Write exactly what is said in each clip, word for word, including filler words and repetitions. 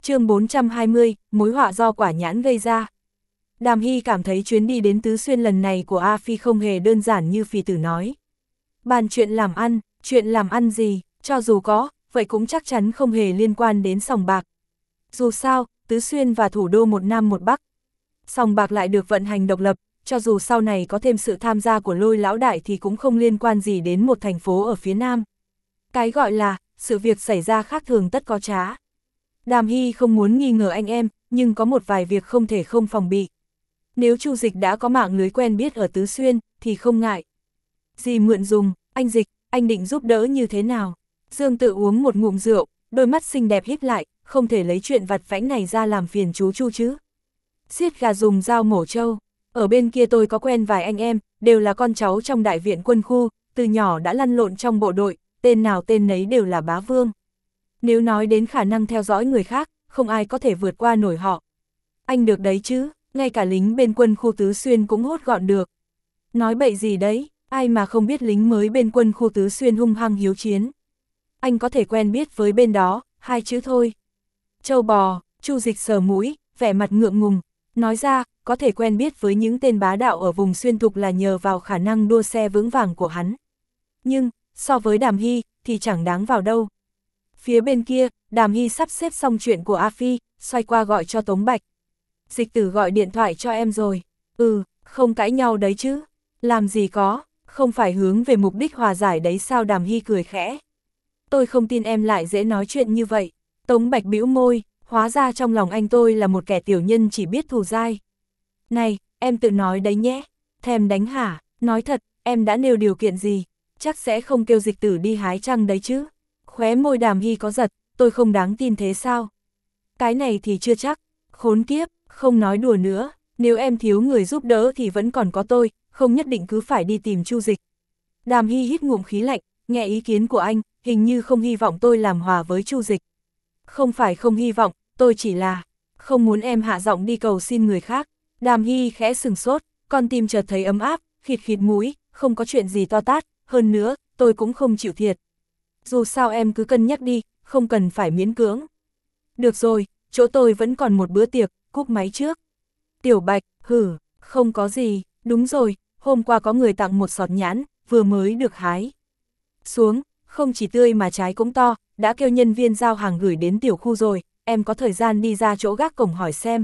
chương bốn trăm hai mươi, mối họa do quả nhãn gây ra. Đàm Hy cảm thấy chuyến đi đến Tứ Xuyên lần này của A Phi không hề đơn giản như phì tử nói. Bàn chuyện làm ăn, chuyện làm ăn gì, cho dù có, vậy cũng chắc chắn không hề liên quan đến sòng bạc. Dù sao, Tứ Xuyên và thủ đô một Nam một Bắc. Sòng bạc lại được vận hành độc lập, cho dù sau này có thêm sự tham gia của Lôi lão đại thì cũng không liên quan gì đến một thành phố ở phía Nam. Cái gọi là, sự việc xảy ra khác thường tất có trá. Đàm Hy không muốn nghi ngờ anh em, nhưng có một vài việc không thể không phòng bị. Nếu Chu Dịch đã có mạng lưới quen biết ở Tứ Xuyên, thì không ngại. Gì mượn dùng, anh Dịch, anh định giúp đỡ như thế nào? Dương Tự uống một ngụm rượu, đôi mắt xinh đẹp híp lại, không thể lấy chuyện vặt vãnh này ra làm phiền chú Chu chứ. Xiết gà dùng dao mổ trâu, ở bên kia tôi có quen vài anh em, đều là con cháu trong đại viện quân khu, từ nhỏ đã lăn lộn trong bộ đội, tên nào tên nấy đều là bá vương. Nếu nói đến khả năng theo dõi người khác, không ai có thể vượt qua nổi họ. Anh được đấy chứ, ngay cả lính bên quân khu Tứ Xuyên cũng hốt gọn được. Nói bậy gì đấy, ai mà không biết lính mới bên quân khu Tứ Xuyên hung hăng hiếu chiến. Anh có thể quen biết với bên đó, hai chữ thôi. Châu bò, Chu Dịch sờ mũi, vẻ mặt ngượng ngùng, nói ra, có thể quen biết với những tên bá đạo ở vùng xuyên thục là nhờ vào khả năng đua xe vững vàng của hắn. Nhưng, so với Đàm Hy, thì chẳng đáng vào đâu. Phía bên kia, Đàm Hy sắp xếp xong chuyện của A Phi, xoay qua gọi cho Tống Bạch. Dịch Tử gọi điện thoại cho em rồi. Ừ, không cãi nhau đấy chứ. Làm gì có, không phải hướng về mục đích hòa giải đấy sao? Đàm Hy cười khẽ. Tôi không tin em lại dễ nói chuyện như vậy. Tống Bạch bĩu môi, hóa ra trong lòng anh tôi là một kẻ tiểu nhân chỉ biết thù dai. Này, em tự nói đấy nhé. Thèm đánh hả? Nói thật, em đã nêu điều kiện gì? Chắc sẽ không kêu Dịch Tử đi hái trăng đấy chứ. Khóe môi Đàm Hy có giật, tôi không đáng tin thế sao? Cái này thì chưa chắc. Khốn kiếp, không nói đùa nữa. Nếu em thiếu người giúp đỡ thì vẫn còn có tôi, không nhất định cứ phải đi tìm Chu Dịch. Đàm Hy hít ngụm khí lạnh, nghe ý kiến của anh, hình như không hy vọng tôi làm hòa với Chu Dịch. Không phải không hy vọng, tôi chỉ là không muốn em hạ giọng đi cầu xin người khác. Đàm Hy khẽ sừng sốt, con tim chợt thấy ấm áp, khịt khịt mũi, không có chuyện gì to tát, hơn nữa, tôi cũng không chịu thiệt. Dù sao em cứ cân nhắc đi, không cần phải miễn cưỡng. Được rồi, chỗ tôi vẫn còn một bữa tiệc, cúp máy trước. Tiểu Bạch, hử, không có gì, đúng rồi, hôm qua có người tặng một sọt nhãn, vừa mới được hái xuống, không chỉ tươi mà trái cũng to, đã kêu nhân viên giao hàng gửi đến tiểu khu rồi, em có thời gian đi ra chỗ gác cổng hỏi xem.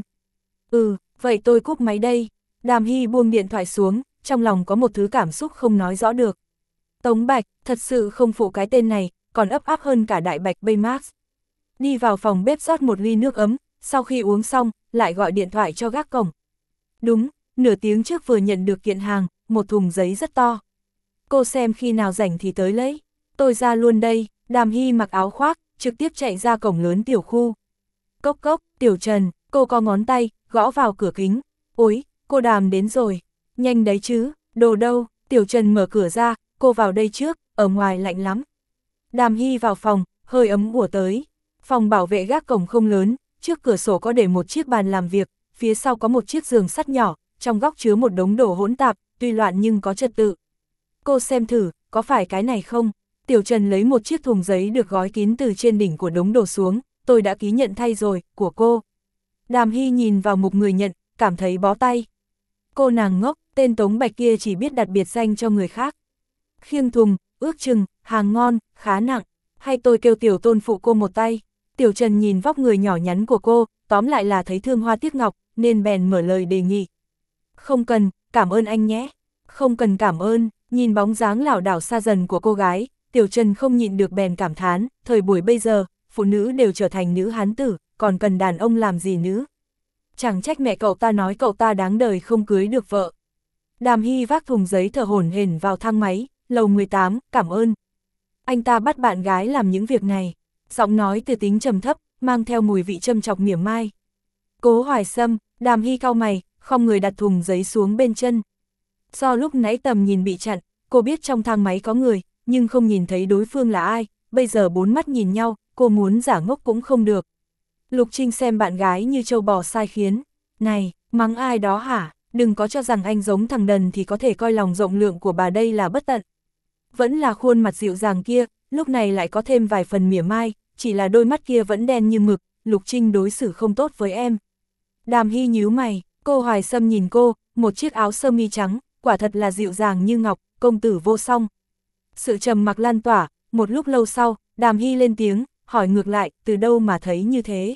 Ừ, vậy tôi cúp máy đây. Đàm Hy buông điện thoại xuống, trong lòng có một thứ cảm xúc không nói rõ được. Tống Bạch, thật sự không phụ cái tên này, còn ấp áp hơn cả đại bạch Baymax. Đi vào phòng bếp rót một ly nước ấm, sau khi uống xong, lại gọi điện thoại cho gác cổng. Đúng, nửa tiếng trước vừa nhận được kiện hàng, một thùng giấy rất to. Cô xem khi nào rảnh thì tới lấy. Tôi ra luôn đây. Đàm Hy mặc áo khoác, trực tiếp chạy ra cổng lớn tiểu khu. Cốc cốc, Tiểu Trần, cô có ngón tay, gõ vào cửa kính. Ôi, cô Đàm đến rồi. Nhanh đấy chứ, đồ đâu? Tiểu Trần mở cửa ra, cô vào đây trước, ở ngoài lạnh lắm. Đàm Hy vào phòng, hơi ấm ùa tới. Phòng bảo vệ gác cổng không lớn, trước cửa sổ có để một chiếc bàn làm việc, phía sau có một chiếc giường sắt nhỏ, trong góc chứa một đống đồ hỗn tạp, tuy loạn nhưng có trật tự. Cô xem thử, có phải cái này không? Tiểu Trần lấy một chiếc thùng giấy được gói kín từ trên đỉnh của đống đồ xuống, tôi đã ký nhận thay rồi, của cô. Đàm Hy nhìn vào mục người nhận, cảm thấy bó tay. Cô nàng ngốc, tên Tống Bạch kia chỉ biết đặt biệt danh cho người khác. Khiêng thùng, ước chừng, hàng ngon, khá nặng, hay tôi kêu tiểu tôn phụ cô một tay. Tiểu Trần nhìn vóc người nhỏ nhắn của cô, tóm lại là thấy thương hoa tiếc ngọc, nên bèn mở lời đề nghị. Không cần, cảm ơn anh nhé. Không cần cảm ơn, nhìn bóng dáng lảo đảo xa dần của cô gái, Tiểu Trần không nhịn được bèn cảm thán, thời buổi bây giờ, phụ nữ đều trở thành nữ hán tử, còn cần đàn ông làm gì nữa. Chẳng trách mẹ cậu ta nói cậu ta đáng đời không cưới được vợ. Đàm Hy vác thùng giấy thở hổn hển vào thang máy, lầu mười tám, cảm ơn. Anh ta bắt bạn gái làm những việc này, giọng nói từ tính trầm thấp, mang theo mùi vị châm chọc mỉa mai. Cố Hoài Sâm, Đàm Hy cau mày, không người đặt thùng giấy xuống bên chân. Do lúc nãy tầm nhìn bị chặn, cô biết trong thang máy có người, nhưng không nhìn thấy đối phương là ai, bây giờ bốn mắt nhìn nhau, cô muốn giả ngốc cũng không được. Lục Trinh xem bạn gái như trâu bò sai khiến. Này, mắng ai đó hả? Đừng có cho rằng anh giống thằng đần thì có thể coi lòng rộng lượng của bà đây là bất tận. Vẫn là khuôn mặt dịu dàng kia, lúc này lại có thêm vài phần mỉa mai, chỉ là đôi mắt kia vẫn đen như mực, Lục Trinh đối xử không tốt với em. Đàm Hy nhíu mày, cô Hoài Sâm nhìn cô, một chiếc áo sơ mi trắng, quả thật là dịu dàng như ngọc, công tử vô song. Sự trầm mặc lan tỏa, một lúc lâu sau, Đàm Hy lên tiếng, hỏi ngược lại, từ đâu mà thấy như thế?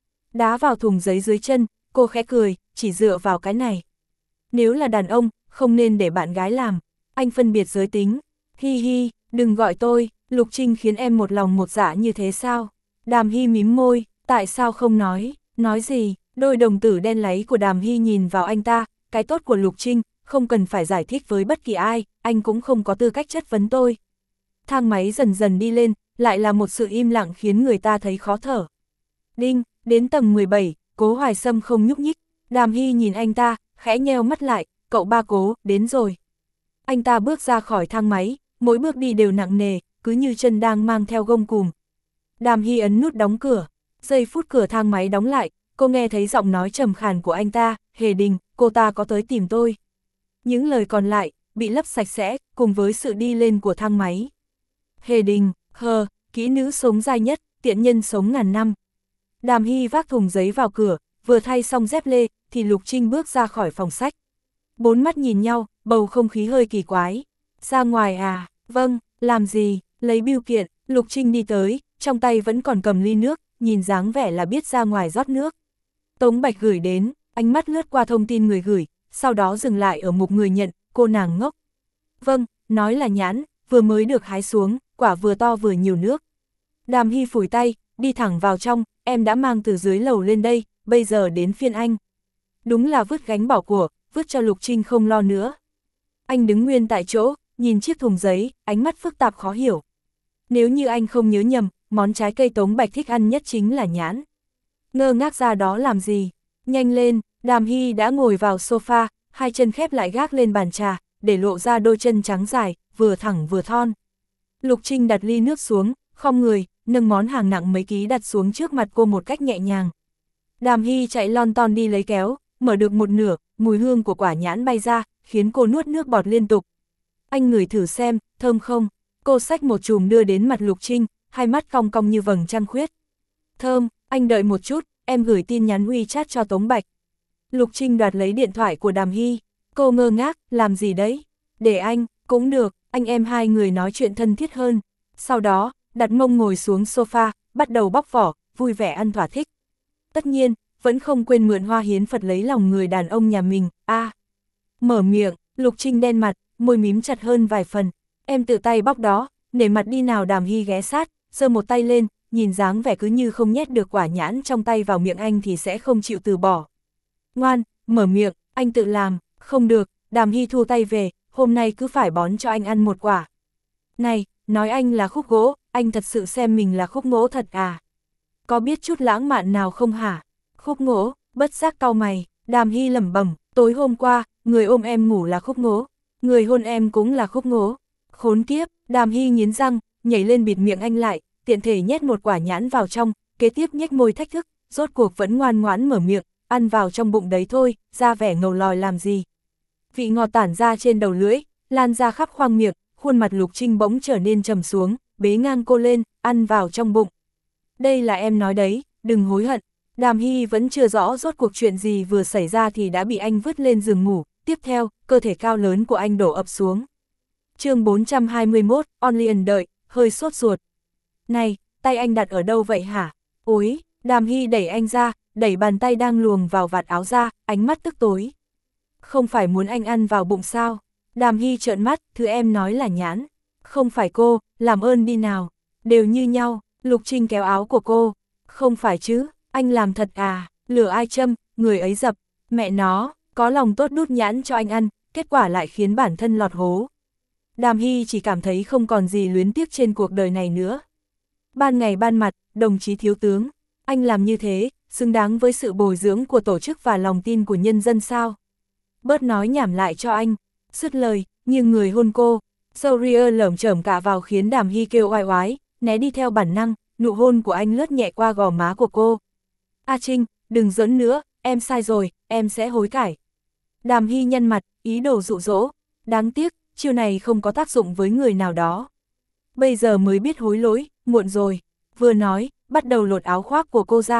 Đá vào thùng giấy dưới chân, cô khẽ cười, chỉ dựa vào cái này. Nếu là đàn ông, không nên để bạn gái làm, anh phân biệt giới tính. Hi hi, đừng gọi tôi, Lục Trinh khiến em một lòng một dạ như thế sao? Đàm Hy mím môi, tại sao không nói, nói gì? Đôi đồng tử đen láy của Đàm Hy nhìn vào anh ta, cái tốt của Lục Trinh, không cần phải giải thích với bất kỳ ai, anh cũng không có tư cách chất vấn tôi. Thang máy dần dần đi lên, lại là một sự im lặng khiến người ta thấy khó thở. Đinh, đến tầng mười bảy, Cố Hoài Sâm không nhúc nhích, Đàm Hy nhìn anh ta, khẽ nheo mắt lại, cậu ba Cố, đến rồi. Anh ta bước ra khỏi thang máy, mỗi bước đi đều nặng nề, cứ như chân đang mang theo gông cùm. Đàm Hy ấn nút đóng cửa, giây phút cửa thang máy đóng lại, cô nghe thấy giọng nói trầm khàn của anh ta, Hề Đình, cô ta có tới tìm tôi. Những lời còn lại, bị lấp sạch sẽ, cùng với sự đi lên của thang máy. Hề Đình, hờ, kỹ nữ sống dai nhất, tiện nhân sống ngàn năm. Đàm Hy vác thùng giấy vào cửa, vừa thay xong dép lê, thì Lục Trinh bước ra khỏi phòng sách. Bốn mắt nhìn nhau, bầu không khí hơi kỳ quái. Ra ngoài à, vâng, làm gì, lấy bưu kiện, Lục Trinh đi tới, trong tay vẫn còn cầm ly nước, nhìn dáng vẻ là biết ra ngoài rót nước. Tống Bạch gửi đến, ánh mắt lướt qua thông tin người gửi, sau đó dừng lại ở mục người nhận, cô nàng ngốc. Vâng, nói là nhãn, vừa mới được hái xuống, quả vừa to vừa nhiều nước. Đàm Hy phủi tay, đi thẳng vào trong, em đã mang từ dưới lầu lên đây, bây giờ đến phiên anh. Đúng là vứt gánh bỏ của, vứt cho Lục Trinh không lo nữa. Anh đứng nguyên tại chỗ, nhìn chiếc thùng giấy, ánh mắt phức tạp khó hiểu. Nếu như anh không nhớ nhầm, món trái cây Tống Bạch thích ăn nhất chính là nhãn. Ngơ ngác ra đó làm gì? Nhanh lên, Đàm Hy đã ngồi vào sofa, hai chân khép lại gác lên bàn trà, để lộ ra đôi chân trắng dài, vừa thẳng vừa thon. Lục Trinh đặt ly nước xuống, khom người, nâng món hàng nặng mấy ký đặt xuống trước mặt cô một cách nhẹ nhàng. Đàm Hy chạy lon ton đi lấy kéo, mở được một nửa, mùi hương của quả nhãn bay ra, khiến cô nuốt nước bọt liên tục. Anh ngửi thử xem, thơm không? Cô xách một chùm đưa đến mặt Lục Trinh, hai mắt cong cong như vầng trăng khuyết. Thơm, anh đợi một chút, em gửi tin nhắn WeChat cho Tống Bạch. Lục Trinh đoạt lấy điện thoại của Đàm Hy, cô ngơ ngác, làm gì đấy? Để anh, cũng được, anh em hai người nói chuyện thân thiết hơn. Sau đó, đặt mông ngồi xuống sofa, bắt đầu bóc vỏ, vui vẻ ăn thỏa thích. Tất nhiên, vẫn không quên mượn hoa hiến Phật lấy lòng người đàn ông nhà mình, a à. Mở miệng, Lục Trinh đen mặt, môi mím chặt hơn vài phần. Em tự tay bóc đó, nể mặt đi nào. Đàm Hy ghé sát, giơ một tay lên, nhìn dáng vẻ cứ như không nhét được quả nhãn trong tay vào miệng anh thì sẽ không chịu từ bỏ. Ngoan, mở miệng, anh tự làm, không được, Đàm Hy thu tay về, hôm nay cứ phải bón cho anh ăn một quả. Này, nói anh là khúc gỗ, anh thật sự xem mình là khúc gỗ thật à? Có biết chút lãng mạn nào không hả? Khúc gỗ, bất giác cau mày, Đàm Hy lẩm bẩm, tối hôm qua, người ôm em ngủ là khúc gỗ, người hôn em cũng là khúc gỗ. Khốn kiếp, Đàm Hy nghiến răng, nhảy lên bịt miệng anh lại, tiện thể nhét một quả nhãn vào trong, kế tiếp nhếch môi thách thức, rốt cuộc vẫn ngoan ngoãn mở miệng, ăn vào trong bụng đấy thôi, ra vẻ ngầu lòi làm gì. Vị ngọt tản ra trên đầu lưỡi, lan ra khắp khoang miệng, khuôn mặt Lục Trinh bỗng trở nên trầm xuống, bế ngang cô lên, ăn vào trong bụng. Đây là em nói đấy, đừng hối hận. Đàm Hy vẫn chưa rõ rốt cuộc chuyện gì vừa xảy ra thì đã bị anh vứt lên giường ngủ, tiếp theo, cơ thể cao lớn của anh đổ ập xuống. chương bốn trăm hai mươi mốt, Only ẩn đợi, hơi sốt ruột. Này, tay anh đặt ở đâu vậy hả? Ôi, Đàm Hy đẩy anh ra, đẩy bàn tay đang luồn vào vạt áo ra, ánh mắt tức tối. Không phải muốn anh ăn vào bụng sao? Đàm Hy trợn mắt, thứ em nói là nhãn. Không phải cô, làm ơn đi nào. Đều như nhau, Lục Trinh kéo áo của cô. Không phải chứ, anh làm thật à, lửa ai châm, người ấy dập. Mẹ nó, có lòng tốt đút nhãn cho anh ăn, kết quả lại khiến bản thân lọt hố. Đàm Hy chỉ cảm thấy không còn gì luyến tiếc trên cuộc đời này nữa. Ban ngày ban mặt, đồng chí thiếu tướng, anh làm như thế, xứng đáng với sự bồi dưỡng của tổ chức và lòng tin của nhân dân sao? Bớt nói nhảm lại cho anh. Dứt lời, nghiêng người hôn cô, sâu ria lởm chởm cả vào khiến Đàm Hy kêu oai oái, né đi theo bản năng, nụ hôn của anh lướt nhẹ qua gò má của cô. A Trinh, đừng giỡn nữa, em sai rồi, em sẽ hối cải. Đàm Hy nhăn mặt, ý đồ dụ dỗ, đáng tiếc, chiêu này không có tác dụng với người nào đó. Bây giờ mới biết hối lỗi, muộn rồi. Vừa nói, bắt đầu lột áo khoác của cô ra.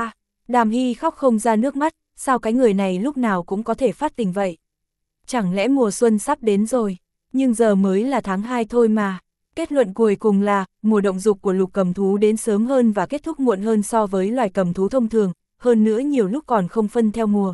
Đàm Hy khóc không ra nước mắt, sao cái người này lúc nào cũng có thể phát tình vậy? Chẳng lẽ mùa xuân sắp đến rồi, nhưng giờ mới là tháng hai thôi mà. Kết luận cuối cùng là, mùa động dục của lục cầm thú đến sớm hơn và kết thúc muộn hơn so với loài cầm thú thông thường, hơn nữa nhiều lúc còn không phân theo mùa.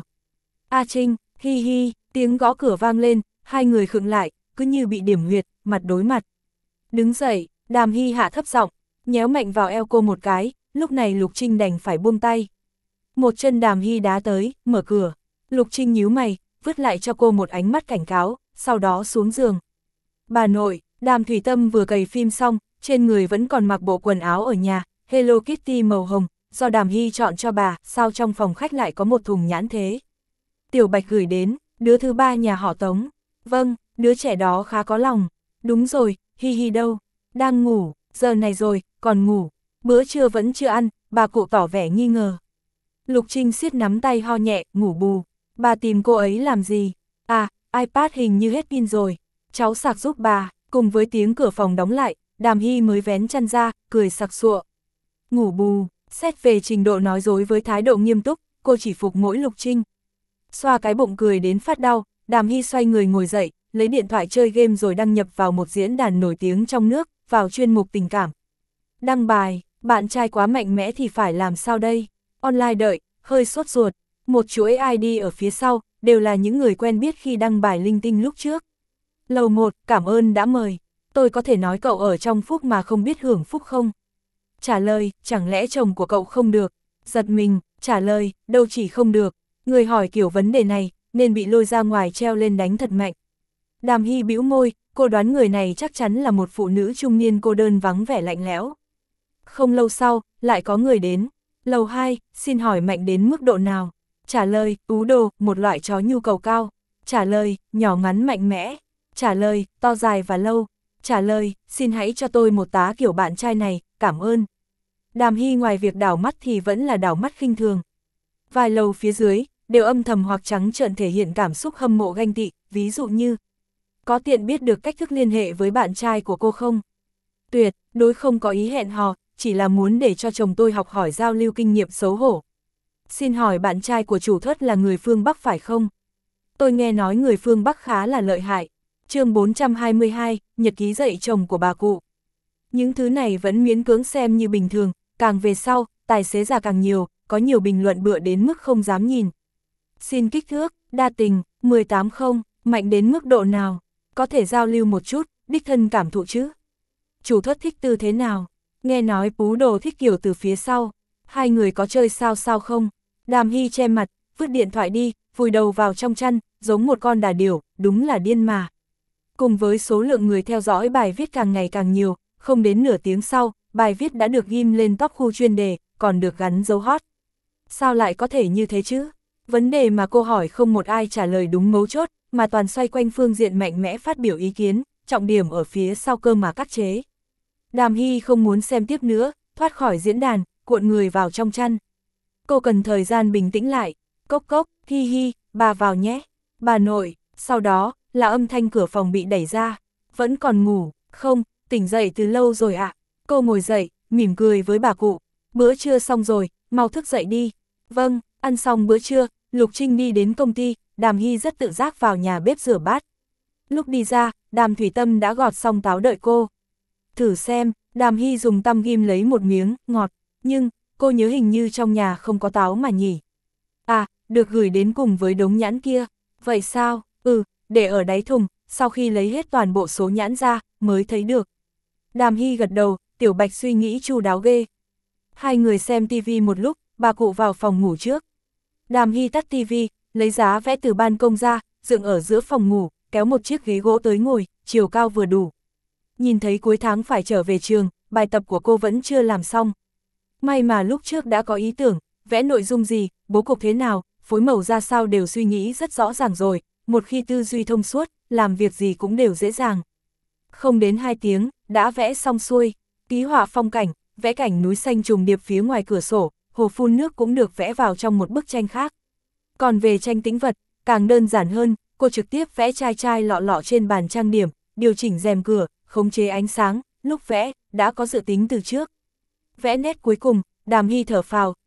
A Trinh, hi hi, tiếng gõ cửa vang lên, hai người khựng lại, cứ như bị điểm huyệt, mặt đối mặt. Đứng dậy, Đàm Hy hạ thấp giọng, nhéo mạnh vào eo cô một cái, lúc này Lục Trinh đành phải buông tay. Một chân Đàm Hy đá tới, mở cửa, Lục Trinh nhíu mày, vứt lại cho cô một ánh mắt cảnh cáo, sau đó xuống giường. Bà nội, Đàm Thủy Tâm vừa cày phim xong, trên người vẫn còn mặc bộ quần áo ở nhà, Hello Kitty màu hồng, do Đàm Hy chọn cho bà, sao trong phòng khách lại có một thùng nhãn thế? Tiểu Bạch gửi đến, đứa thứ ba nhà họ Tống. Vâng, đứa trẻ đó khá có lòng. Đúng rồi, Hi Hi đâu? Đang ngủ, giờ này rồi, còn ngủ. Bữa trưa vẫn chưa ăn, bà cụ tỏ vẻ nghi ngờ. Lục Trinh siết nắm tay ho nhẹ, ngủ bù. Bà tìm cô ấy làm gì? À, iPad hình như hết pin rồi. Cháu sạc giúp bà. Cùng với tiếng cửa phòng đóng lại, Đàm Hy mới vén chăn ra, cười sặc sụa. Ngủ bù, xét về trình độ nói dối với thái độ nghiêm túc, cô chỉ phục mỗi Lục Trinh. Xoa cái bụng cười đến phát đau, Đàm Hy xoay người ngồi dậy, lấy điện thoại chơi game rồi đăng nhập vào một diễn đàn nổi tiếng trong nước, vào chuyên mục tình cảm. Đăng bài, bạn trai quá mạnh mẽ thì phải làm sao đây? Online đợi, hơi sốt ruột, một chuỗi i đê ở phía sau, đều là những người quen biết khi đăng bài linh tinh lúc trước. Lầu một, cảm ơn đã mời. Tôi có thể nói cậu ở trong phúc mà không biết hưởng phúc không? Trả lời, chẳng lẽ chồng của cậu không được? Giật mình, trả lời, đâu chỉ không được. Người hỏi kiểu vấn đề này, nên bị lôi ra ngoài treo lên đánh thật mạnh. Đàm Hy bĩu môi, cô đoán người này chắc chắn là một phụ nữ trung niên cô đơn vắng vẻ lạnh lẽo. Không lâu sau, lại có người đến. Lầu hai, xin hỏi mạnh đến mức độ nào? Trả lời, ú đồ, một loại chó nhu cầu cao. Trả lời, nhỏ ngắn mạnh mẽ. Trả lời, to dài và lâu. Trả lời, xin hãy cho tôi một tá kiểu bạn trai này, cảm ơn. Đàm Hy ngoài việc đảo mắt thì vẫn là đảo mắt khinh thường. Vài lầu phía dưới, đều âm thầm hoặc trắng trợn thể hiện cảm xúc hâm mộ ganh tị, ví dụ như có tiện biết được cách thức liên hệ với bạn trai của cô không? Tuyệt, đối không có ý hẹn hò, chỉ là muốn để cho chồng tôi học hỏi giao lưu kinh nghiệm xấu hổ. Xin hỏi bạn trai của chủ thất là người phương Bắc phải không? Tôi nghe nói người phương Bắc khá là lợi hại. Chương bốn trăm hai mươi hai, nhật ký dạy chồng của bà cụ. Những thứ này vẫn miễn cưỡng xem như bình thường, càng về sau, tài xế già càng nhiều, có nhiều bình luận bựa đến mức không dám nhìn. Xin kích thước, đa tình, mười tám không, mạnh đến mức độ nào, có thể giao lưu một chút, đích thân cảm thụ chứ. Chủ thất thích tư thế nào, nghe nói Pú Đồ thích kiểu từ phía sau, hai người có chơi sao sao không? Đàm Hy che mặt, vứt điện thoại đi, vùi đầu vào trong chăn, giống một con đà điểu, đúng là điên mà. Cùng với số lượng người theo dõi bài viết càng ngày càng nhiều, không đến nửa tiếng sau, bài viết đã được ghim lên top khu chuyên đề, còn được gắn dấu hot. Sao lại có thể như thế chứ? Vấn đề mà cô hỏi không một ai trả lời đúng mấu chốt, mà toàn xoay quanh phương diện mạnh mẽ phát biểu ý kiến, trọng điểm ở phía sau cơ mà cắt chế. Đàm Hy không muốn xem tiếp nữa, thoát khỏi diễn đàn, cuộn người vào trong chăn. Cô cần thời gian bình tĩnh lại. Cốc cốc, hi hi, bà vào nhé. Bà nội, sau đó, là âm thanh cửa phòng bị đẩy ra. Vẫn còn ngủ, không, tỉnh dậy từ lâu rồi ạ. À. Cô ngồi dậy, mỉm cười với bà cụ. Bữa trưa xong rồi, mau thức dậy đi. Vâng, ăn xong bữa trưa, Lục Trinh đi đến công ty, Đàm Hy rất tự giác vào nhà bếp rửa bát. Lúc đi ra, Đàm Thủy Tâm đã gọt xong táo đợi cô. Thử xem, Đàm Hy dùng tăm ghim lấy một miếng, ngọt, nhưng, cô nhớ hình như trong nhà không có táo mà nhỉ. À, được gửi đến cùng với đống nhãn kia. Vậy sao? Ừ, để ở đáy thùng, sau khi lấy hết toàn bộ số nhãn ra, mới thấy được. Đàm Hy gật đầu, Tiểu Bạch suy nghĩ chu đáo ghê. Hai người xem tivi một lúc, bà cụ vào phòng ngủ trước. Đàm Hy tắt tivi, lấy giá vẽ từ ban công ra, dựng ở giữa phòng ngủ, kéo một chiếc ghế gỗ tới ngồi, chiều cao vừa đủ. Nhìn thấy cuối tháng phải trở về trường, bài tập của cô vẫn chưa làm xong. May mà lúc trước đã có ý tưởng, vẽ nội dung gì, bố cục thế nào, phối màu ra sao đều suy nghĩ rất rõ ràng rồi, một khi tư duy thông suốt, làm việc gì cũng đều dễ dàng. Không đến hai tiếng, đã vẽ xong xuôi, ký họa phong cảnh, vẽ cảnh núi xanh trùng điệp phía ngoài cửa sổ, hồ phun nước cũng được vẽ vào trong một bức tranh khác. Còn về tranh tĩnh vật, càng đơn giản hơn, cô trực tiếp vẽ chai chai lọ lọ trên bàn trang điểm, điều chỉnh rèm cửa, khống chế ánh sáng, lúc vẽ, đã có dự tính từ trước. Vẽ nét cuối cùng, Đàm Hy thở phào,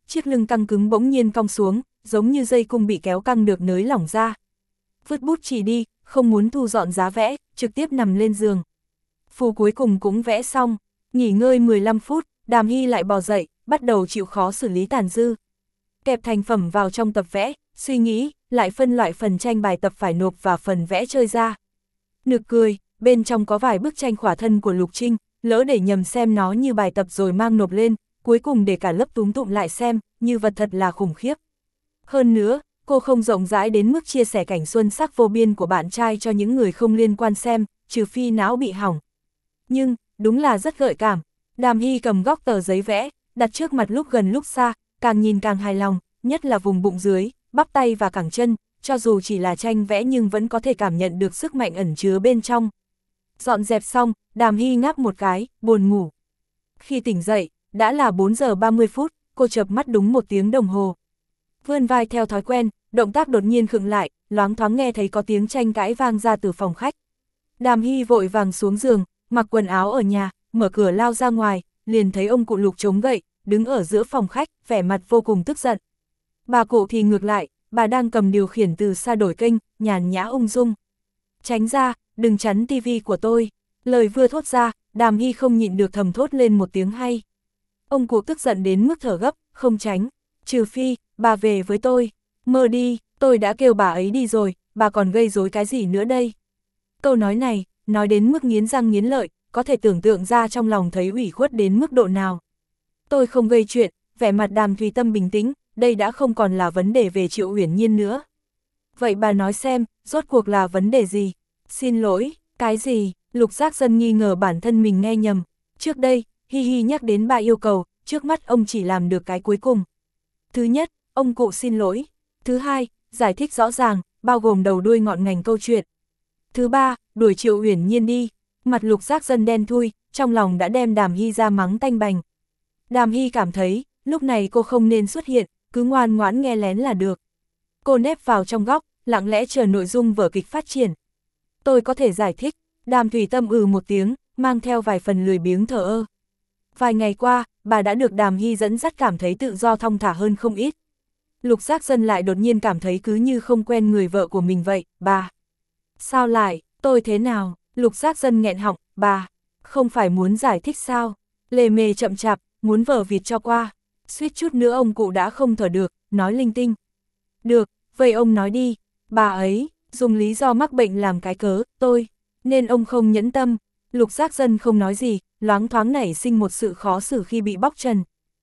chiếc lưng căng cứng bỗng nhiên cong xuống, giống như dây cung bị kéo căng được nới lỏng ra. Vứt bút chì đi, không muốn thu dọn giá vẽ, trực tiếp nằm lên giường. Phù cuối cùng cũng vẽ xong, nghỉ ngơi mười lăm phút, Đàm Hy lại bò dậy, bắt đầu chịu khó xử lý tàn dư. Kẹp thành phẩm vào trong tập vẽ, suy nghĩ, lại phân loại phần tranh bài tập phải nộp và phần vẽ chơi ra. Nực cười, bên trong có vài bức tranh khỏa thân của Lục Trinh, lỡ để nhầm xem nó như bài tập rồi mang nộp lên, cuối cùng để cả lớp túm tụm lại xem, như vật thật là khủng khiếp. Hơn nữa, cô không rộng rãi đến mức chia sẻ cảnh xuân sắc vô biên của bạn trai cho những người không liên quan xem, trừ phi não bị hỏng. Nhưng, đúng là rất gợi cảm. Đàm Hy cầm góc tờ giấy vẽ, đặt trước mặt lúc gần lúc xa, càng nhìn càng hài lòng, nhất là vùng bụng dưới, bắp tay và cẳng chân, cho dù chỉ là tranh vẽ nhưng vẫn có thể cảm nhận được sức mạnh ẩn chứa bên trong. Dọn dẹp xong, Đàm Hy ngáp một cái, buồn ngủ. Khi tỉnh dậy, đã là bốn giờ ba mươi phút, cô chợp mắt đúng một tiếng đồng hồ. Vươn vai theo thói quen, động tác đột nhiên khựng lại, loáng thoáng nghe thấy có tiếng tranh cãi vang ra từ phòng khách. Đàm Hy vội vàng xuống giường, mặc quần áo ở nhà, mở cửa lao ra ngoài, liền thấy ông cụ Lục chống gậy, đứng ở giữa phòng khách, vẻ mặt vô cùng tức giận. Bà cụ thì ngược lại, bà đang cầm điều khiển từ xa đổi kênh, nhàn nhã ung dung. Tránh ra, đừng chắn tivi của tôi. Lời vừa thốt ra, Đàm Hy không nhịn được thầm thốt lên một tiếng hay. Ông cụ tức giận đến mức thở gấp, không tránh. Trừ phi, bà về với tôi. Mơ đi, tôi đã kêu bà ấy đi rồi, bà còn gây rối cái gì nữa đây? Câu nói này, nói đến mức nghiến răng nghiến lợi, có thể tưởng tượng ra trong lòng thấy ủy khuất đến mức độ nào. Tôi không gây chuyện, vẻ mặt Đàm Thùy Tâm bình tĩnh, đây đã không còn là vấn đề về Triệu Uyển Nhiên nữa. Vậy bà nói xem, rốt cuộc là vấn đề gì? Xin lỗi, cái gì? Lục Giác Dân nghi ngờ bản thân mình nghe nhầm. Trước đây, Hi Hi nhắc đến ba yêu cầu, trước mắt ông chỉ làm được cái cuối cùng. Thứ nhất, ông cụ xin lỗi. Thứ hai, giải thích rõ ràng, bao gồm đầu đuôi ngọn ngành câu chuyện. Thứ ba, đuổi Triệu Uyển Nhiên đi. Mặt Lục Giác Dân đen thui, trong lòng đã đem Đàm Hy ra mắng tanh bành. Đàm Hy cảm thấy, lúc này cô không nên xuất hiện, cứ ngoan ngoãn nghe lén là được. Cô nép vào trong góc, lặng lẽ chờ nội dung vở kịch phát triển. Tôi có thể giải thích. Đàm Thùy Tâm ừ một tiếng, mang theo vài phần lười biếng thờ ơ. Vài ngày qua, bà đã được Đàm Hy dẫn dắt cảm thấy tự do thong thả hơn không ít. Lục Giác Dân lại đột nhiên cảm thấy cứ như không quen người vợ của mình vậy, bà. Sao lại, tôi thế nào? Lục Giác Dân nghẹn họng, bà, không phải muốn giải thích sao? Lề mề chậm chạp, muốn vờ vịt cho qua. Suýt chút nữa ông cụ đã không thở được, nói linh tinh. Được, vậy ông nói đi, bà ấy, dùng lý do mắc bệnh làm cái cớ, tôi, nên ông không nhẫn tâm. Lục Giác Dân không nói gì, loáng thoáng nảy sinh một sự khó xử khi bị bóc trần.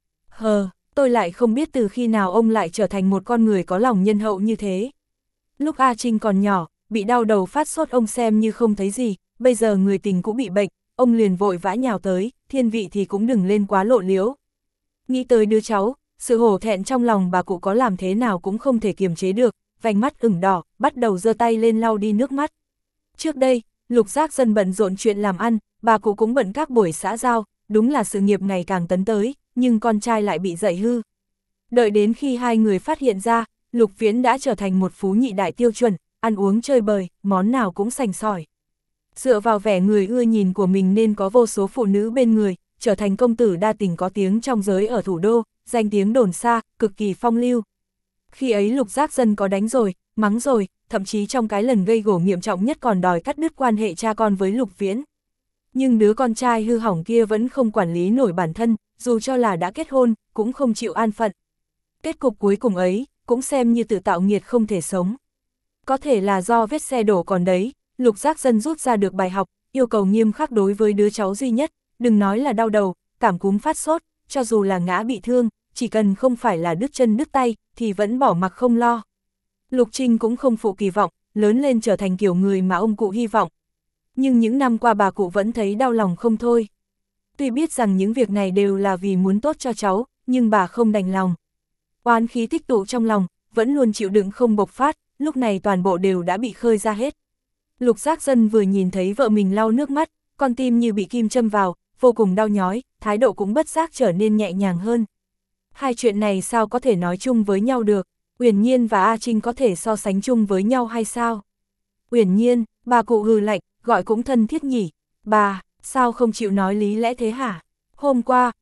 Hờ, tôi lại không biết từ khi nào ông lại trở thành một con người có lòng nhân hậu như thế. Lúc A Trinh còn nhỏ, bị đau đầu phát sốt ông xem như không thấy gì, bây giờ người tình cũng bị bệnh, ông liền vội vã nhào tới, thiên vị thì cũng đừng lên quá lộ liễu. Nghĩ tới đứa cháu, sự hổ thẹn trong lòng bà cụ có làm thế nào cũng không thể kiềm chế được, vành mắt ửng đỏ, bắt đầu giơ tay lên lau đi nước mắt. Trước đây, Lục Giác Dân bận rộn chuyện làm ăn, bà cụ cũng bận các buổi xã giao, đúng là sự nghiệp ngày càng tấn tới, nhưng con trai lại bị dạy hư. Đợi đến khi hai người phát hiện ra, Lục Viễn đã trở thành một phú nhị đại tiêu chuẩn, ăn uống chơi bời, món nào cũng sành sỏi. Dựa vào vẻ người ưa nhìn của mình nên có vô số phụ nữ bên người, trở thành công tử đa tình có tiếng trong giới ở thủ đô, danh tiếng đồn xa, cực kỳ phong lưu. Khi ấy Lục Giác Dân có đánh rồi, mắng rồi, thậm chí trong cái lần gây gổ nghiêm trọng nhất còn đòi cắt đứt quan hệ cha con với Lục Viễn. Nhưng đứa con trai hư hỏng kia vẫn không quản lý nổi bản thân, dù cho là đã kết hôn, cũng không chịu an phận. Kết cục cuối cùng ấy, cũng xem như tự tạo nghiệt không thể sống. Có thể là do vết xe đổ còn đấy, Lục Giác Dân rút ra được bài học, yêu cầu nghiêm khắc đối với đứa cháu duy nhất, đừng nói là đau đầu, cảm cúm phát sốt, cho dù là ngã bị thương, chỉ cần không phải là đứt chân đứt tay, thì vẫn bỏ mặc không lo. Lục Trinh cũng không phụ kỳ vọng, lớn lên trở thành kiểu người mà ông cụ hy vọng. Nhưng những năm qua bà cụ vẫn thấy đau lòng không thôi. Tuy biết rằng những việc này đều là vì muốn tốt cho cháu, nhưng bà không đành lòng. Oán khí tích tụ trong lòng, vẫn luôn chịu đựng không bộc phát, lúc này toàn bộ đều đã bị khơi ra hết. Lục Giác Dân vừa nhìn thấy vợ mình lau nước mắt, con tim như bị kim châm vào, vô cùng đau nhói, thái độ cũng bất giác trở nên nhẹ nhàng hơn. Hai chuyện này sao có thể nói chung với nhau được, Uyển Nhiên và A Trinh có thể so sánh chung với nhau hay sao? Uyển Nhiên, bà cụ hừ lạnh, gọi cũng thân thiết nhỉ, bà, sao không chịu nói lý lẽ thế hả? Hôm qua,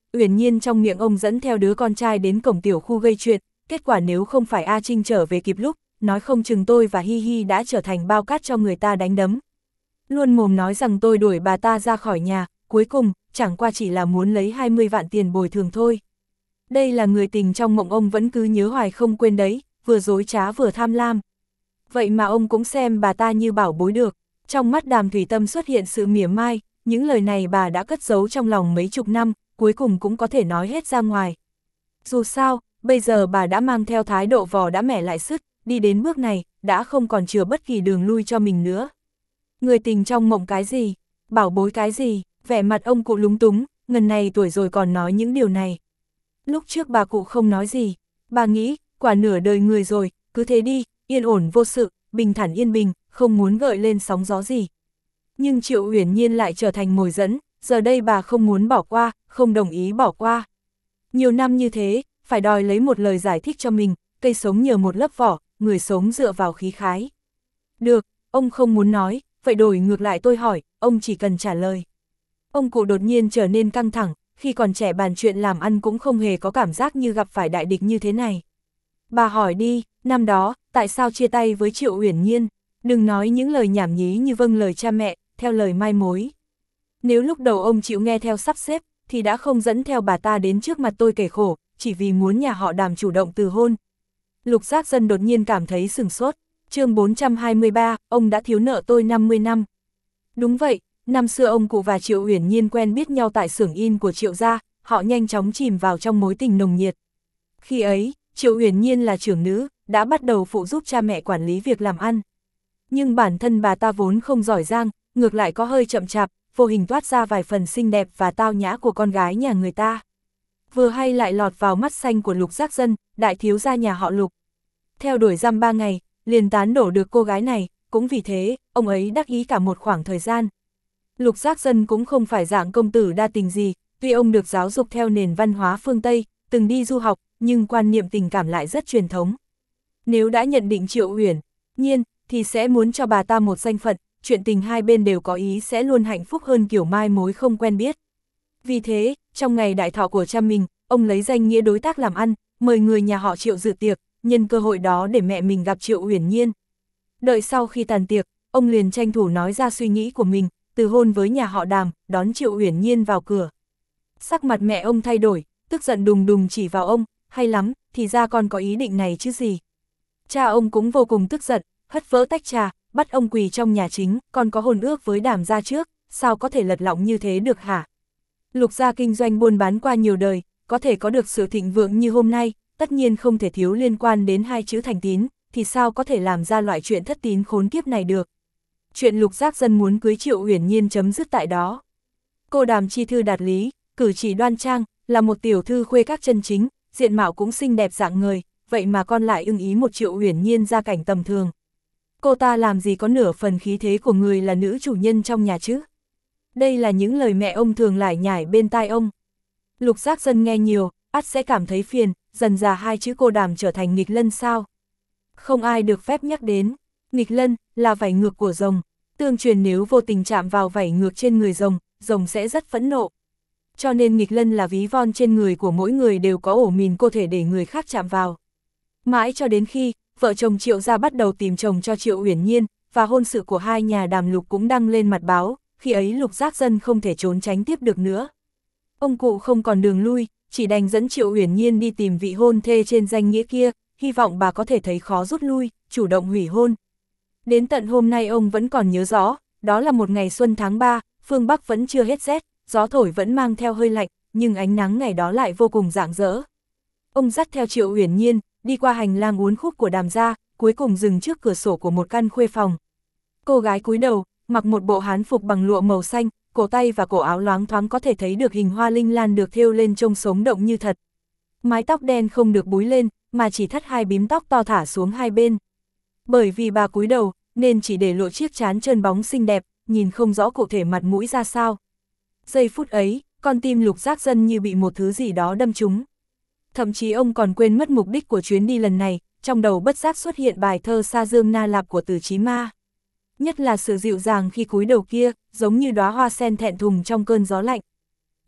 Uyển Nhiên trong miệng ông dẫn theo đứa con trai đến cổng tiểu khu gây chuyện, kết quả nếu không phải A Trinh trở về kịp lúc, nói không chừng tôi và Hi Hi đã trở thành bao cát cho người ta đánh đấm. Luôn mồm nói rằng tôi đuổi bà ta ra khỏi nhà, cuối cùng, chẳng qua chỉ là muốn lấy hai mươi vạn tiền bồi thường thôi. Đây là người tình trong mộng ông vẫn cứ nhớ hoài không quên đấy, vừa dối trá vừa tham lam. Vậy mà ông cũng xem bà ta như bảo bối được. Trong mắt Đàm Thủy Tâm xuất hiện sự mỉa mai, những lời này bà đã cất giấu trong lòng mấy chục năm, cuối cùng cũng có thể nói hết ra ngoài. Dù sao, bây giờ bà đã mang theo thái độ vò đã mẻ lại sứt, đi đến bước này, đã không còn chừa bất kỳ đường lui cho mình nữa. Người tình trong mộng cái gì? Bảo bối cái gì? Vẻ mặt ông cụ lúng túng, ngần này tuổi rồi còn nói những điều này. Lúc trước bà cụ không nói gì, bà nghĩ, quả nửa đời người rồi, cứ thế đi, yên ổn vô sự, bình thản yên bình, không muốn gợi lên sóng gió gì. Nhưng Triệu Uyển Nhiên lại trở thành mồi dẫn, giờ đây bà không muốn bỏ qua, không đồng ý bỏ qua. Nhiều năm như thế, phải đòi lấy một lời giải thích cho mình, cây sống nhờ một lớp vỏ, người sống dựa vào khí khái. Được, ông không muốn nói, vậy đổi ngược lại tôi hỏi, ông chỉ cần trả lời. Ông cụ đột nhiên trở nên căng thẳng, khi còn trẻ bàn chuyện làm ăn cũng không hề có cảm giác như gặp phải đại địch như thế này. Bà hỏi đi, năm đó, tại sao chia tay với Triệu Uyển Nhiên? Đừng nói những lời nhảm nhí như vâng lời cha mẹ, theo lời mai mối. Nếu lúc đầu ông chịu nghe theo sắp xếp, thì đã không dẫn theo bà ta đến trước mặt tôi kể khổ, chỉ vì muốn nhà họ Đàm chủ động từ hôn. Lục Giác Dân đột nhiên cảm thấy sửng sốt. Chương bốn trăm hai mươi ba, ông đã thiếu nợ tôi năm mươi năm. Đúng vậy, năm xưa ông cụ và Triệu Uyển Nhiên quen biết nhau tại xưởng in của Triệu gia, họ nhanh chóng chìm vào trong mối tình nồng nhiệt. Khi ấy, Triệu Uyển Nhiên là trưởng nữ, đã bắt đầu phụ giúp cha mẹ quản lý việc làm ăn. Nhưng bản thân bà ta vốn không giỏi giang, ngược lại có hơi chậm chạp, vô hình toát ra vài phần xinh đẹp và tao nhã của con gái nhà người ta. Vừa hay lại lọt vào mắt xanh của Lục Giác Dân, đại thiếu gia nhà họ Lục. Theo đuổi dăm ba ngày, liền tán đổ được cô gái này, cũng vì thế, ông ấy đắc ý cả một khoảng thời gian. Lục Giác Dân cũng không phải dạng công tử đa tình gì, tuy ông được giáo dục theo nền văn hóa phương Tây, từng đi du học, nhưng quan niệm tình cảm lại rất truyền thống. Nếu đã nhận định Triệu Uyển Nhiên, thì sẽ muốn cho bà ta một danh phận, chuyện tình hai bên đều có ý sẽ luôn hạnh phúc hơn kiểu mai mối không quen biết. Vì thế, trong ngày đại thọ của cha mình, ông lấy danh nghĩa đối tác làm ăn, mời người nhà họ Triệu dự tiệc, nhân cơ hội đó để mẹ mình gặp Triệu Uyển Nhiên. Đợi sau khi tàn tiệc, ông liền tranh thủ nói ra suy nghĩ của mình, từ hôn với nhà họ Đàm, đón Triệu Uyển Nhiên vào cửa. Sắc mặt mẹ ông thay đổi, tức giận đùng đùng chỉ vào ông, hay lắm, thì ra con có ý định này chứ gì. Cha ông cũng vô cùng tức giận, hất vỡ tách trà, bắt ông quỳ trong nhà chính, con có hôn ước với Đàm gia trước, sao có thể lật lọng như thế được hả? Lục gia kinh doanh buôn bán qua nhiều đời, có thể có được sự thịnh vượng như hôm nay, tất nhiên không thể thiếu liên quan đến hai chữ thành tín, thì sao có thể làm ra loại chuyện thất tín khốn kiếp này được. Chuyện Lục Giác Dân muốn cưới Triệu Uyển Nhiên chấm dứt tại đó. Cô Đàm chi thư đạt lý, cử chỉ đoan trang, là một tiểu thư khuê các chân chính, diện mạo cũng xinh đẹp dạng người, vậy mà con lại ưng ý một Triệu Uyển Nhiên gia cảnh tầm thường. Cô ta làm gì có nửa phần khí thế của người là nữ chủ nhân trong nhà chứ? Đây là những lời mẹ ông thường lải nhải bên tai ông. Lục Giác Dân nghe nhiều, ắt sẽ cảm thấy phiền, dần dà hai chữ cô Đàm trở thành nghịch lân sao? Không ai được phép nhắc đến. Nghịch lân là vảy ngược của rồng, tương truyền nếu vô tình chạm vào vảy ngược trên người rồng, rồng sẽ rất phẫn nộ. Cho nên nghịch lân là ví von trên người của mỗi người đều có ổ mìn cô thể để người khác chạm vào. Mãi cho đến khi, vợ chồng Triệu gia bắt đầu tìm chồng cho Triệu Uyển Nhiên, và hôn sự của hai nhà Đàm Lục cũng đăng lên mặt báo, khi ấy Lục Giác Dân không thể trốn tránh tiếp được nữa. Ông cụ không còn đường lui, chỉ đành dẫn Triệu Uyển Nhiên đi tìm vị hôn thê trên danh nghĩa kia, hy vọng bà có thể thấy khó rút lui, chủ động hủy hôn. Đến tận hôm nay ông vẫn còn nhớ rõ, đó là một ngày xuân tháng ba, phương Bắc vẫn chưa hết rét, gió thổi vẫn mang theo hơi lạnh, nhưng ánh nắng ngày đó lại vô cùng rạng rỡ. Ông dắt theo Triệu Uyển Nhiên, đi qua hành lang uốn khúc của Đàm gia, cuối cùng dừng trước cửa sổ của một căn khuê phòng. Cô gái cúi đầu, mặc một bộ hán phục bằng lụa màu xanh, cổ tay và cổ áo loáng thoáng có thể thấy được hình hoa linh lan được thêu lên trông sống động như thật. Mái tóc đen không được búi lên, mà chỉ thắt hai bím tóc to thả xuống hai bên. Bởi vì bà cúi đầu, nên chỉ để lộ chiếc trán trơn bóng xinh đẹp, nhìn không rõ cụ thể mặt mũi ra sao. Giây phút ấy, con tim Lục Giác Dân như bị một thứ gì đó đâm trúng. Thậm chí ông còn quên mất mục đích của chuyến đi lần này, trong đầu bất giác xuất hiện bài thơ Sa Dương Na Lạp của Từ Chí Ma. Nhất là sự dịu dàng khi cúi đầu kia, giống như đóa hoa sen thẹn thùng trong cơn gió lạnh.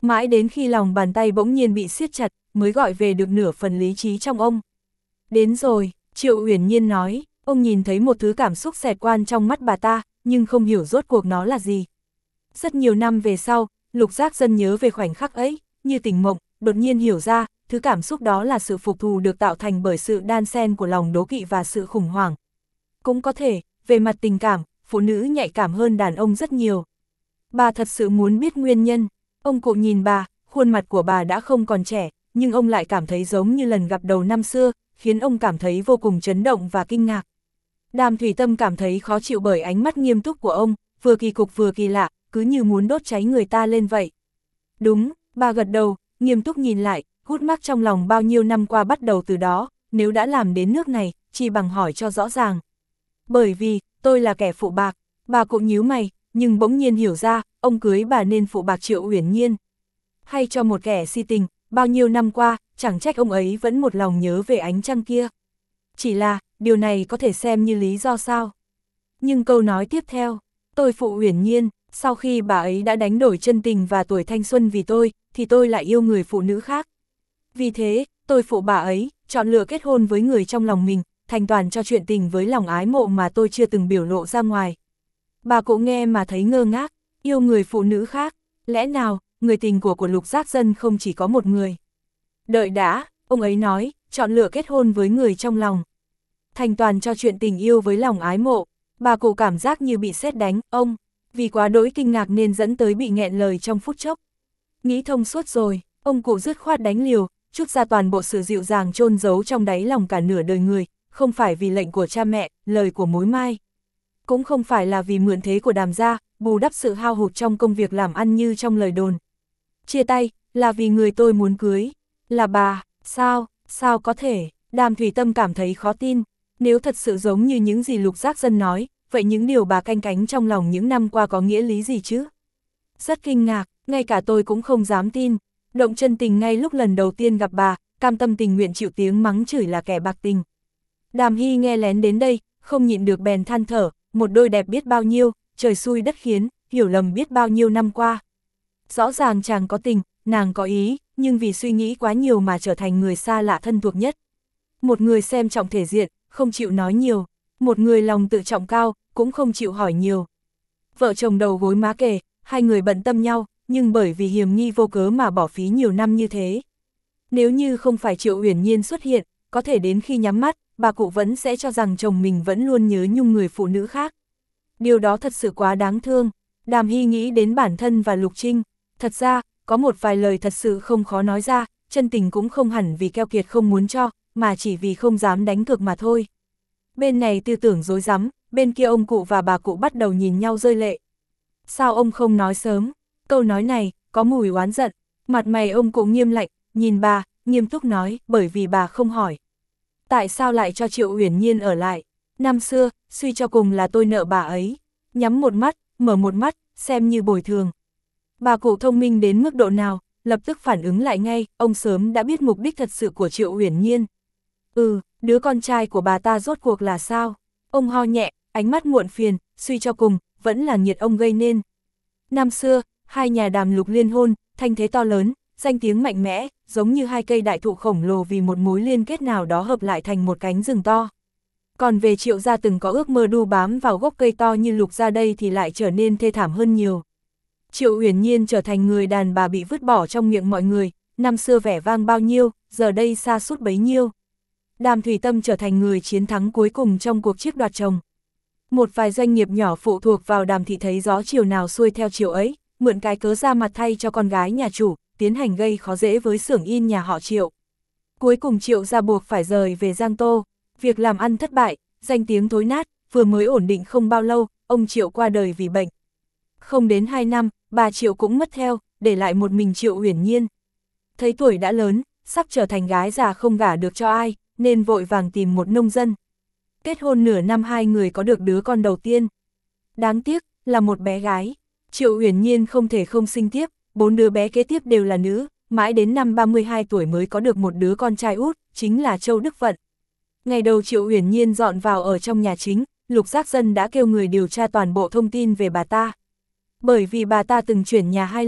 Mãi đến khi lòng bàn tay bỗng nhiên bị siết chặt, mới gọi về được nửa phần lý trí trong ông. Đến rồi, Triệu Uyển Nhiên nói, ông nhìn thấy một thứ cảm xúc xẹt qua trong mắt bà ta, nhưng không hiểu rốt cuộc nó là gì. Rất nhiều năm về sau, Lục Giác Dân nhớ về khoảnh khắc ấy, như tỉnh mộng, đột nhiên hiểu ra, thứ cảm xúc đó là sự phục thù được tạo thành bởi sự đan xen của lòng đố kỵ và sự khủng hoảng. Cũng có thể, về mặt tình cảm, phụ nữ nhạy cảm hơn đàn ông rất nhiều. Bà thật sự muốn biết nguyên nhân. Ông cụ nhìn bà, khuôn mặt của bà đã không còn trẻ, nhưng ông lại cảm thấy giống như lần gặp đầu năm xưa, khiến ông cảm thấy vô cùng chấn động và kinh ngạc. Đàm Thủy Tâm cảm thấy khó chịu bởi ánh mắt nghiêm túc của ông, vừa kỳ cục vừa kỳ lạ, cứ như muốn đốt cháy người ta lên vậy. Đúng, bà gật đầu, nghiêm túc nhìn lại, hút mắc trong lòng bao nhiêu năm qua bắt đầu từ đó, nếu đã làm đến nước này, chỉ bằng hỏi cho rõ ràng. Bởi vì, tôi là kẻ phụ bạc, bà cũng nhíu mày, nhưng bỗng nhiên hiểu ra, ông cưới bà nên phụ bạc Triệu Uyển Nhiên. Hay cho một kẻ si tình, bao nhiêu năm qua, chẳng trách ông ấy vẫn một lòng nhớ về ánh trăng kia. Chỉ là, điều này có thể xem như lý do sao? Nhưng câu nói tiếp theo, tôi phụ Uyển Nhiên, sau khi bà ấy đã đánh đổi chân tình và tuổi thanh xuân vì tôi, thì tôi lại yêu người phụ nữ khác. Vì thế, tôi phụ bà ấy, chọn lựa kết hôn với người trong lòng mình, thành toàn cho chuyện tình với lòng ái mộ mà tôi chưa từng biểu lộ ra ngoài. Bà cụ nghe mà thấy ngơ ngác, yêu người phụ nữ khác, lẽ nào, người tình của của Lục Giác Dân không chỉ có một người. Đợi đã, ông ấy nói, chọn lựa kết hôn với người trong lòng. Thành toàn cho chuyện tình yêu với lòng ái mộ, bà cụ cảm giác như bị sét đánh, ông, vì quá đỗi kinh ngạc nên dẫn tới bị nghẹn lời trong phút chốc. Nghĩ thông suốt rồi, ông cụ dứt khoát đánh liều, trút ra toàn bộ sự dịu dàng chôn giấu trong đáy lòng cả nửa đời người, không phải vì lệnh của cha mẹ, lời của mối mai. Cũng không phải là vì mượn thế của Đàm gia, bù đắp sự hao hụt trong công việc làm ăn như trong lời đồn. Chia tay, là vì người tôi muốn cưới, là bà, sao, sao có thể, Đàm Thủy Tâm cảm thấy khó tin, nếu thật sự giống như những gì Lục Giác Dân nói, vậy những điều bà canh cánh trong lòng những năm qua có nghĩa lý gì chứ? Rất kinh ngạc, ngay cả tôi cũng không dám tin, động chân tình ngay lúc lần đầu tiên gặp bà, cam tâm tình nguyện chịu tiếng mắng chửi là kẻ bạc tình. Đàm Hy nghe lén đến đây, không nhịn được bèn than thở, một đôi đẹp biết bao nhiêu, trời xui đất khiến, hiểu lầm biết bao nhiêu năm qua. Rõ ràng chàng có tình, nàng có ý, nhưng vì suy nghĩ quá nhiều mà trở thành người xa lạ thân thuộc nhất. Một người xem trọng thể diện, không chịu nói nhiều, một người lòng tự trọng cao, cũng không chịu hỏi nhiều. Vợ chồng đầu gối má kề, hai người bận tâm nhau, nhưng bởi vì hiềm nghi vô cớ mà bỏ phí nhiều năm như thế. Nếu như không phải Triệu Uyển Nhiên xuất hiện, có thể đến khi nhắm mắt, bà cụ vẫn sẽ cho rằng chồng mình vẫn luôn nhớ nhung người phụ nữ khác. Điều đó thật sự quá đáng thương. Đàm Hy nghĩ đến bản thân và Lục Trinh. Thật ra, có một vài lời thật sự không khó nói ra, chân tình cũng không hẳn vì keo kiệt không muốn cho, mà chỉ vì không dám đánh cược mà thôi. Bên này tư tưởng rối rắm, bên kia ông cụ và bà cụ bắt đầu nhìn nhau rơi lệ. Sao ông không nói sớm? Câu nói này, có mùi oán giận. Mặt mày ông cụ nghiêm lạnh, nhìn bà, nghiêm túc nói, bởi vì bà không hỏi. Tại sao lại cho Triệu Uyển Nhiên ở lại? Năm xưa, suy cho cùng là tôi nợ bà ấy. Nhắm một mắt, mở một mắt, xem như bồi thường. Bà cụ thông minh đến mức độ nào, lập tức phản ứng lại ngay, ông sớm đã biết mục đích thật sự của Triệu Uyển Nhiên. Ừ, đứa con trai của bà ta rốt cuộc là sao? Ông ho nhẹ, ánh mắt muộn phiền, suy cho cùng, vẫn là nhiệt ông gây nên. Năm xưa, hai nhà Đàm Lục liên hôn, thanh thế to lớn, danh tiếng mạnh mẽ, giống như hai cây đại thụ khổng lồ vì một mối liên kết nào đó hợp lại thành một cánh rừng to. Còn về Triệu gia từng có ước mơ đu bám vào gốc cây to như Lục gia đây thì lại trở nên thê thảm hơn nhiều. Triệu Uyển Nhiên trở thành người đàn bà bị vứt bỏ trong miệng mọi người, năm xưa vẻ vang bao nhiêu, giờ đây sa sút bấy nhiêu. Đàm Thủy Tâm trở thành người chiến thắng cuối cùng trong cuộc chiếc đoạt chồng. Một vài doanh nghiệp nhỏ phụ thuộc vào Đàm thị thấy gió chiều nào xuôi theo chiều ấy, mượn cái cớ ra mặt thay cho con gái nhà chủ, tiến hành gây khó dễ với xưởng in nhà họ Triệu. Cuối cùng Triệu gia buộc phải rời về Giang Tô, việc làm ăn thất bại, danh tiếng thối nát, vừa mới ổn định không bao lâu, ông Triệu qua đời vì bệnh. Không đến hai năm, bà Triệu cũng mất theo, để lại một mình Triệu Uyển Nhiên. Thấy tuổi đã lớn, sắp trở thành gái già không gả được cho ai, nên vội vàng tìm một nông dân. Kết hôn nửa năm hai người có được đứa con đầu tiên. Đáng tiếc, là một bé gái. Triệu Uyển Nhiên không thể không sinh tiếp, bốn đứa bé kế tiếp đều là nữ, mãi đến năm ba mươi hai tuổi mới có được một đứa con trai út, chính là Châu Đức Vận. Ngày đầu Triệu Uyển Nhiên dọn vào ở trong nhà chính, Lục Giác Dân đã kêu người điều tra toàn bộ thông tin về bà ta. Bởi vì bà ta từng chuyển nhà hai lần,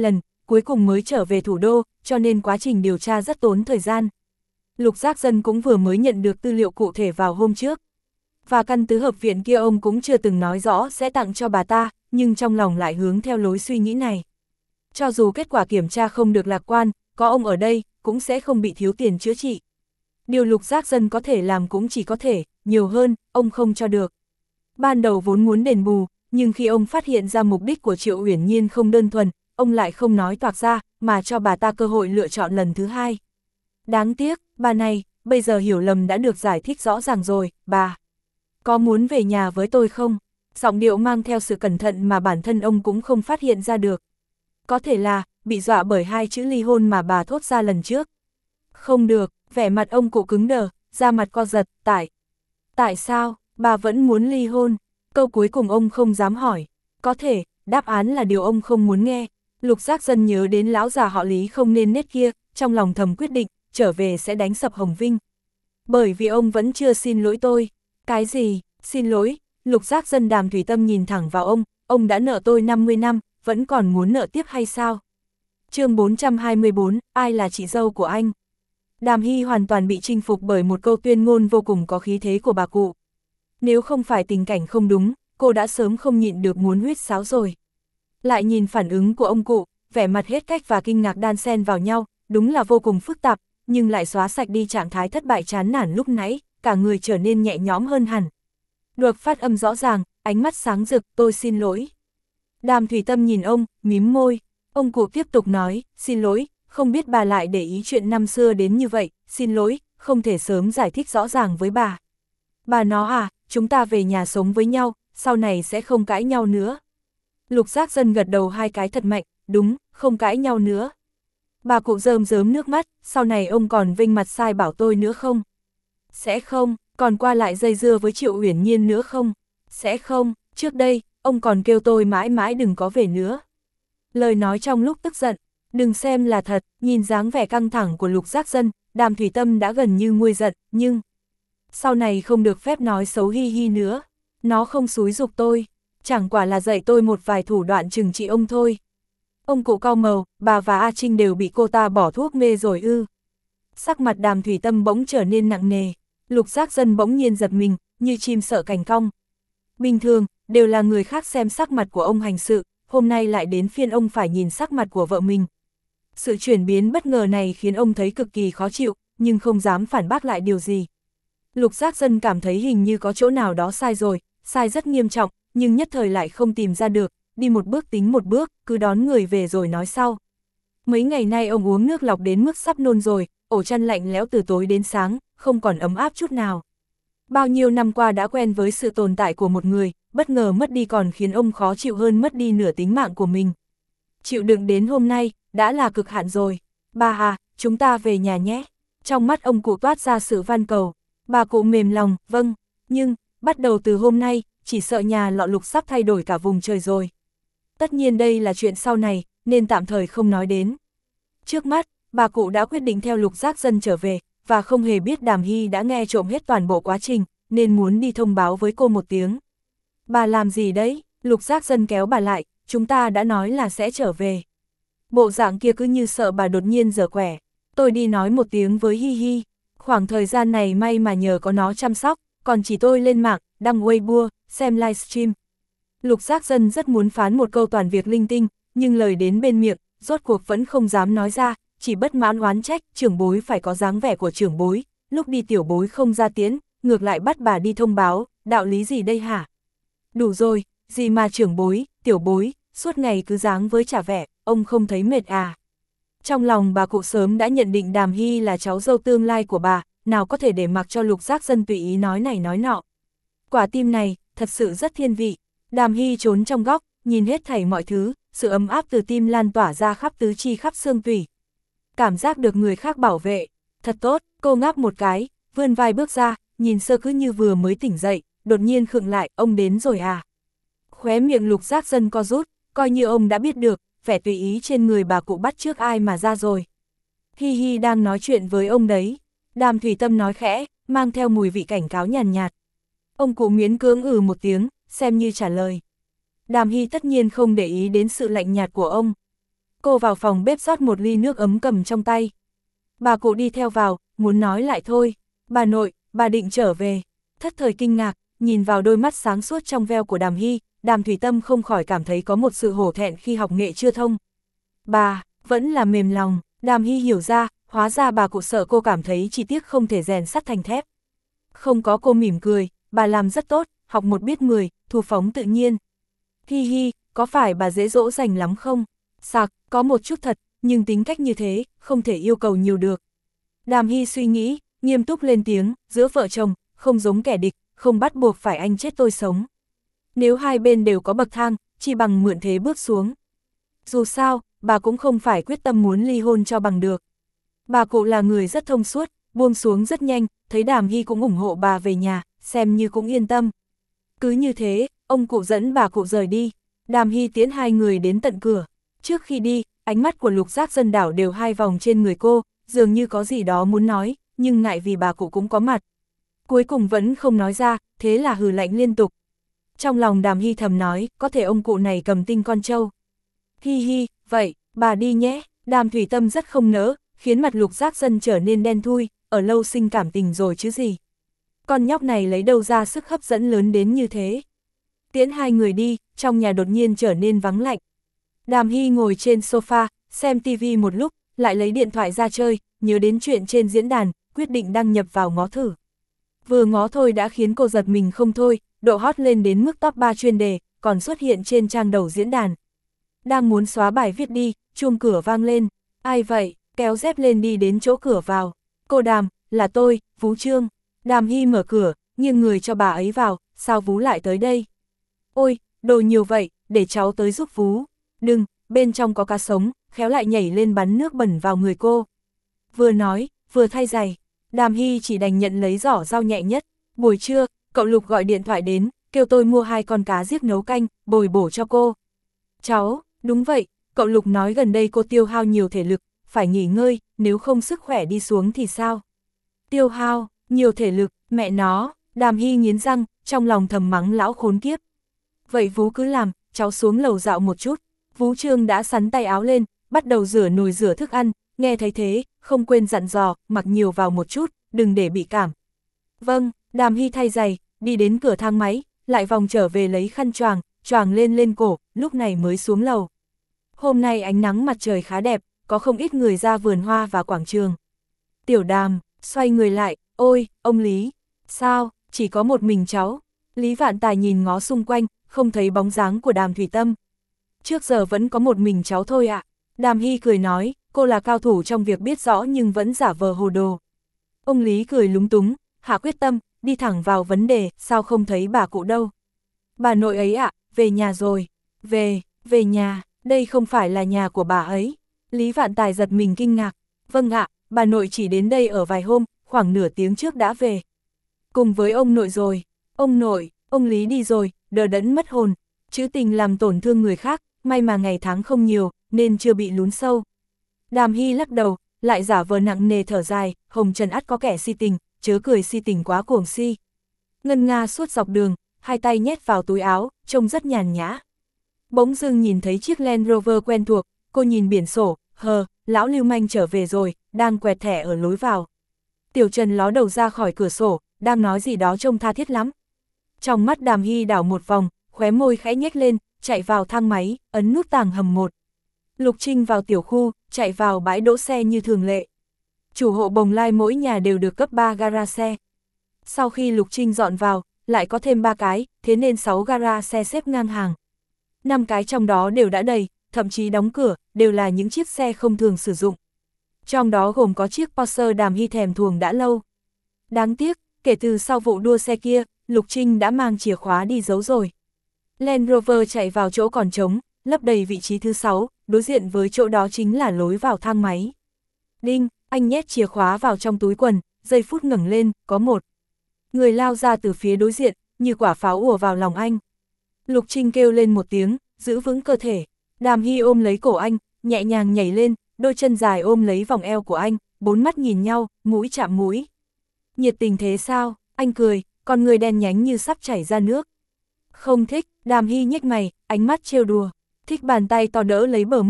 cuối cùng mới trở về thủ đô, cho nên quá trình điều tra rất tốn thời gian. Lục Giác Dân cũng vừa mới nhận được tư liệu cụ thể vào hôm trước. Và căn tứ hợp viện kia ông cũng chưa từng nói rõ sẽ tặng cho bà ta, nhưng trong lòng lại hướng theo lối suy nghĩ này. Cho dù kết quả kiểm tra không được lạc quan, có ông ở đây, cũng sẽ không bị thiếu tiền chữa trị. Điều Lục Giác Dân có thể làm cũng chỉ có thể, nhiều hơn, ông không cho được. Ban đầu vốn muốn đền bù, nhưng khi ông phát hiện ra mục đích của Triệu Uyển Nhiên không đơn thuần, ông lại không nói toạc ra, mà cho bà ta cơ hội lựa chọn lần thứ hai. Đáng tiếc, bà này, bây giờ hiểu lầm đã được giải thích rõ ràng rồi, bà. Có muốn về nhà với tôi không? Giọng điệu mang theo sự cẩn thận mà bản thân ông cũng không phát hiện ra được. Có thể là, bị dọa bởi hai chữ ly hôn mà bà thốt ra lần trước. Không được, vẻ mặt ông cụ cứng đờ, da mặt co giật, tại. Tại sao, bà vẫn muốn ly hôn? Câu cuối cùng ông không dám hỏi. Có thể, đáp án là điều ông không muốn nghe. Lục Giác Dân nhớ đến lão già họ Lý không nên nết kia, trong lòng thầm quyết định, trở về sẽ đánh sập Hồng Vinh. Bởi vì ông vẫn chưa xin lỗi tôi. Cái gì, xin lỗi? Lục Giác Dân Đàm Thủy Tâm nhìn thẳng vào ông, ông đã nợ tôi năm mươi năm, vẫn còn muốn nợ tiếp hay sao? Chương bốn trăm hai mươi bốn, ai là chị dâu của anh? Đàm Hy hoàn toàn bị chinh phục bởi một câu tuyên ngôn vô cùng có khí thế của bà cụ. Nếu không phải tình cảnh không đúng, cô đã sớm không nhịn được muốn huýt sáo rồi. Lại nhìn phản ứng của ông cụ, vẻ mặt hết cách và kinh ngạc đan xen vào nhau, đúng là vô cùng phức tạp, nhưng lại xóa sạch đi trạng thái thất bại chán nản lúc nãy, cả người trở nên nhẹ nhõm hơn hẳn. Được phát âm rõ ràng, ánh mắt sáng rực, tôi xin lỗi. Đàm Thủy Tâm nhìn ông, mím môi, ông cụ tiếp tục nói, xin lỗi, không biết bà lại để ý chuyện năm xưa đến như vậy, xin lỗi, không thể sớm giải thích rõ ràng với bà. Bà nó à, chúng ta về nhà sống với nhau, sau này sẽ không cãi nhau nữa. Lục Giác Dân gật đầu hai cái thật mạnh, đúng, không cãi nhau nữa. Bà cụ rơm rớm nước mắt, sau này ông còn vinh mặt sai bảo tôi nữa không? Sẽ không, còn qua lại dây dưa với Triệu Uyển Nhiên nữa không? Sẽ không, trước đây, ông còn kêu tôi mãi mãi đừng có về nữa. Lời nói trong lúc tức giận, đừng xem là thật, nhìn dáng vẻ căng thẳng của Lục Giác Dân, Đàm Thủy Tâm đã gần như nguôi giận, nhưng sau này không được phép nói xấu Hi Hi nữa, nó không xúi giục tôi, chẳng quả là dạy tôi một vài thủ đoạn trừng trị ông thôi. Ông cụ cau màu, bà và A Trinh đều bị cô ta bỏ thuốc mê rồi ư. Sắc mặt Đàm Thủy Tâm bỗng trở nên nặng nề, Lục Giác Dân bỗng nhiên giật mình, như chim sợ cành cong. Bình thường, đều là người khác xem sắc mặt của ông hành sự, hôm nay lại đến phiên ông phải nhìn sắc mặt của vợ mình. Sự chuyển biến bất ngờ này khiến ông thấy cực kỳ khó chịu, nhưng không dám phản bác lại điều gì. Lục Giác Dân cảm thấy hình như có chỗ nào đó sai rồi, sai rất nghiêm trọng, nhưng nhất thời lại không tìm ra được, đi một bước tính một bước, cứ đón người về rồi nói sau. Mấy ngày nay ông uống nước lọc đến mức sắp nôn rồi, ổ chăn lạnh lẽo từ tối đến sáng, không còn ấm áp chút nào. Bao nhiêu năm qua đã quen với sự tồn tại của một người, bất ngờ mất đi còn khiến ông khó chịu hơn mất đi nửa tính mạng của mình. Chịu đựng đến hôm nay, đã là cực hạn rồi. Bà à, chúng ta về nhà nhé. Trong mắt ông cụ toát ra sự van cầu. Bà cụ mềm lòng, vâng, nhưng, bắt đầu từ hôm nay, chỉ sợ nhà lọ Lục sắp thay đổi cả vùng trời rồi. Tất nhiên đây là chuyện sau này, nên tạm thời không nói đến. Trước mắt, bà cụ đã quyết định theo Lục Giác Dân trở về, và không hề biết Đàm Hy đã nghe trộm hết toàn bộ quá trình, nên muốn đi thông báo với cô một tiếng. Bà làm gì đấy? Lục Giác Dân kéo bà lại, chúng ta đã nói là sẽ trở về. Bộ dạng kia cứ như sợ bà đột nhiên giở quẻ. Tôi đi nói một tiếng với Hi Hi. Khoảng thời gian này may mà nhờ có nó chăm sóc, còn chỉ tôi lên mạng, đăng Weibo, xem livestream. Lục Giác Dân rất muốn phán một câu toàn việc linh tinh, nhưng lời đến bên miệng, rốt cuộc vẫn không dám nói ra, chỉ bất mãn oán trách, trưởng bối phải có dáng vẻ của trưởng bối, lúc đi tiểu bối không ra tiễn, ngược lại bắt bà đi thông báo, đạo lý gì đây hả? Đủ rồi, gì mà trưởng bối, tiểu bối, suốt ngày cứ dáng với trả vẻ, ông không thấy mệt à? Trong lòng bà cụ sớm đã nhận định Đàm Hy là cháu dâu tương lai của bà, nào có thể để mặc cho Lục Giác Dân tùy ý nói này nói nọ. Quả tim này, thật sự rất thiên vị. Đàm Hy trốn trong góc, nhìn hết thảy mọi thứ, sự ấm áp từ tim lan tỏa ra khắp tứ chi khắp xương tủy. Cảm giác được người khác bảo vệ, thật tốt, cô ngáp một cái, vươn vai bước ra, nhìn Sơ cứ như vừa mới tỉnh dậy, đột nhiên khựng lại, ông đến rồi à? Khóe miệng Lục Giác Dân co rút, coi như ông đã biết được, vẻ tùy ý trên người bà cụ bắt trước ai mà ra rồi. Hi Hi đang nói chuyện với ông đấy. Đàm Thủy Tâm nói khẽ, mang theo mùi vị cảnh cáo nhàn nhạt. Ông cụ miễn cưỡng ừ một tiếng, xem như trả lời. Đàm Hy tất nhiên không để ý đến sự lạnh nhạt của ông. Cô vào phòng bếp rót một ly nước ấm cầm trong tay. Bà cụ đi theo vào, muốn nói lại thôi. Bà nội, bà định trở về. Thất thời kinh ngạc, nhìn vào đôi mắt sáng suốt trong veo của Đàm Hy, Đàm Thủy Tâm không khỏi cảm thấy có một sự hổ thẹn khi học nghệ chưa thông. Bà, vẫn là mềm lòng. Đàm Hy hiểu ra, hóa ra bà cụ sợ cô cảm thấy chỉ tiếc không thể rèn sắt thành thép. Không có, cô mỉm cười, bà làm rất tốt, học một biết mười, thu phóng tự nhiên. Hi hi, có phải bà dễ dỗ dành lắm không? Sặc, có một chút thật, nhưng tính cách như thế, không thể yêu cầu nhiều được. Đàm Hy suy nghĩ, nghiêm túc lên tiếng, giữa vợ chồng, không giống kẻ địch, không bắt buộc phải anh chết tôi sống. Nếu hai bên đều có bậc thang, chỉ bằng mượn thế bước xuống. Dù sao, bà cũng không phải quyết tâm muốn ly hôn cho bằng được. Bà cụ là người rất thông suốt, buông xuống rất nhanh, thấy Đàm Hy cũng ủng hộ bà về nhà, xem như cũng yên tâm. Cứ như thế, ông cụ dẫn bà cụ rời đi, Đàm Hy tiễn hai người đến tận cửa. Trước khi đi, ánh mắt của Lục Giác Dân đảo đều hai vòng trên người cô, dường như có gì đó muốn nói, nhưng ngại vì bà cụ cũng có mặt. Cuối cùng vẫn không nói ra, thế là hừ lạnh liên tục. Trong lòng Đàm Hy thầm nói, có thể ông cụ này cầm tinh con trâu. Hi hi, vậy, bà đi nhé. Đàm Thủy Tâm rất không nỡ, khiến mặt Lục Giác Dân trở nên đen thui, ở lâu sinh cảm tình rồi chứ gì. Con nhóc này lấy đâu ra sức hấp dẫn lớn đến như thế. Tiễn hai người đi, trong nhà đột nhiên trở nên vắng lạnh. Đàm Hy ngồi trên sofa, xem tivi một lúc, lại lấy điện thoại ra chơi, nhớ đến chuyện trên diễn đàn, quyết định đăng nhập vào ngó thử. Vừa ngó thôi đã khiến cô giật mình không thôi, độ hot lên đến mức top ba chuyên đề, còn xuất hiện trên trang đầu diễn đàn. Đang muốn xóa bài viết đi, chuông cửa vang lên. Ai vậy? Kéo dép lên đi đến chỗ cửa vào. Cô Đàm, là tôi, Vú Trương. Đàm Hy mở cửa, nghiêng người cho bà ấy vào, sao Vú lại tới đây? Ôi, đồ nhiều vậy, để cháu tới giúp Vú. Đừng, bên trong có cá sống, khéo lại nhảy lên bắn nước bẩn vào người cô. Vừa nói, vừa thay giày. Đàm Hy chỉ đành nhận lấy giỏ rau nhẹ nhất. Buổi trưa, cậu Lục gọi điện thoại đến, kêu tôi mua hai con cá giết nấu canh, bồi bổ cho cô. Cháu, đúng vậy, cậu Lục nói gần đây cô tiêu hao nhiều thể lực, phải nghỉ ngơi, nếu không sức khỏe đi xuống thì sao? Tiêu hao, nhiều thể lực, mẹ nó, Đàm Hy nghiến răng, trong lòng thầm mắng lão khốn kiếp. Vậy Vú cứ làm, cháu xuống lầu dạo một chút. Vú Trương đã sắn tay áo lên, bắt đầu rửa nồi rửa thức ăn, nghe thấy thế, không quên dặn dò, mặc nhiều vào một chút, đừng để bị cảm. Vâng, Đàm Hy thay giày, đi đến cửa thang máy, lại vòng trở về lấy khăn choàng, choàng lên lên cổ, lúc này mới xuống lầu. Hôm nay ánh nắng mặt trời khá đẹp, có không ít người ra vườn hoa và quảng trường. Tiểu Đàm, xoay người lại, ôi, ông Lý, sao, chỉ có một mình cháu. Lý Vạn Tài nhìn ngó xung quanh, không thấy bóng dáng của Đàm Thủy Tâm. Trước giờ vẫn có một mình cháu thôi ạ. À. Đàm Hy cười nói, cô là cao thủ trong việc biết rõ nhưng vẫn giả vờ hồ đồ. Ông Lý cười lúng túng, hạ quyết tâm, đi thẳng vào vấn đề, sao không thấy bà cụ đâu. Bà nội ấy ạ, à, về nhà rồi. Về, về nhà, đây không phải là nhà của bà ấy. Lý Vạn Tài giật mình kinh ngạc. Vâng ạ, bà nội chỉ đến đây ở vài hôm, khoảng nửa tiếng trước đã về. Cùng với ông nội rồi. Ông nội, ông Lý đi rồi, đờ đẫn mất hồn. Chữ tình làm tổn thương người khác, may mà ngày tháng không nhiều, nên chưa bị lún sâu. Đàm Hy lắc đầu, lại giả vờ nặng nề thở dài, hồng trần ắt có kẻ si tình, chớ cười si tình quá cuồng si. Ngân nga suốt dọc đường, hai tay nhét vào túi áo, trông rất nhàn nhã. Bỗng dưng nhìn thấy chiếc Land Rover quen thuộc, cô nhìn biển sổ, hờ, lão lưu manh trở về rồi, đang quẹt thẻ ở lối vào. Tiểu Trần ló đầu ra khỏi cửa sổ, đang nói gì đó trông tha thiết lắm. Trong mắt Đàm Hy đảo một vòng, khóe môi khẽ nhếch lên, chạy vào thang máy, ấn nút tàng hầm một. Lục Trinh vào tiểu khu, chạy vào bãi đỗ xe như thường lệ. Chủ hộ Bồng Lai mỗi nhà đều được cấp ba gara xe. Sau khi Lục Trinh dọn vào, lại có thêm ba cái, thế nên sáu gara xe xếp ngang hàng. năm cái trong đó đều đã đầy, thậm chí đóng cửa, đều là những chiếc xe không thường sử dụng. Trong đó gồm có chiếc Porsche Đàm Hy thèm thuồng đã lâu. Đáng tiếc, kể từ sau vụ đua xe kia, Lục Trinh đã mang chìa khóa đi giấu rồi. Land Rover chạy vào chỗ còn trống, lấp đầy vị trí thứ sáu, đối diện với chỗ đó chính là lối vào thang máy. Đinh, anh nhét chìa khóa vào trong túi quần, giây phút ngẩng lên, có một người lao ra từ phía đối diện, như quả pháo ùa vào lòng anh. Lục Trinh kêu lên một tiếng, giữ vững cơ thể. Đàm Hy ôm lấy cổ anh, nhẹ nhàng nhảy lên, đôi chân dài ôm lấy vòng eo của anh, bốn mắt nhìn nhau, mũi chạm mũi. Nhiệt tình thế sao? Anh cười, con người đen nhánh như sắp chảy ra nước. Không thích, Đàm Hy nhếch mày, ánh mắt trêu đùa. Thích bàn tay to đỡ lấy bờ mông,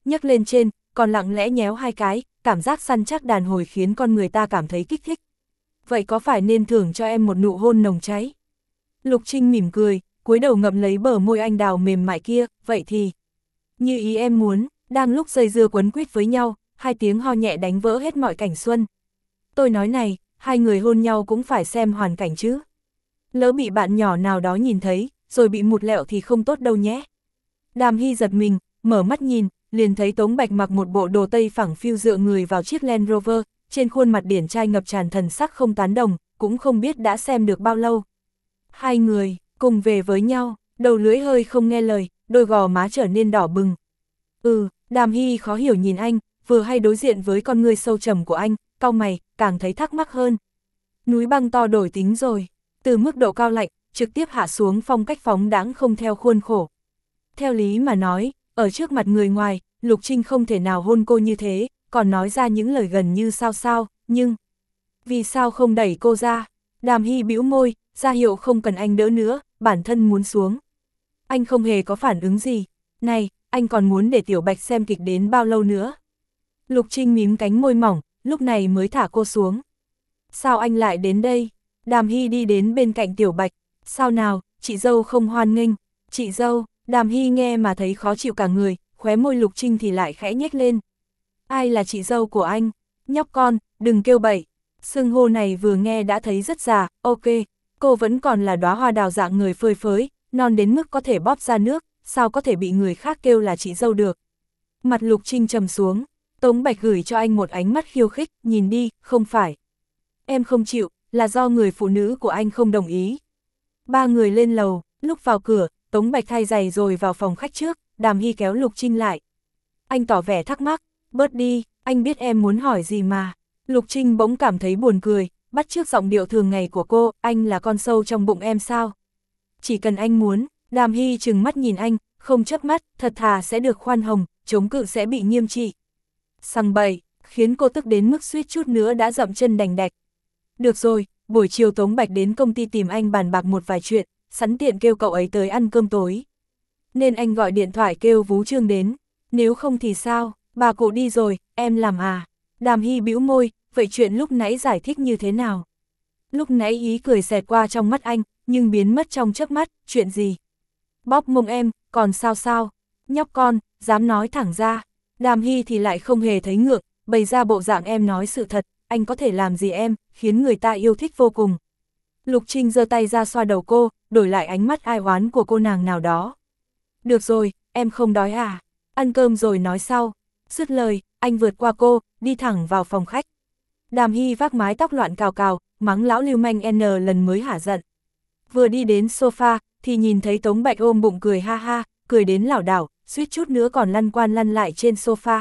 nhấc lên trên, còn lặng lẽ nhéo hai cái, cảm giác săn chắc đàn hồi khiến con người ta cảm thấy kích thích. Vậy có phải nên thưởng cho em một nụ hôn nồng cháy? Lục Trinh mỉm cười, cúi đầu ngậm lấy bờ môi anh đào mềm mại kia, vậy thì... Như ý em muốn, đang lúc dây dưa quấn quýt với nhau, hai tiếng ho nhẹ đánh vỡ hết mọi cảnh xuân. Tôi nói này, hai người hôn nhau cũng phải xem hoàn cảnh chứ. Lỡ bị bạn nhỏ nào đó nhìn thấy, rồi bị mụt lẹo thì không tốt đâu nhé. Đàm Hy giật mình, mở mắt nhìn, liền thấy Tống Bạch mặc một bộ đồ tây phẳng phiu dựa người vào chiếc Land Rover, trên khuôn mặt điển trai ngập tràn thần sắc không tán đồng, cũng không biết đã xem được bao lâu. Hai người, cùng về với nhau, đầu lưỡi hơi không nghe lời, đôi gò má trở nên đỏ bừng. Ừ, Đàm Hy khó hiểu nhìn anh, vừa hay đối diện với con ngươi sâu trầm của anh, cau mày, càng thấy thắc mắc hơn. Núi băng to đổi tính rồi, từ mức độ cao lạnh, trực tiếp hạ xuống phong cách phóng đãng không theo khuôn khổ. Theo lý mà nói, ở trước mặt người ngoài, Lục Trinh không thể nào hôn cô như thế, còn nói ra những lời gần như sao sao, nhưng... Vì sao không đẩy cô ra? Đàm Hy bĩu môi, ra hiệu không cần anh đỡ nữa, bản thân muốn xuống. Anh không hề có phản ứng gì. Này, anh còn muốn để Tiểu Bạch xem kịch đến bao lâu nữa? Lục Trinh mím cánh môi mỏng, lúc này mới thả cô xuống. Sao anh lại đến đây? Đàm Hy đi đến bên cạnh Tiểu Bạch. Sao nào, chị dâu không hoan nghênh. Chị dâu, Đàm Hy nghe mà thấy khó chịu cả người, khóe môi Lục Trinh thì lại khẽ nhếch lên. Ai là chị dâu của anh? Nhóc con, đừng kêu bậy. Xưng hô này vừa nghe đã thấy rất già, ok. Cô vẫn còn là đóa hoa đào dạng người phơi phới, non đến mức có thể bóp ra nước, sao có thể bị người khác kêu là chị dâu được. Mặt Lục Trinh trầm xuống, Tống Bạch gửi cho anh một ánh mắt khiêu khích, nhìn đi, không phải. Em không chịu, là do người phụ nữ của anh không đồng ý. Ba người lên lầu, lúc vào cửa, Tống Bạch thay giày rồi vào phòng khách trước, Đàm Hy kéo Lục Trinh lại. Anh tỏ vẻ thắc mắc, bớt đi, anh biết em muốn hỏi gì mà. Lục Trinh bỗng cảm thấy buồn cười, bắt chước giọng điệu thường ngày của cô, anh là con sâu trong bụng em sao? Chỉ cần anh muốn, Đàm Hy trừng mắt nhìn anh, không chớp mắt, thật thà sẽ được khoan hồng, chống cự sẽ bị nghiêm trị. Sằng bậy, khiến cô tức đến mức suýt chút nữa đã dậm chân đành đạch. Được rồi, buổi chiều Tống Bạch đến công ty tìm anh bàn bạc một vài chuyện, sẵn tiện kêu cậu ấy tới ăn cơm tối. Nên anh gọi điện thoại kêu Vú Trương đến, nếu không thì sao, bà cụ đi rồi, em làm à? Đàm Hy bĩu môi, vậy chuyện lúc nãy giải thích như thế nào? Lúc nãy ý cười xẹt qua trong mắt anh, nhưng biến mất trong chớp mắt, chuyện gì? Bóp mông em, còn sao sao? Nhóc con, dám nói thẳng ra. Đàm Hy thì lại không hề thấy ngượng, bày ra bộ dạng em nói sự thật, anh có thể làm gì em, khiến người ta yêu thích vô cùng. Lục Trinh giơ tay ra xoa đầu cô, đổi lại ánh mắt ai oán của cô nàng nào đó. Được rồi, em không đói à? Ăn cơm rồi nói sau. Dứt lời, anh vượt qua cô, đi thẳng vào phòng khách. Đàm Hy vác mái tóc loạn cào cào, mắng lão lưu manh N lần mới hả giận. Vừa đi đến sofa, thì nhìn thấy Tống Bạch ôm bụng cười ha ha, cười đến lảo đảo, suýt chút nữa còn lăn quan lăn lại trên sofa.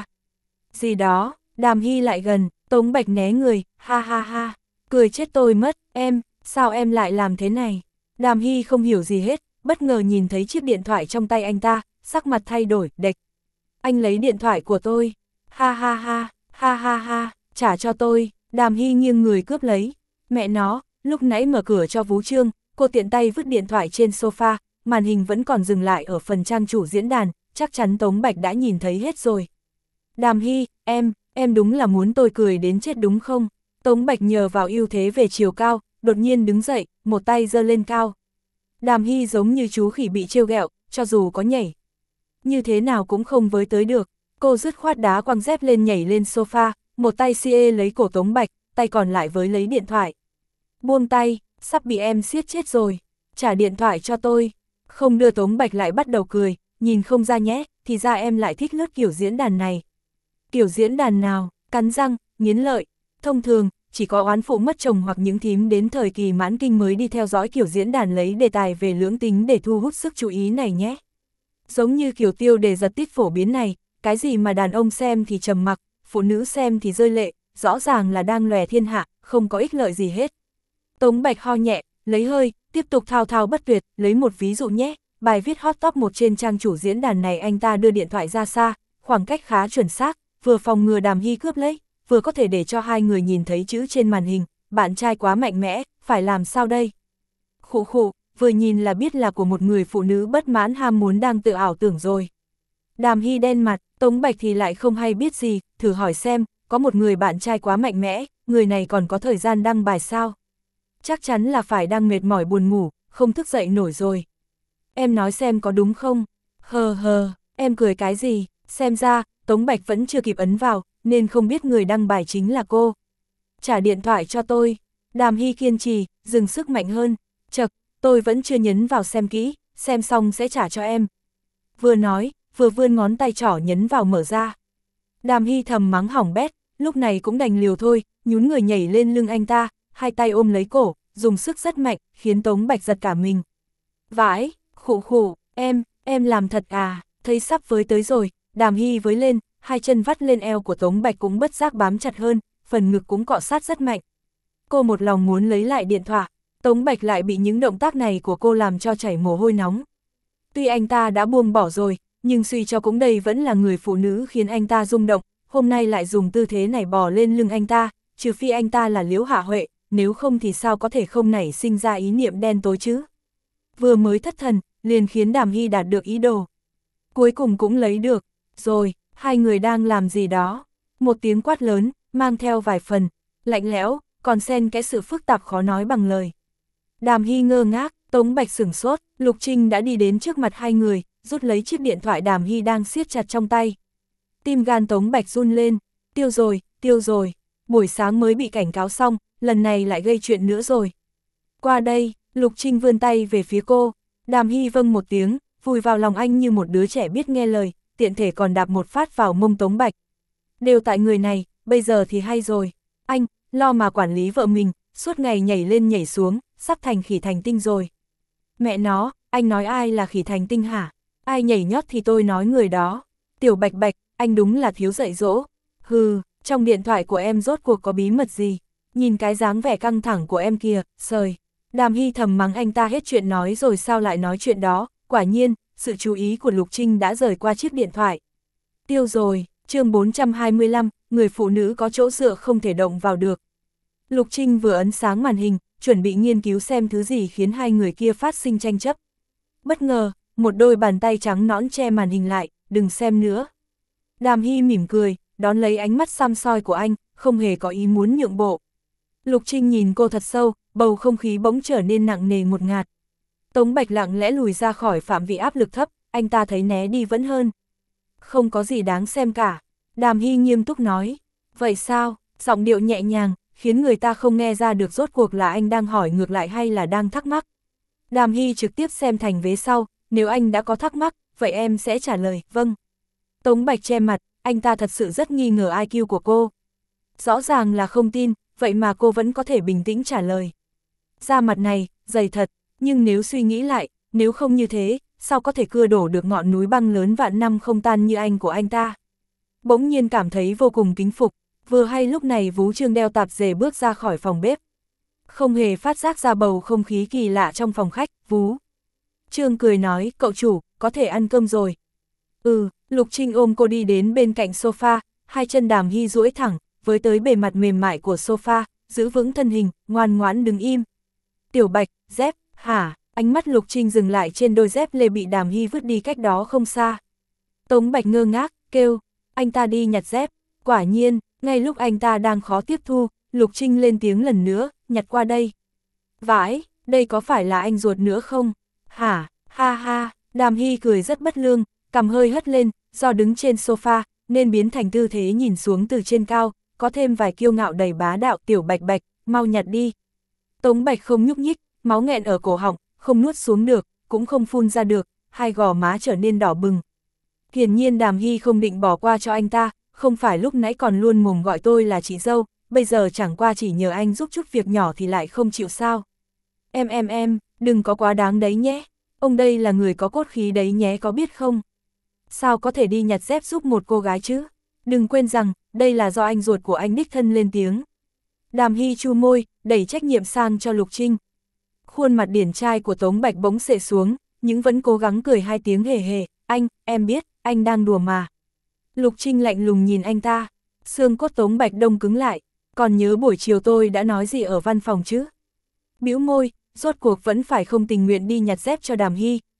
Gì đó, Đàm Hy lại gần, Tống Bạch né người, ha ha ha, cười chết tôi mất, em, sao em lại làm thế này? Đàm Hy không hiểu gì hết, bất ngờ nhìn thấy chiếc điện thoại trong tay anh ta, sắc mặt thay đổi, đệch. Anh lấy điện thoại của tôi, ha ha ha, ha ha ha, trả cho tôi. Đàm Hy nghiêng người cướp lấy. Mẹ nó, lúc nãy mở cửa cho Vú Trương, cô tiện tay vứt điện thoại trên sofa, màn hình vẫn còn dừng lại ở phần trang chủ diễn đàn, chắc chắn Tống Bạch đã nhìn thấy hết rồi. Đàm Hy, em, em đúng là muốn tôi cười đến chết đúng không? Tống Bạch nhờ vào ưu thế về chiều cao, đột nhiên đứng dậy, một tay giơ lên cao. Đàm Hy giống như chú khỉ bị trêu ghẹo, cho dù có nhảy. Như thế nào cũng không với tới được, cô dứt khoát đá quăng dép lên nhảy lên sofa, một tay xê lấy cổ Tống Bạch, tay còn lại với lấy điện thoại. Buông tay, sắp bị em siết chết rồi, trả điện thoại cho tôi. Không đưa Tống Bạch lại bắt đầu cười, nhìn không ra nhé, thì ra em lại thích lướt kiểu diễn đàn này. Kiểu diễn đàn nào, cắn răng, nghiến lợi, thông thường, chỉ có oán phụ mất chồng hoặc những thím đến thời kỳ mãn kinh mới đi theo dõi kiểu diễn đàn lấy đề tài về lưỡng tính để thu hút sức chú ý này nhé. Giống như kiểu tiêu đề giật tít phổ biến này, cái gì mà đàn ông xem thì trầm mặc, phụ nữ xem thì rơi lệ, rõ ràng là đang lòe thiên hạ, không có ích lợi gì hết. Tống Bạch ho nhẹ, lấy hơi, tiếp tục thao thao bất tuyệt, lấy một ví dụ nhé, bài viết hot top một trên trang chủ diễn đàn này anh ta đưa điện thoại ra xa, khoảng cách khá chuẩn xác, vừa phòng ngừa Đàm Hy cướp lấy, vừa có thể để cho hai người nhìn thấy chữ trên màn hình, bạn trai quá mạnh mẽ, phải làm sao đây? Khụ khụ, vừa nhìn là biết là của một người phụ nữ bất mãn ham muốn đang tự ảo tưởng rồi. Đàm Hy đen mặt, Tống Bạch thì lại không hay biết gì, thử hỏi xem, có một người bạn trai quá mạnh mẽ, người này còn có thời gian đăng bài sao? Chắc chắn là phải đang mệt mỏi buồn ngủ, không thức dậy nổi rồi. Em nói xem có đúng không? Hờ hờ, em cười cái gì? Xem ra, Tống Bạch vẫn chưa kịp ấn vào, nên không biết người đăng bài chính là cô. Trả điện thoại cho tôi. Đàm Hy kiên trì, dừng sức mạnh hơn. Chật, tôi vẫn chưa nhấn vào xem kỹ, xem xong sẽ trả cho em. Vừa nói, vừa vươn ngón tay trỏ nhấn vào mở ra. Đàm Hy thầm mắng hỏng bét, lúc này cũng đành liều thôi, nhún người nhảy lên lưng anh ta, hai tay ôm lấy cổ, dùng sức rất mạnh, khiến Tống Bạch giật cả mình. Vãi, khụ khụ, em, em làm thật à, thấy sắp với tới rồi, Đàm Hy với lên, hai chân vắt lên eo của Tống Bạch cũng bất giác bám chặt hơn, phần ngực cũng cọ sát rất mạnh. Cô một lòng muốn lấy lại điện thoại, Tống Bạch lại bị những động tác này của cô làm cho chảy mồ hôi nóng. Tuy anh ta đã buông bỏ rồi, nhưng suy cho cũng đây vẫn là người phụ nữ khiến anh ta rung động, hôm nay lại dùng tư thế này bò lên lưng anh ta, trừ phi anh ta là Liễu Hạ Huệ, nếu không thì sao có thể không nảy sinh ra ý niệm đen tối chứ. Vừa mới thất thần, liền khiến Đàm Hy đạt được ý đồ. Cuối cùng cũng lấy được, rồi, hai người đang làm gì đó. Một tiếng quát lớn, mang theo vài phần, lạnh lẽo, còn xen cái sự phức tạp khó nói bằng lời. Đàm Hy ngơ ngác, Tống Bạch sửng sốt, Lục Trinh đã đi đến trước mặt hai người, rút lấy chiếc điện thoại Đàm Hy đang siết chặt trong tay. Tim gan Tống Bạch run lên, tiêu rồi, tiêu rồi, buổi sáng mới bị cảnh cáo xong, lần này lại gây chuyện nữa rồi. Qua đây, Lục Trinh vươn tay về phía cô, Đàm Hy vâng một tiếng, vùi vào lòng anh như một đứa trẻ biết nghe lời, tiện thể còn đạp một phát vào mông Tống Bạch. Đều tại người này, bây giờ thì hay rồi, anh, lo mà quản lý vợ mình, suốt ngày nhảy lên nhảy xuống, sắp thành khỉ thành tinh rồi. Mẹ nó, anh nói ai là khỉ thành tinh hả? Ai nhảy nhót thì tôi nói người đó. Tiểu Bạch Bạch, anh đúng là thiếu dạy dỗ. Hừ, trong điện thoại của em rốt cuộc có bí mật gì? Nhìn cái dáng vẻ căng thẳng của em kìa, sời. Đàm Hy thầm mắng anh ta hết chuyện nói rồi sao lại nói chuyện đó, quả nhiên, sự chú ý của Lục Trinh đã rời qua chiếc điện thoại. Tiêu rồi, chương bốn trăm hai mươi lăm, người phụ nữ có chỗ dựa không thể động vào được. Lục Trinh vừa ấn sáng màn hình, chuẩn bị nghiên cứu xem thứ gì khiến hai người kia phát sinh tranh chấp. Bất ngờ, một đôi bàn tay trắng nõn che màn hình lại, đừng xem nữa. Đàm Hy mỉm cười, đón lấy ánh mắt xăm soi của anh, không hề có ý muốn nhượng bộ. Lục Trinh nhìn cô thật sâu, bầu không khí bỗng trở nên nặng nề ngột ngạt. Tống Bạch lặng lẽ lùi ra khỏi phạm vị áp lực thấp, anh ta thấy né đi vẫn hơn. Không có gì đáng xem cả, Đàm Hy nghiêm túc nói. Vậy sao, giọng điệu nhẹ nhàng, khiến người ta không nghe ra được rốt cuộc là anh đang hỏi ngược lại hay là đang thắc mắc. Đàm Hy trực tiếp xem thành vế sau, nếu anh đã có thắc mắc, vậy em sẽ trả lời, vâng. Tống Bạch che mặt, anh ta thật sự rất nghi ngờ i kiu của cô. Rõ ràng là không tin, vậy mà cô vẫn có thể bình tĩnh trả lời. Da mặt này, dày thật, nhưng nếu suy nghĩ lại, nếu không như thế, sao có thể cưa đổ được ngọn núi băng lớn vạn năm không tan như anh của anh ta. Bỗng nhiên cảm thấy vô cùng kính phục, vừa hay lúc này Vú Trương đeo tạp dề bước ra khỏi phòng bếp. Không hề phát giác ra bầu không khí kỳ lạ trong phòng khách, Vú Trương cười nói, cậu chủ, có thể ăn cơm rồi. Ừ, Lục Trinh ôm cô đi đến bên cạnh sofa, hai chân Đàm Hy duỗi thẳng, với tới bề mặt mềm mại của sofa, giữ vững thân hình, ngoan ngoãn đứng im. Tiểu Bạch, dép, hả? Ánh mắt Lục Trinh dừng lại trên đôi dép lê bị Đàm Hy vứt đi cách đó không xa. Tống Bạch ngơ ngác, kêu, anh ta đi nhặt dép. Quả nhiên, ngay lúc anh ta đang khó tiếp thu, Lục Trinh lên tiếng lần nữa, nhặt qua đây. Vãi, đây có phải là anh ruột nữa không? Hả, ha ha, Đàm Hy cười rất bất lương, cằm hơi hất lên, do đứng trên sofa, nên biến thành tư thế nhìn xuống từ trên cao, có thêm vài kiêu ngạo đầy bá đạo. Tiểu Bạch Bạch, mau nhặt đi. Tống Bạch không nhúc nhích, máu nghẹn ở cổ họng, không nuốt xuống được, cũng không phun ra được, hai gò má trở nên đỏ bừng. Hiển nhiên Đàm Hy không định bỏ qua cho anh ta, không phải lúc nãy còn luôn mồm gọi tôi là chị dâu, bây giờ chẳng qua chỉ nhờ anh giúp chút việc nhỏ thì lại không chịu sao. Em em em, đừng có quá đáng đấy nhé, ông đây là người có cốt khí đấy nhé, có biết không? Sao có thể đi nhặt dép giúp một cô gái chứ? Đừng quên rằng, đây là do anh ruột của anh đích thân lên tiếng. Đàm Hy chu môi, đẩy trách nhiệm sang cho Lục Trinh. Khuôn mặt điển trai của Tống Bạch bỗng xệ xuống, nhưng vẫn cố gắng cười hai tiếng hề hề, anh, em biết, anh đang đùa mà. Lục Trinh lạnh lùng nhìn anh ta, xương cốt Tống Bạch đông cứng lại, còn nhớ buổi chiều tôi đã nói gì ở văn phòng chứ? Bĩu môi, rốt cuộc vẫn phải không tình nguyện đi nhặt dép cho Đàm Hy,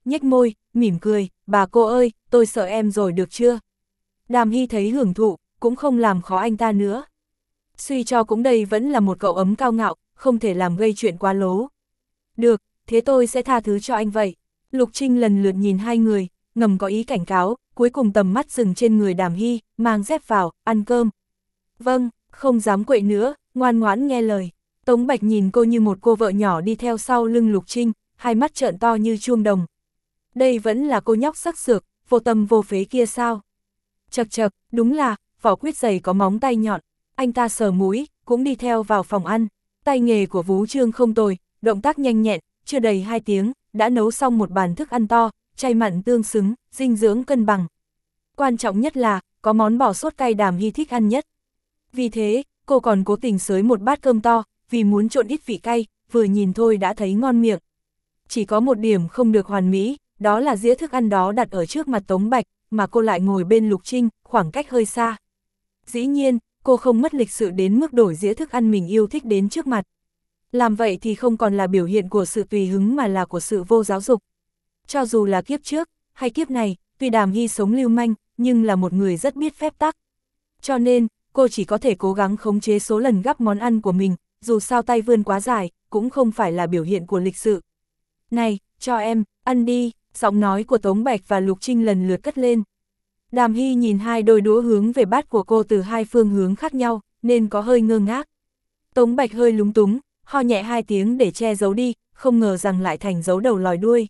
nhếch môi, mỉm cười, bà cô ơi, tôi sợ em rồi được chưa? Đàm Hy thấy hưởng thụ, cũng không làm khó anh ta nữa. Suy cho cũng đây vẫn là một cậu ấm cao ngạo, không thể làm gây chuyện quá lố. Được, thế tôi sẽ tha thứ cho anh vậy. Lục Trinh lần lượt nhìn hai người, ngầm có ý cảnh cáo, cuối cùng tầm mắt dừng trên người Đàm Hy, mang dép vào, ăn cơm. Vâng, không dám quậy nữa, ngoan ngoãn nghe lời. Tống Bạch nhìn cô như một cô vợ nhỏ đi theo sau lưng Lục Trinh, hai mắt trợn to như chuông đồng. Đây vẫn là cô nhóc sắc sược, vô tâm vô phế kia sao? Chật chật, đúng là, vỏ quýt dày có móng tay nhọn. Anh ta sờ mũi, cũng đi theo vào phòng ăn. Tay nghề của Vú Trương không tồi, động tác nhanh nhẹn, chưa đầy hai tiếng, đã nấu xong một bàn thức ăn to, chay mặn tương xứng, dinh dưỡng cân bằng. Quan trọng nhất là, có món bò sốt cay Đàm Hy thích ăn nhất. Vì thế, cô còn cố tình xới một bát cơm to, vì muốn trộn ít vị cay, vừa nhìn thôi đã thấy ngon miệng. Chỉ có một điểm không được hoàn mỹ, đó là dĩa thức ăn đó đặt ở trước mặt Tống Bạch, mà cô lại ngồi bên Lục Trinh, khoảng cách hơi xa. Dĩ nhiên, cô không mất lịch sự đến mức đổi dĩa thức ăn mình yêu thích đến trước mặt. Làm vậy thì không còn là biểu hiện của sự tùy hứng mà là của sự vô giáo dục. Cho dù là kiếp trước, hay kiếp này, tuy Đàm Hy sống lưu manh, nhưng là một người rất biết phép tắc. Cho nên, cô chỉ có thể cố gắng khống chế số lần gắp món ăn của mình, dù sao tay vươn quá dài, cũng không phải là biểu hiện của lịch sự. Này, cho em, ăn đi, giọng nói của Tống Bạch và Lục Trinh lần lượt cất lên. Đàm Hy nhìn hai đôi đũa hướng về bát của cô từ hai phương hướng khác nhau, nên có hơi ngơ ngác. Tống Bạch hơi lúng túng, ho nhẹ hai tiếng để che giấu đi, không ngờ rằng lại thành giấu đầu lòi đuôi.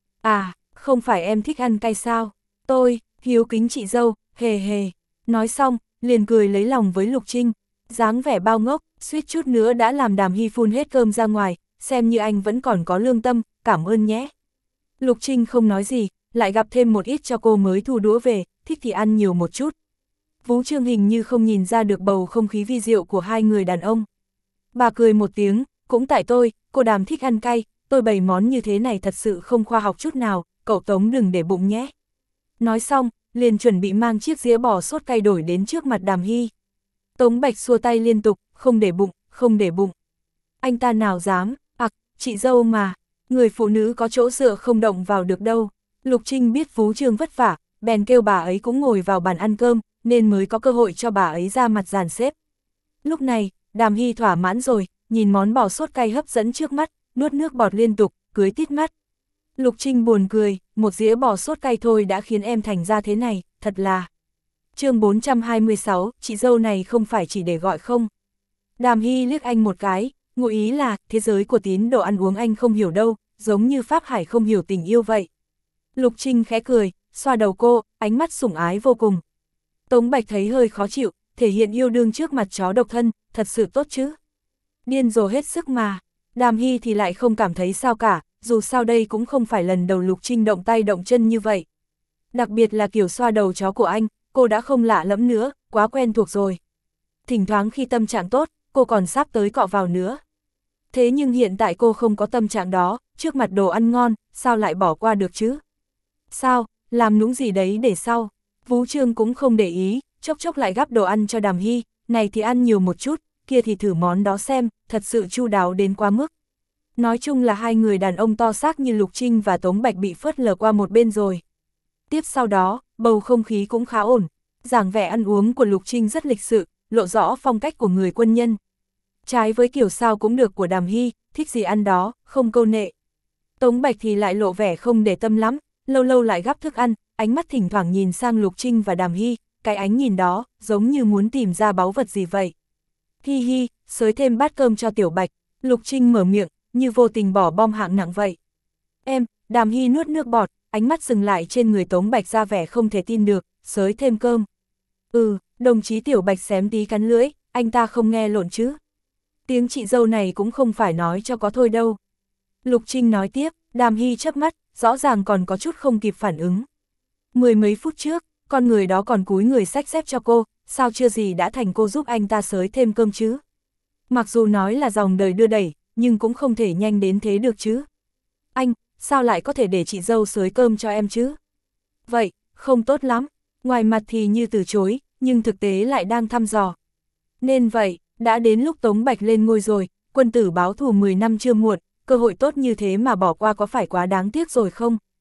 À, không phải em thích ăn cay sao? Tôi, hiếu kính chị dâu, hề hề. Nói xong, liền cười lấy lòng với Lục Trinh. Dáng vẻ bao ngốc, suýt chút nữa đã làm Đàm Hy phun hết cơm ra ngoài, xem như anh vẫn còn có lương tâm, cảm ơn nhé. Lục Trinh không nói gì, lại gặp thêm một ít cho cô mới thu đũa về, thích thì ăn nhiều một chút. Vú Trương hình như không nhìn ra được bầu không khí vi diệu của hai người đàn ông. Bà cười một tiếng, cũng tại tôi, cô Đàm thích ăn cay, tôi bày món như thế này thật sự không khoa học chút nào, cậu Tống đừng để bụng nhé. Nói xong, liền chuẩn bị mang chiếc dĩa bò sốt cay đổi đến trước mặt Đàm Hy. Tống Bạch xua tay liên tục, không để bụng, không để bụng. Anh ta nào dám, ặc, chị dâu mà, người phụ nữ có chỗ dựa không động vào được đâu. Lục Trinh biết Vú Trương vất vả, bèn kêu bà ấy cũng ngồi vào bàn ăn cơm, nên mới có cơ hội cho bà ấy ra mặt dàn xếp. Lúc này, Đàm Hy thỏa mãn rồi, nhìn món bò sốt cay hấp dẫn trước mắt, nuốt nước bọt liên tục, cưới tít mắt. Lục Trinh buồn cười, một dĩa bò sốt cay thôi đã khiến em thành ra thế này, thật là. Chương bốn trăm hai mươi sáu, chị dâu này không phải chỉ để gọi không. Đàm Hy liếc anh một cái, ngụ ý là, thế giới của tín đồ ăn uống anh không hiểu đâu, giống như Pháp Hải không hiểu tình yêu vậy. Lục Trinh khẽ cười, xoa đầu cô, ánh mắt sủng ái vô cùng. Tống Bạch thấy hơi khó chịu, thể hiện yêu đương trước mặt chó độc thân, thật sự tốt chứ. Điên rồ hết sức mà. Đàm Hy thì lại không cảm thấy sao cả, dù sao đây cũng không phải lần đầu Lục Trinh động tay động chân như vậy. Đặc biệt là kiểu xoa đầu chó của anh, cô đã không lạ lẫm nữa, quá quen thuộc rồi. Thỉnh thoảng khi tâm trạng tốt, cô còn sắp tới cọ vào nữa. Thế nhưng hiện tại cô không có tâm trạng đó, trước mặt đồ ăn ngon, sao lại bỏ qua được chứ? Sao, làm nũng gì đấy để sau? Vú Trương cũng không để ý, chốc chốc lại gắp đồ ăn cho Đàm Hy, này thì ăn nhiều một chút, kia thì thử món đó xem, thật sự chu đáo đến quá mức. Nói chung là hai người đàn ông to xác như Lục Trinh và Tống Bạch bị phớt lờ qua một bên rồi. Tiếp sau đó, bầu không khí cũng khá ổn, dáng vẻ ăn uống của Lục Trinh rất lịch sự, lộ rõ phong cách của người quân nhân. Trái với kiểu sao cũng được của Đàm Hy, thích gì ăn đó, không câu nệ. Tống Bạch thì lại lộ vẻ không để tâm lắm, lâu lâu lại gắp thức ăn, ánh mắt thỉnh thoảng nhìn sang Lục Trinh và Đàm Hy, cái ánh nhìn đó, giống như muốn tìm ra báu vật gì vậy. Hi hi, xới thêm bát cơm cho Tiểu Bạch, Lục Trinh mở miệng, như vô tình bỏ bom hạng nặng vậy. Em, Đàm Hy nuốt nước bọt, ánh mắt dừng lại trên người Tống Bạch ra vẻ không thể tin được, xới thêm cơm. Ừ, đồng chí Tiểu Bạch xém tí cắn lưỡi, anh ta không nghe lộn chứ. Tiếng chị dâu này cũng không phải nói cho có thôi đâu. Lục Trinh nói tiếp, Đàm Hy chớp mắt, rõ ràng còn có chút không kịp phản ứng. Mười mấy phút trước, con người đó còn cúi người xách xếp cho cô, sao chưa gì đã thành cô giúp anh ta xới thêm cơm chứ? Mặc dù nói là dòng đời đưa đẩy, nhưng cũng không thể nhanh đến thế được chứ. Anh, sao lại có thể để chị dâu xới cơm cho em chứ? Vậy, không tốt lắm, ngoài mặt thì như từ chối, nhưng thực tế lại đang thăm dò. Nên vậy, đã đến lúc Tống Bạch lên ngôi rồi, quân tử báo thù mười năm chưa muộn, cơ hội tốt như thế mà bỏ qua có phải quá đáng tiếc rồi không?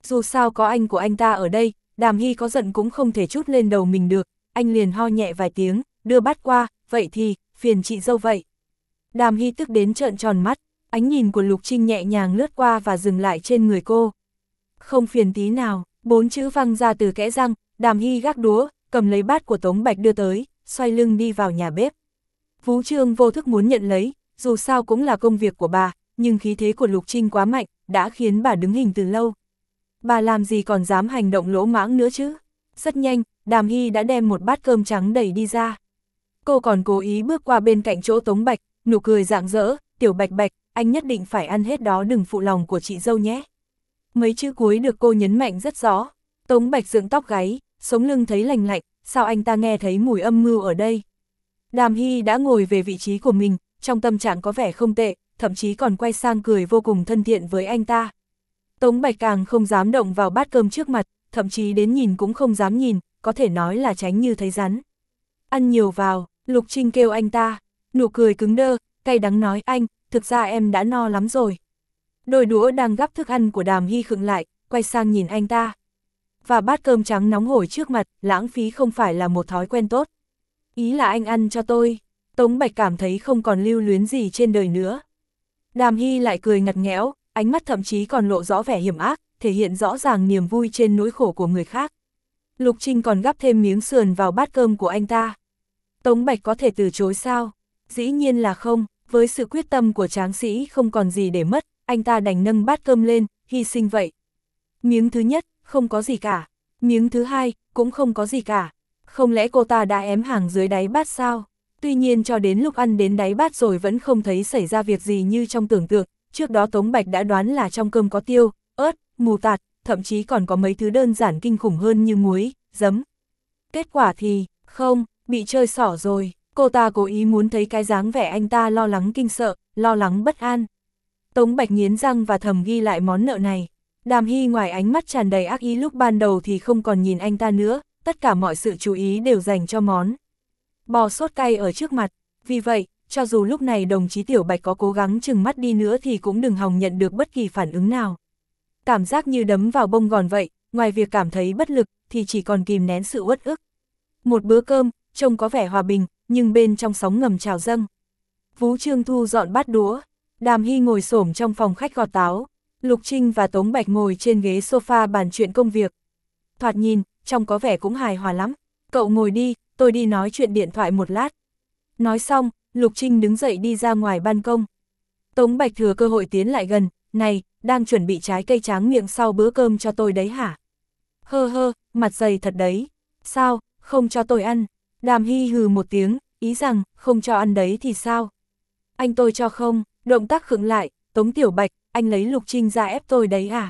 Dù sao có anh của anh ta ở đây, Đàm Hy có giận cũng không thể trút lên đầu mình được, anh liền ho nhẹ vài tiếng, đưa bát qua, vậy thì, phiền chị dâu vậy. Đàm Hy tức đến trợn tròn mắt, ánh nhìn của Lục Trinh nhẹ nhàng lướt qua và dừng lại trên người cô. Không phiền tí nào, bốn chữ văng ra từ kẽ răng, Đàm Hy gác đũa, cầm lấy bát của Tống Bạch đưa tới, xoay lưng đi vào nhà bếp. Vũ Trương vô thức muốn nhận lấy, dù sao cũng là công việc của bà, nhưng khí thế của Lục Trinh quá mạnh, đã khiến bà đứng hình từ lâu. Bà làm gì còn dám hành động lỗ mãng nữa chứ? Rất nhanh, Đàm Hy đã đem một bát cơm trắng đầy đi ra. Cô còn cố ý bước qua bên cạnh chỗ Tống Bạch, nụ cười rạng rỡ, tiểu Bạch Bạch, anh nhất định phải ăn hết đó, đừng phụ lòng của chị dâu nhé. Mấy chữ cuối được cô nhấn mạnh rất rõ. Tống Bạch dựng tóc gáy, sống lưng thấy lành lạnh, sao anh ta nghe thấy mùi âm mưu ở đây? Đàm Hy đã ngồi về vị trí của mình, trong tâm trạng có vẻ không tệ, thậm chí còn quay sang cười vô cùng thân thiện với anh ta. Tống Bạch càng không dám động vào bát cơm trước mặt, thậm chí đến nhìn cũng không dám nhìn, có thể nói là tránh như thấy rắn. Ăn nhiều vào, Lục Trinh kêu anh ta, nụ cười cứng đơ, cay đắng nói anh, thực ra em đã no lắm rồi. Đôi đũa đang gắp thức ăn của Đàm Hy khựng lại, quay sang nhìn anh ta. Và bát cơm trắng nóng hổi trước mặt, lãng phí không phải là một thói quen tốt. Ý là anh ăn cho tôi. Tống Bạch cảm thấy không còn lưu luyến gì trên đời nữa. Đàm Hy lại cười ngặt nghẽo, ánh mắt thậm chí còn lộ rõ vẻ hiểm ác, thể hiện rõ ràng niềm vui trên nỗi khổ của người khác. Lục Trinh còn gắp thêm miếng sườn vào bát cơm của anh ta. Tống Bạch có thể từ chối sao? Dĩ nhiên là không, với sự quyết tâm của tráng sĩ không còn gì để mất, anh ta đành nâng bát cơm lên, hy sinh vậy. Miếng thứ nhất, không có gì cả. Miếng thứ hai, cũng không có gì cả. Không lẽ cô ta đã ém hàng dưới đáy bát sao? Tuy nhiên cho đến lúc ăn đến đáy bát rồi vẫn không thấy xảy ra việc gì như trong tưởng tượng. Trước đó Tống Bạch đã đoán là trong cơm có tiêu, ớt, mù tạt, thậm chí còn có mấy thứ đơn giản kinh khủng hơn như muối, giấm. Kết quả thì, không, bị chơi xỏ rồi. Cô ta cố ý muốn thấy cái dáng vẻ anh ta lo lắng kinh sợ, lo lắng bất an. Tống Bạch nghiến răng và thầm ghi lại món nợ này. Đàm Hy ngoài ánh mắt tràn đầy ác ý lúc ban đầu thì không còn nhìn anh ta nữa, tất cả mọi sự chú ý đều dành cho món bò sốt cay ở trước mặt. Vì vậy, cho dù lúc này đồng chí Tiểu Bạch có cố gắng trừng mắt đi nữa thì cũng đừng hòng nhận được bất kỳ phản ứng nào. Cảm giác như đấm vào bông gòn vậy, ngoài việc cảm thấy bất lực thì chỉ còn kìm nén sự uất ức. Một bữa cơm, trông có vẻ hòa bình, nhưng bên trong sóng ngầm trào dâng. Vũ Trương thu dọn bát đũa, Đàm Hy ngồi xổm trong phòng khách gọt táo, Lục Trinh và Tống Bạch ngồi trên ghế sofa bàn chuyện công việc. Thoạt nhìn, trông có vẻ cũng hài hòa lắm. Cậu ngồi đi, tôi đi nói chuyện điện thoại một lát. Nói xong, Lục Trinh đứng dậy đi ra ngoài ban công. Tống Bạch thừa cơ hội tiến lại gần, này, đang chuẩn bị trái cây tráng miệng sau bữa cơm cho tôi đấy hả? Hơ hơ, mặt dày thật đấy. Sao, không cho tôi ăn? Đàm Hy hừ một tiếng, ý rằng, không cho ăn đấy thì sao? Anh tôi cho không, động tác khựng lại, Tống Tiểu Bạch, anh lấy Lục Trinh ra ép tôi đấy à?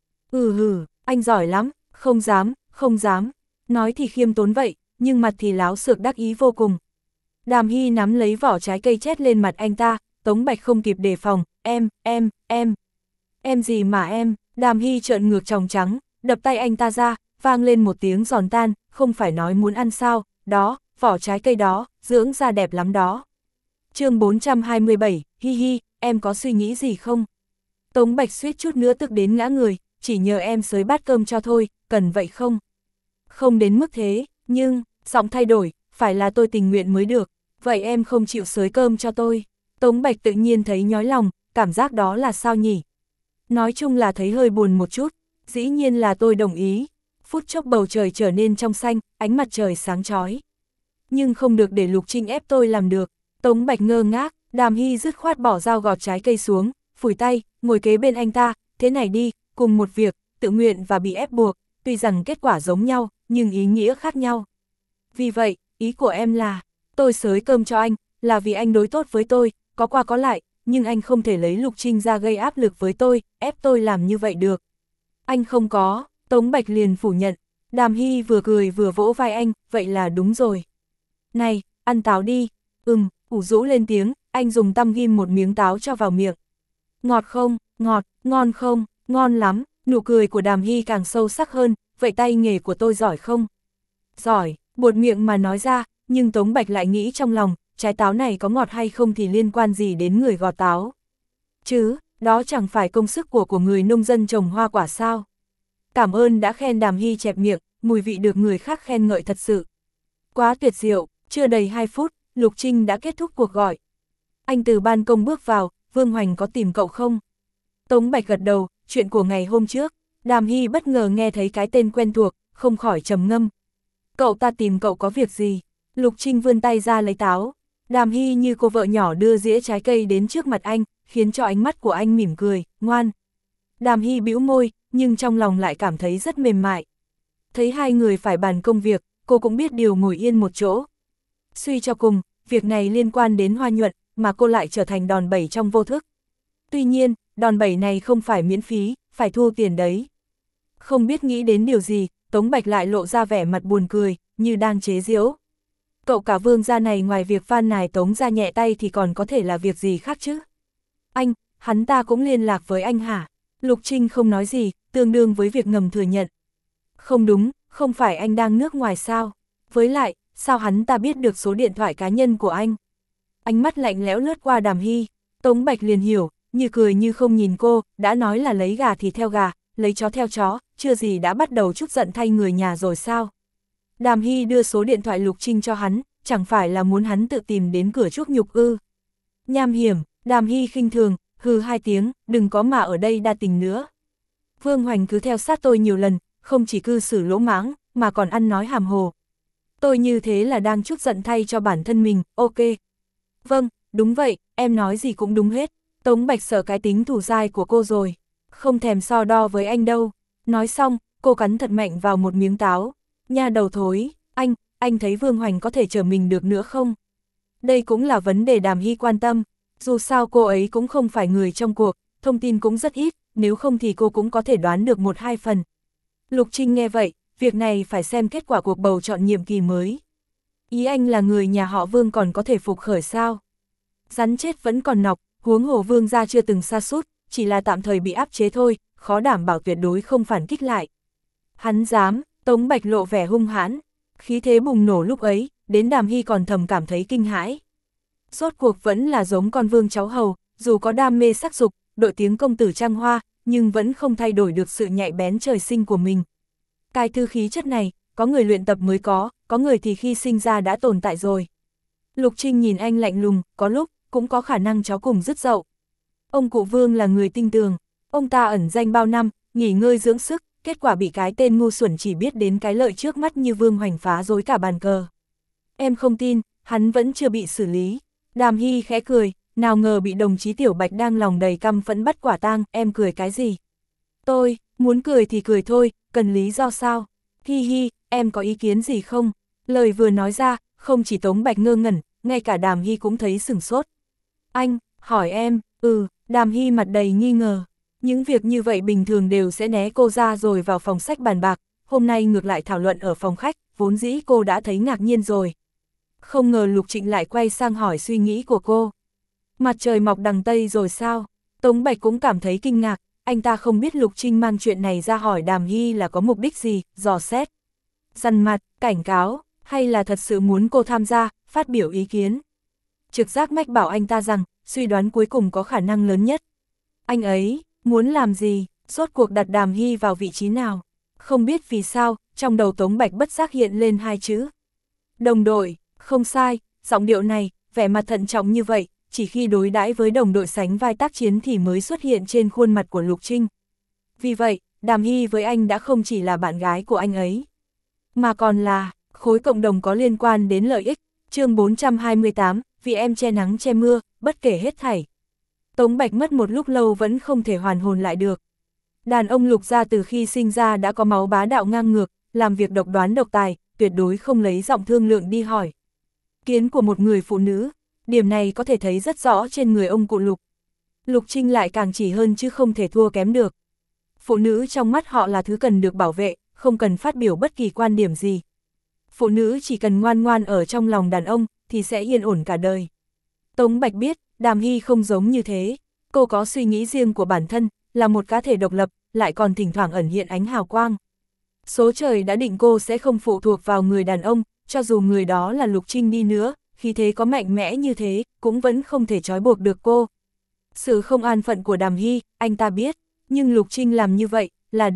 Ừ hừ, anh giỏi lắm, không dám, không dám. Nói thì khiêm tốn vậy, nhưng mặt thì láo xược đắc ý vô cùng. Đàm Hy nắm lấy vỏ trái cây chét lên mặt anh ta, Tống Bạch không kịp đề phòng, em, em, em. Em gì mà em? Đàm Hy trợn ngược tròng trắng, đập tay anh ta ra, vang lên một tiếng giòn tan, không phải nói muốn ăn sao, đó, vỏ trái cây đó, dưỡng da đẹp lắm đó. Chương bốn trăm hai mươi bảy, hi hi, em có suy nghĩ gì không? Tống Bạch suýt chút nữa tức đến ngã người, chỉ nhờ em xới bát cơm cho thôi, cần vậy không? Không đến mức thế, nhưng, giọng thay đổi, phải là tôi tình nguyện mới được, vậy em không chịu xới cơm cho tôi. Tống Bạch tự nhiên thấy nhói lòng, cảm giác đó là sao nhỉ? Nói chung là thấy hơi buồn một chút, dĩ nhiên là tôi đồng ý. Phút chốc bầu trời trở nên trong xanh, ánh mặt trời sáng chói. Nhưng không được để Lục Trinh ép tôi làm được. Tống Bạch ngơ ngác, Đàm Hy dứt khoát bỏ dao gọt trái cây xuống, phủi tay, ngồi kế bên anh ta, thế này đi, cùng một việc, tự nguyện và bị ép buộc, tuy rằng kết quả giống nhau, nhưng ý nghĩa khác nhau. Vì vậy, ý của em là, tôi xới cơm cho anh, là vì anh đối tốt với tôi, có qua có lại, nhưng anh không thể lấy Lục Trinh ra gây áp lực với tôi, ép tôi làm như vậy được. Anh không có, Tống Bạch liền phủ nhận. Đàm Hy vừa cười vừa vỗ vai anh, vậy là đúng rồi. Này, ăn táo đi. Ừm, ủ rũ lên tiếng, anh dùng tăm ghim một miếng táo cho vào miệng. Ngọt không, ngọt, ngon không, ngon lắm, nụ cười của Đàm Hy càng sâu sắc hơn, vậy tay nghề của tôi giỏi không? Giỏi, buột miệng mà nói ra, nhưng Tống Bạch lại nghĩ trong lòng, trái táo này có ngọt hay không thì liên quan gì đến người gọt táo. Chứ, đó chẳng phải công sức của của người nông dân trồng hoa quả sao? cảm ơn đã khen Đàm Hy chẹp miệng, mùi vị được người khác khen ngợi thật sự. Quá tuyệt diệu, chưa đầy hai phút, Lục Trinh đã kết thúc cuộc gọi. Anh từ ban công bước vào, Vương Hoành có tìm cậu không? Tống Bạch gật đầu, chuyện của ngày hôm trước. Đàm Hy bất ngờ nghe thấy cái tên quen thuộc, không khỏi trầm ngâm. Cậu ta tìm cậu có việc gì? Lục Trinh vươn tay ra lấy táo. Đàm Hy như cô vợ nhỏ đưa dĩa trái cây đến trước mặt anh, khiến cho ánh mắt của anh mỉm cười, ngoan. Đàm Hy bĩu môi, nhưng trong lòng lại cảm thấy rất mềm mại. Thấy hai người phải bàn công việc, cô cũng biết điều ngồi yên một chỗ. Suy cho cùng, việc này liên quan đến Hoa Nhuận, mà cô lại trở thành đòn bẩy trong vô thức. Tuy nhiên, đòn bẩy này không phải miễn phí, phải thu tiền đấy. Không biết nghĩ đến điều gì, Tống Bạch lại lộ ra vẻ mặt buồn cười, như đang chế giễu. Cậu cả Vương gia này ngoài việc van nài Tống gia nhẹ tay thì còn có thể là việc gì khác chứ? Anh, hắn ta cũng liên lạc với anh hả? Lục Trinh không nói gì, tương đương với việc ngầm thừa nhận. Không đúng, không phải anh đang nước ngoài sao? Với lại, sao hắn ta biết được số điện thoại cá nhân của anh? Ánh mắt lạnh lẽo lướt qua Đàm Hy, Tống Bạch liền hiểu, như cười như không nhìn cô, đã nói là lấy gà thì theo gà, lấy chó theo chó, chưa gì đã bắt đầu trút giận thay người nhà rồi sao? Đàm Hy đưa số điện thoại Lục Trinh cho hắn, chẳng phải là muốn hắn tự tìm đến cửa chuốc nhục ư? Nham hiểm, Đàm Hy khinh thường, hừ hai tiếng, đừng có mà ở đây đa tình nữa. Vương Hoành cứ theo sát tôi nhiều lần, không chỉ cư xử lỗ mãng, mà còn ăn nói hàm hồ. Tôi như thế là đang trút giận thay cho bản thân mình, ok. Vâng, đúng vậy, em nói gì cũng đúng hết. Tống Bạch sợ cái tính thủ dai của cô rồi. Không thèm so đo với anh đâu. Nói xong, cô cắn thật mạnh vào một miếng táo. Nha đầu thối, anh, anh thấy Vương Hoành có thể chở mình được nữa không? Đây cũng là vấn đề Đàm Hy quan tâm. Dù sao cô ấy cũng không phải người trong cuộc, thông tin cũng rất ít, nếu không thì cô cũng có thể đoán được một hai phần. Lục Trinh nghe vậy, việc này phải xem kết quả cuộc bầu chọn nhiệm kỳ mới. Ý anh là người nhà họ Vương còn có thể phục khởi sao? Rắn chết vẫn còn nọc, huống hồ Vương gia chưa từng sa sút, chỉ là tạm thời bị áp chế thôi, khó đảm bảo tuyệt đối không phản kích lại. Hắn dám, Tống Bạch lộ vẻ hung hãn, khí thế bùng nổ lúc ấy, đến Đàm Hy còn thầm cảm thấy kinh hãi. Rốt cuộc vẫn là giống con vương cháu hầu, dù có đam mê sắc dục, đội tiếng công tử trăng hoa, nhưng vẫn không thay đổi được sự nhạy bén trời sinh của mình. Cái thư khí chất này, có người luyện tập mới có, có người thì khi sinh ra đã tồn tại rồi. Lục Trinh nhìn anh lạnh lùng, có lúc, cũng có khả năng cháu cùng dứt dậu. Ông cụ Vương là người tinh tường, ông ta ẩn danh bao năm, nghỉ ngơi dưỡng sức, kết quả bị cái tên ngu xuẩn chỉ biết đến cái lợi trước mắt như Vương Hoành phá rối cả bàn cờ. Em không tin, hắn vẫn chưa bị xử lý. Đàm Hy khẽ cười, nào ngờ bị đồng chí Tiểu Bạch đang lòng đầy căm phẫn bắt quả tang, em cười cái gì? Tôi, muốn cười thì cười thôi, cần lý do sao? Hi hi, em có ý kiến gì không? Lời vừa nói ra, không chỉ Tống Bạch ngơ ngẩn, ngay cả Đàm Hy cũng thấy sửng sốt. Anh, hỏi em, ừ, Đàm Hy mặt đầy nghi ngờ. Những việc như vậy bình thường đều sẽ né cô ra rồi vào phòng sách bàn bạc, hôm nay ngược lại thảo luận ở phòng khách, vốn dĩ cô đã thấy ngạc nhiên rồi. Không ngờ Lục Trịnh lại quay sang hỏi suy nghĩ của cô. Mặt trời mọc đằng Tây rồi sao? Tống Bạch cũng cảm thấy kinh ngạc, anh ta không biết Lục Trinh mang chuyện này ra hỏi Đàm Hy là có mục đích gì, dò xét, dằn mặt, cảnh cáo, hay là thật sự muốn cô tham gia, phát biểu ý kiến. Trực giác mách bảo anh ta rằng, suy đoán cuối cùng có khả năng lớn nhất. Anh ấy, muốn làm gì, rốt cuộc đặt Đàm Hy vào vị trí nào? Không biết vì sao, trong đầu Tống Bạch bất giác hiện lên hai chữ. Đồng đội, không sai, giọng điệu này, vẻ mặt thận trọng như vậy, chỉ khi đối đãi với đồng đội sánh vai tác chiến thì mới xuất hiện trên khuôn mặt của Lục Trinh. Vì vậy, Đàm Hy với anh đã không chỉ là bạn gái của anh ấy, mà còn là khối cộng đồng có liên quan đến lợi ích. Chương bốn trăm hai mươi tám, vì em che nắng che mưa, bất kể hết thảy. Tống Bạch mất một lúc lâu vẫn không thể hoàn hồn lại được. Đàn ông Lục gia từ khi sinh ra đã có máu bá đạo ngang ngược, làm việc độc đoán độc tài, tuyệt đối không lấy giọng thương lượng đi hỏi kiến của một người phụ nữ, điểm này có thể thấy rất rõ trên người ông cụ Lục. Lục Trinh lại càng chỉ hơn chứ không thể thua kém được. Phụ nữ trong mắt họ là thứ cần được bảo vệ, không cần phát biểu bất kỳ quan điểm gì. Phụ nữ chỉ cần ngoan ngoan ở trong lòng đàn ông, thì sẽ yên ổn cả đời. Tống Bạch biết, Đàm Hy không giống như thế. Cô có suy nghĩ riêng của bản thân, là một cá thể độc lập, lại còn thỉnh thoảng ẩn hiện ánh hào quang. Số trời đã định cô sẽ không phụ thuộc vào người đàn ông, cho dù người đó là Lục Trinh đi nữa, khi thế có mạnh mẽ như thế, cũng vẫn không thể trói buộc được cô. Sự không an phận của Đàm Hy, anh ta biết, nhưng Lục Trinh làm như vậy, là định.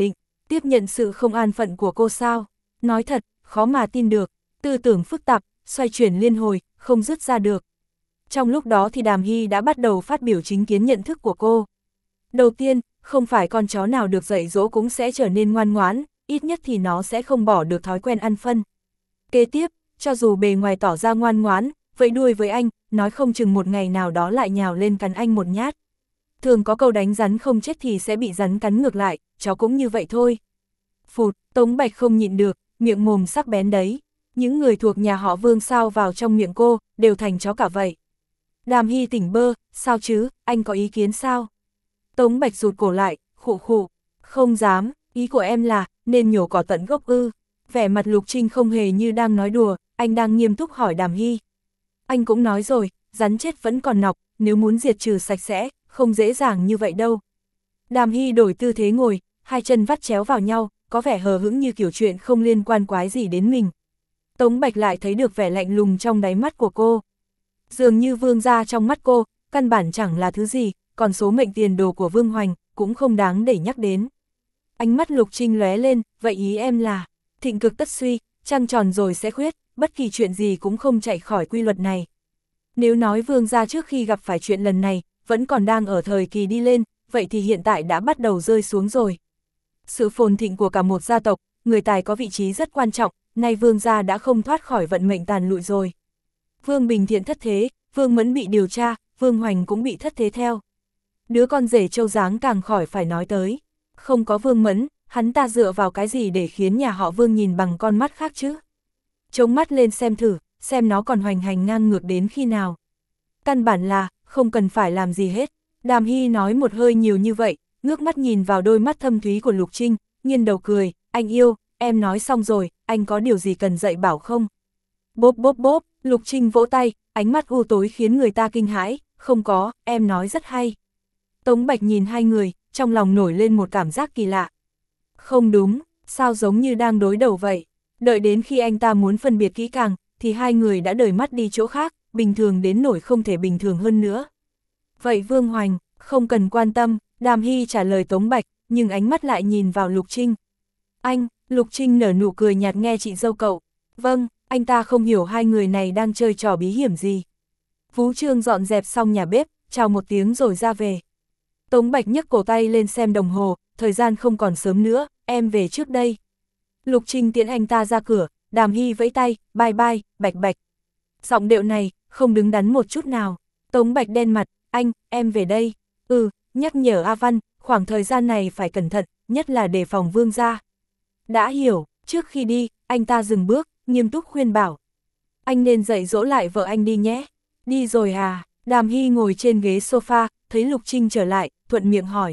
Tiếp nhận sự không an phận của cô sao? Nói thật, khó mà tin được, tư tưởng phức tạp, xoay chuyển liên hồi, không dứt ra được. Trong lúc đó thì Đàm Hy đã bắt đầu phát biểu chính kiến nhận thức của cô. Đầu tiên, không phải con chó nào được dạy dỗ cũng sẽ trở nên ngoan ngoãn, ít nhất thì nó sẽ không bỏ được thói quen ăn phân. Kế tiếp, cho dù bề ngoài tỏ ra ngoan ngoãn, vẫy đuôi với anh, nói không chừng một ngày nào đó lại nhào lên cắn anh một nhát. Thường có câu đánh rắn không chết thì sẽ bị rắn cắn ngược lại, chó cũng như vậy thôi. Phụt, Tống Bạch không nhịn được, miệng mồm sắc bén đấy. Những người thuộc nhà họ Vương sao vào trong miệng cô, đều thành chó cả vậy. Đàm Hy tỉnh bơ, sao chứ, anh có ý kiến sao? Tống Bạch rụt cổ lại, khụ khụ, không dám, ý của em là, nên nhổ cỏ tận gốc ư. Vẻ mặt Lục Trinh không hề như đang nói đùa, anh đang nghiêm túc hỏi Đàm Hy. Anh cũng nói rồi, rắn chết vẫn còn nọc, nếu muốn diệt trừ sạch sẽ, không dễ dàng như vậy đâu. Đàm Hy đổi tư thế ngồi, hai chân vắt chéo vào nhau, có vẻ hờ hững như kiểu chuyện không liên quan quái gì đến mình. Tống Bạch lại thấy được vẻ lạnh lùng trong đáy mắt của cô. Dường như Vương gia trong mắt cô, căn bản chẳng là thứ gì, còn số mệnh tiền đồ của Vương Hoành, cũng không đáng để nhắc đến. Ánh mắt Lục Trinh lóe lên, vậy ý em là, thịnh cực tất suy, trăng tròn rồi sẽ khuyết, bất kỳ chuyện gì cũng không chạy khỏi quy luật này. Nếu nói Vương gia trước khi gặp phải chuyện lần này, vẫn còn đang ở thời kỳ đi lên, vậy thì hiện tại đã bắt đầu rơi xuống rồi. Sự phồn thịnh của cả một gia tộc, người tài có vị trí rất quan trọng, nay Vương gia đã không thoát khỏi vận mệnh tàn lụi rồi. Vương Bình Thiện thất thế, Vương Mẫn bị điều tra, Vương Hoành cũng bị thất thế theo. Đứa con rể Châu Giáng càng khỏi phải nói tới. Không có Vương Mẫn, hắn ta dựa vào cái gì để khiến nhà họ Vương nhìn bằng con mắt khác chứ? Chống mắt lên xem thử, xem nó còn hoành hành ngang ngược đến khi nào. Căn bản là, không cần phải làm gì hết. Đàm Hy nói một hơi nhiều như vậy, ngước mắt nhìn vào đôi mắt thâm thúy của Lục Trinh, nghiêng đầu cười, anh yêu, em nói xong rồi, anh có điều gì cần dạy bảo không? Bốp bốp bốp, Lục Trinh vỗ tay, ánh mắt u tối khiến người ta kinh hãi, không có, em nói rất hay. Tống Bạch nhìn hai người, trong lòng nổi lên một cảm giác kỳ lạ. Không đúng, sao giống như đang đối đầu vậy? Đợi đến khi anh ta muốn phân biệt kỹ càng, thì hai người đã rời mắt đi chỗ khác, bình thường đến nổi không thể bình thường hơn nữa. Vậy Vương Hoành, không cần quan tâm, Đàm Hy trả lời Tống Bạch, nhưng ánh mắt lại nhìn vào Lục Trinh. Anh, Lục Trinh nở nụ cười nhạt nghe chị dâu cậu. Vâng, anh ta không hiểu hai người này đang chơi trò bí hiểm gì. Phú Trương dọn dẹp xong nhà bếp, chào một tiếng rồi ra về. Tống Bạch nhấc cổ tay lên xem đồng hồ, thời gian không còn sớm nữa, em về trước đây. Lục Trinh tiễn anh ta ra cửa, Đàm Hy vẫy tay, bye bye, Bạch Bạch. Giọng điệu này, không đứng đắn một chút nào. Tống Bạch đen mặt, anh, em về đây. Ừ, nhắc nhở A Văn, khoảng thời gian này phải cẩn thận, nhất là đề phòng Vương gia. Đã hiểu, trước khi đi, anh ta dừng bước, nghiêm túc khuyên bảo. Anh nên dạy dỗ lại vợ anh đi nhé. Đi rồi à? Đàm Hy ngồi trên ghế sofa, thấy Lục Trinh trở lại, thuận miệng hỏi.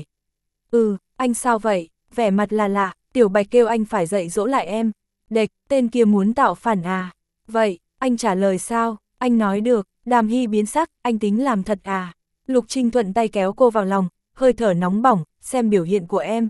Ừ, anh sao vậy? Vẻ mặt là lạ, Tiểu Bạch kêu anh phải dạy dỗ lại em. Đệch, tên kia muốn tạo phản à? Vậy, anh trả lời sao? Anh nói được, Đàm Hy biến sắc, anh tính làm thật à? Lục Trinh thuận tay kéo cô vào lòng, hơi thở nóng bỏng, xem biểu hiện của em.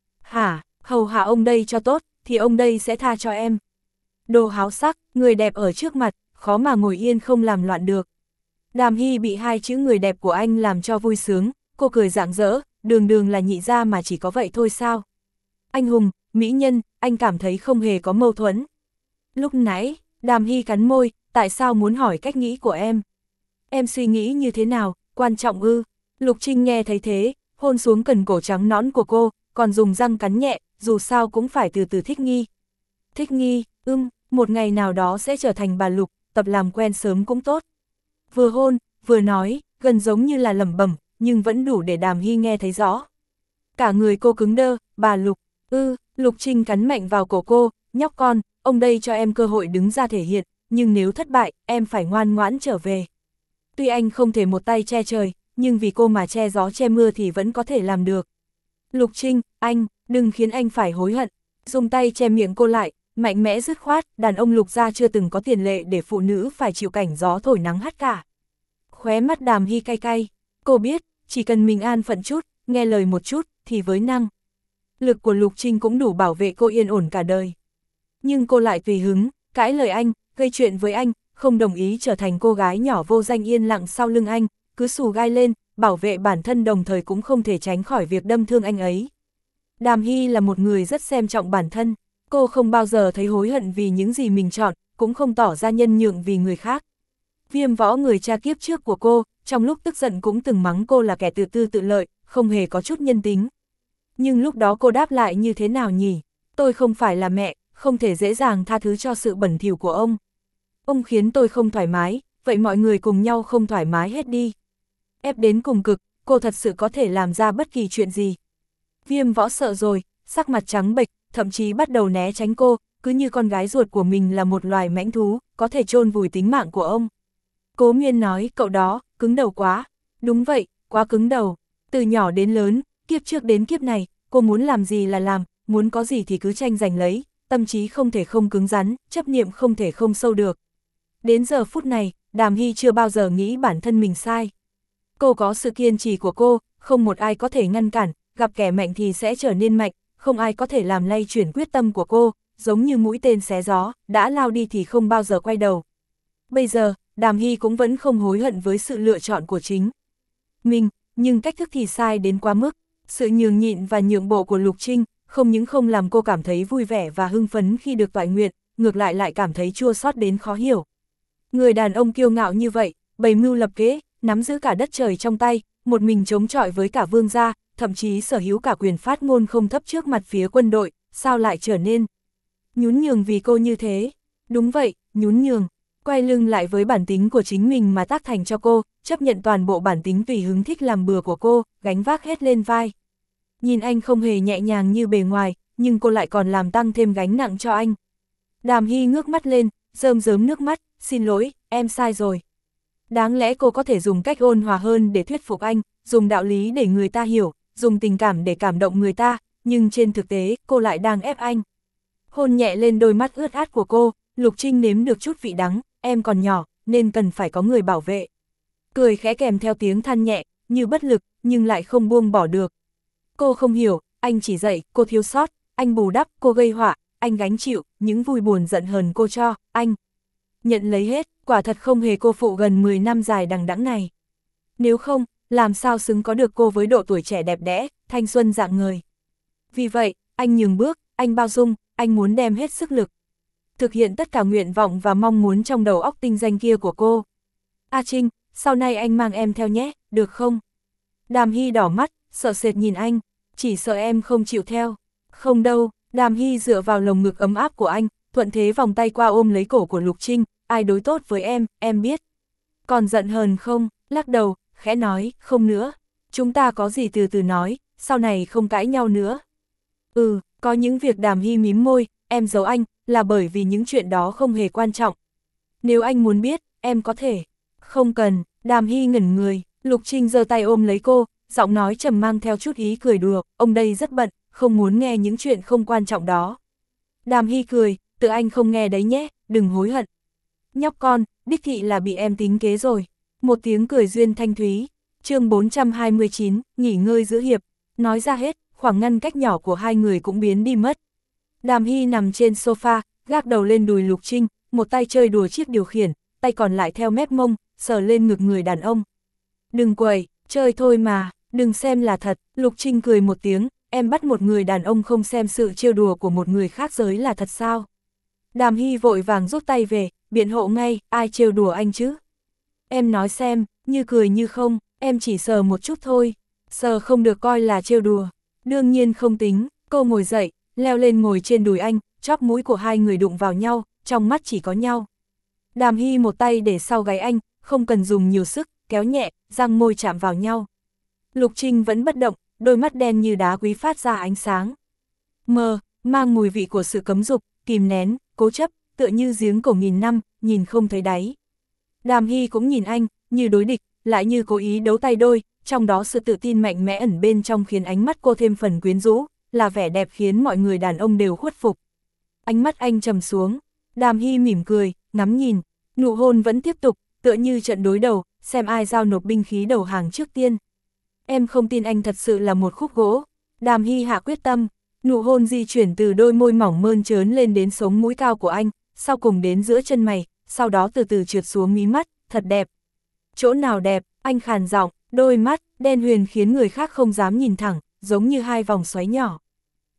Hả, hầu hạ ông đây cho tốt, thì ông đây sẽ tha cho em. Đồ háo sắc, người đẹp ở trước mặt, khó mà ngồi yên không làm loạn được. Đàm Hy bị hai chữ người đẹp của anh làm cho vui sướng, cô cười rạng rỡ, đường đường là nhị gia mà chỉ có vậy thôi sao? Anh hùng, mỹ nhân, anh cảm thấy không hề có mâu thuẫn. Lúc nãy, Đàm Hy cắn môi, tại sao muốn hỏi cách nghĩ của em? Em suy nghĩ như thế nào, quan trọng ư? Lục Trinh nghe thấy thế, hôn xuống cần cổ trắng nõn của cô, còn dùng răng cắn nhẹ, dù sao cũng phải từ từ thích nghi. Thích nghi, ưm, một ngày nào đó sẽ trở thành bà Lục, tập làm quen sớm cũng tốt. Vừa hôn, vừa nói, gần giống như là lẩm bẩm, nhưng vẫn đủ để Đàm Hy nghe thấy rõ. Cả người cô cứng đơ, bà Lục, ư, Lục Trinh cắn mạnh vào cổ cô, nhóc con, ông đây cho em cơ hội đứng ra thể hiện, nhưng nếu thất bại, em phải ngoan ngoãn trở về. Tuy anh không thể một tay che trời, nhưng vì cô mà che gió che mưa thì vẫn có thể làm được. Lục Trinh, anh, đừng khiến anh phải hối hận. Dùng tay che miệng cô lại, mạnh mẽ dứt khoát, đàn ông Lục gia chưa từng có tiền lệ để phụ nữ phải chịu cảnh gió thổi nắng hắt cả. Khóe mắt Đàm Hy cay cay, cô biết, chỉ cần mình an phận chút, nghe lời một chút, thì với năng lực của Lục Trinh cũng đủ bảo vệ cô yên ổn cả đời. Nhưng cô lại tùy hứng, cãi lời anh, gây chuyện với anh, không đồng ý trở thành cô gái nhỏ vô danh yên lặng sau lưng anh, cứ xù gai lên, bảo vệ bản thân đồng thời cũng không thể tránh khỏi việc đâm thương anh ấy. Đàm Hy là một người rất xem trọng bản thân, cô không bao giờ thấy hối hận vì những gì mình chọn, cũng không tỏ ra nhân nhượng vì người khác. Viêm Võ, người cha kiếp trước của cô, trong lúc tức giận cũng từng mắng cô là kẻ tự tư tự lợi, không hề có chút nhân tính. Nhưng lúc đó cô đáp lại như thế nào nhỉ? Tôi không phải là mẹ, không thể dễ dàng tha thứ cho sự bẩn thỉu của ông. Ông khiến tôi không thoải mái, vậy mọi người cùng nhau không thoải mái hết đi. Ép đến cùng cực, cô thật sự có thể làm ra bất kỳ chuyện gì. Viêm Võ sợ rồi, sắc mặt trắng bệch, thậm chí bắt đầu né tránh cô, cứ như con gái ruột của mình là một loài mãnh thú, có thể chôn vùi tính mạng của ông. Cố Miên nói, cậu đó, cứng đầu quá. Đúng vậy, quá cứng đầu. Từ nhỏ đến lớn, kiếp trước đến kiếp này, cô muốn làm gì là làm, muốn có gì thì cứ tranh giành lấy, tâm trí không thể không cứng rắn, chấp niệm không thể không sâu được. Đến giờ phút này, Đàm Hy chưa bao giờ nghĩ bản thân mình sai. Cô có sự kiên trì của cô, không một ai có thể ngăn cản, gặp kẻ mạnh thì sẽ trở nên mạnh, không ai có thể làm lay chuyển quyết tâm của cô, giống như mũi tên xé gió, đã lao đi thì không bao giờ quay đầu. Bây giờ, Đàm Hy cũng vẫn không hối hận với sự lựa chọn của chính mình, nhưng cách thức thì sai đến quá mức. Sự nhường nhịn và nhượng bộ của Lục Trinh, không những không làm cô cảm thấy vui vẻ và hưng phấn khi được toại nguyện, ngược lại lại cảm thấy chua xót đến khó hiểu. Người đàn ông kiêu ngạo như vậy, bày mưu lập kế, nắm giữ cả đất trời trong tay, một mình chống chọi với cả vương gia, thậm chí sở hữu cả quyền phát ngôn không thấp trước mặt phía quân đội, sao lại trở nên nhún nhường vì cô như thế? Đúng vậy, nhún nhường. Quay lưng lại với bản tính của chính mình mà tác thành cho cô, chấp nhận toàn bộ bản tính vì hứng thích làm bừa của cô, gánh vác hết lên vai. Nhìn anh không hề nhẹ nhàng như bề ngoài, nhưng cô lại còn làm tăng thêm gánh nặng cho anh. Đàm Hy ngước mắt lên, rơm rớm nước mắt, xin lỗi, em sai rồi. Đáng lẽ cô có thể dùng cách ôn hòa hơn để thuyết phục anh, dùng đạo lý để người ta hiểu, dùng tình cảm để cảm động người ta, nhưng trên thực tế, cô lại đang ép anh. Hôn nhẹ lên đôi mắt ướt át của cô, Lục Trinh nếm được chút vị đắng, em còn nhỏ, nên cần phải có người bảo vệ. Cười khẽ kèm theo tiếng than nhẹ, như bất lực, nhưng lại không buông bỏ được. Cô không hiểu, anh chỉ dạy, cô thiếu sót, anh bù đắp, cô gây họa, anh gánh chịu, những vui buồn giận hờn cô cho, anh nhận lấy hết, quả thật không hề cô phụ gần mười năm dài đằng đẵng này. Nếu không, làm sao xứng có được cô với độ tuổi trẻ đẹp đẽ, thanh xuân rạng ngời. Vì vậy, anh nhường bước, anh bao dung, anh muốn đem hết sức lực thực hiện tất cả nguyện vọng và mong muốn trong đầu óc tinh danh kia của cô. A Trinh, sau này anh mang em theo nhé, được không? Đàm Hy đỏ mắt, sợ sệt nhìn anh, chỉ sợ em không chịu theo. Không đâu, Đàm Hy dựa vào lồng ngực ấm áp của anh, thuận thế vòng tay qua ôm lấy cổ của Lục Trinh, ai đối tốt với em, em biết. Còn giận hờn không? Lắc đầu, khẽ nói, không nữa. Chúng ta có gì từ từ nói, sau này không cãi nhau nữa. Ừ, có những việc Đàm Hy mím môi, em giấu anh, là bởi vì những chuyện đó không hề quan trọng. Nếu anh muốn biết, em có thể. Không cần, Đàm Hy ngẩn người, Lục Trinh giơ tay ôm lấy cô, giọng nói trầm mang theo chút ý cười đùa, ông đây rất bận, không muốn nghe những chuyện không quan trọng đó. Đàm Hy cười, tự anh không nghe đấy nhé, đừng hối hận. Nhóc con, đích thị là bị em tính kế rồi. Một tiếng cười duyên thanh thúy. Chương bốn trăm hai mươi chín, nghỉ ngơi giữa hiệp. Nói ra hết, khoảng ngăn cách nhỏ của hai người cũng biến đi mất. Đàm Hy nằm trên sofa, gác đầu lên đùi Lục Trinh, một tay chơi đùa chiếc điều khiển, tay còn lại theo mép mông, sờ lên ngực người đàn ông. Đừng quẩy, chơi thôi mà, đừng xem là thật. Lục Trinh cười một tiếng, em bắt một người đàn ông không xem sự trêu đùa của một người khác giới là thật sao? Đàm Hy vội vàng rút tay về, biện hộ ngay, ai trêu đùa anh chứ? Em nói xem, như cười như không, em chỉ sờ một chút thôi, sờ không được coi là trêu đùa. Đương nhiên không tính, cô ngồi dậy, leo lên ngồi trên đùi anh, chóp mũi của hai người đụng vào nhau, trong mắt chỉ có nhau. Đàm Hy một tay để sau gáy anh, không cần dùng nhiều sức, kéo nhẹ, răng môi chạm vào nhau. Lục Trinh vẫn bất động, đôi mắt đen như đá quý phát ra ánh sáng. Mờ, mang mùi vị của sự cấm dục, kìm nén, cố chấp, tựa như giếng cổ nghìn năm, nhìn không thấy đáy. Đàm Hy cũng nhìn anh, như đối địch, lại như cố ý đấu tay đôi, trong đó sự tự tin mạnh mẽ ẩn bên trong khiến ánh mắt cô thêm phần quyến rũ, là vẻ đẹp khiến mọi người đàn ông đều khuất phục. Ánh mắt anh trầm xuống, Đàm Hy mỉm cười, ngắm nhìn, nụ hôn vẫn tiếp tục, tựa như trận đối đầu, xem ai giao nộp binh khí đầu hàng trước tiên. Em không tin anh thật sự là một khúc gỗ. Đàm Hy hạ quyết tâm, nụ hôn di chuyển từ đôi môi mỏng mơn trớn lên đến sống mũi cao của anh, sau cùng đến giữa chân mày, sau đó từ từ trượt xuống mí mắt, thật đẹp. Chỗ nào đẹp, anh khàn giọng, đôi mắt đen huyền khiến người khác không dám nhìn thẳng, giống như hai vòng xoáy nhỏ.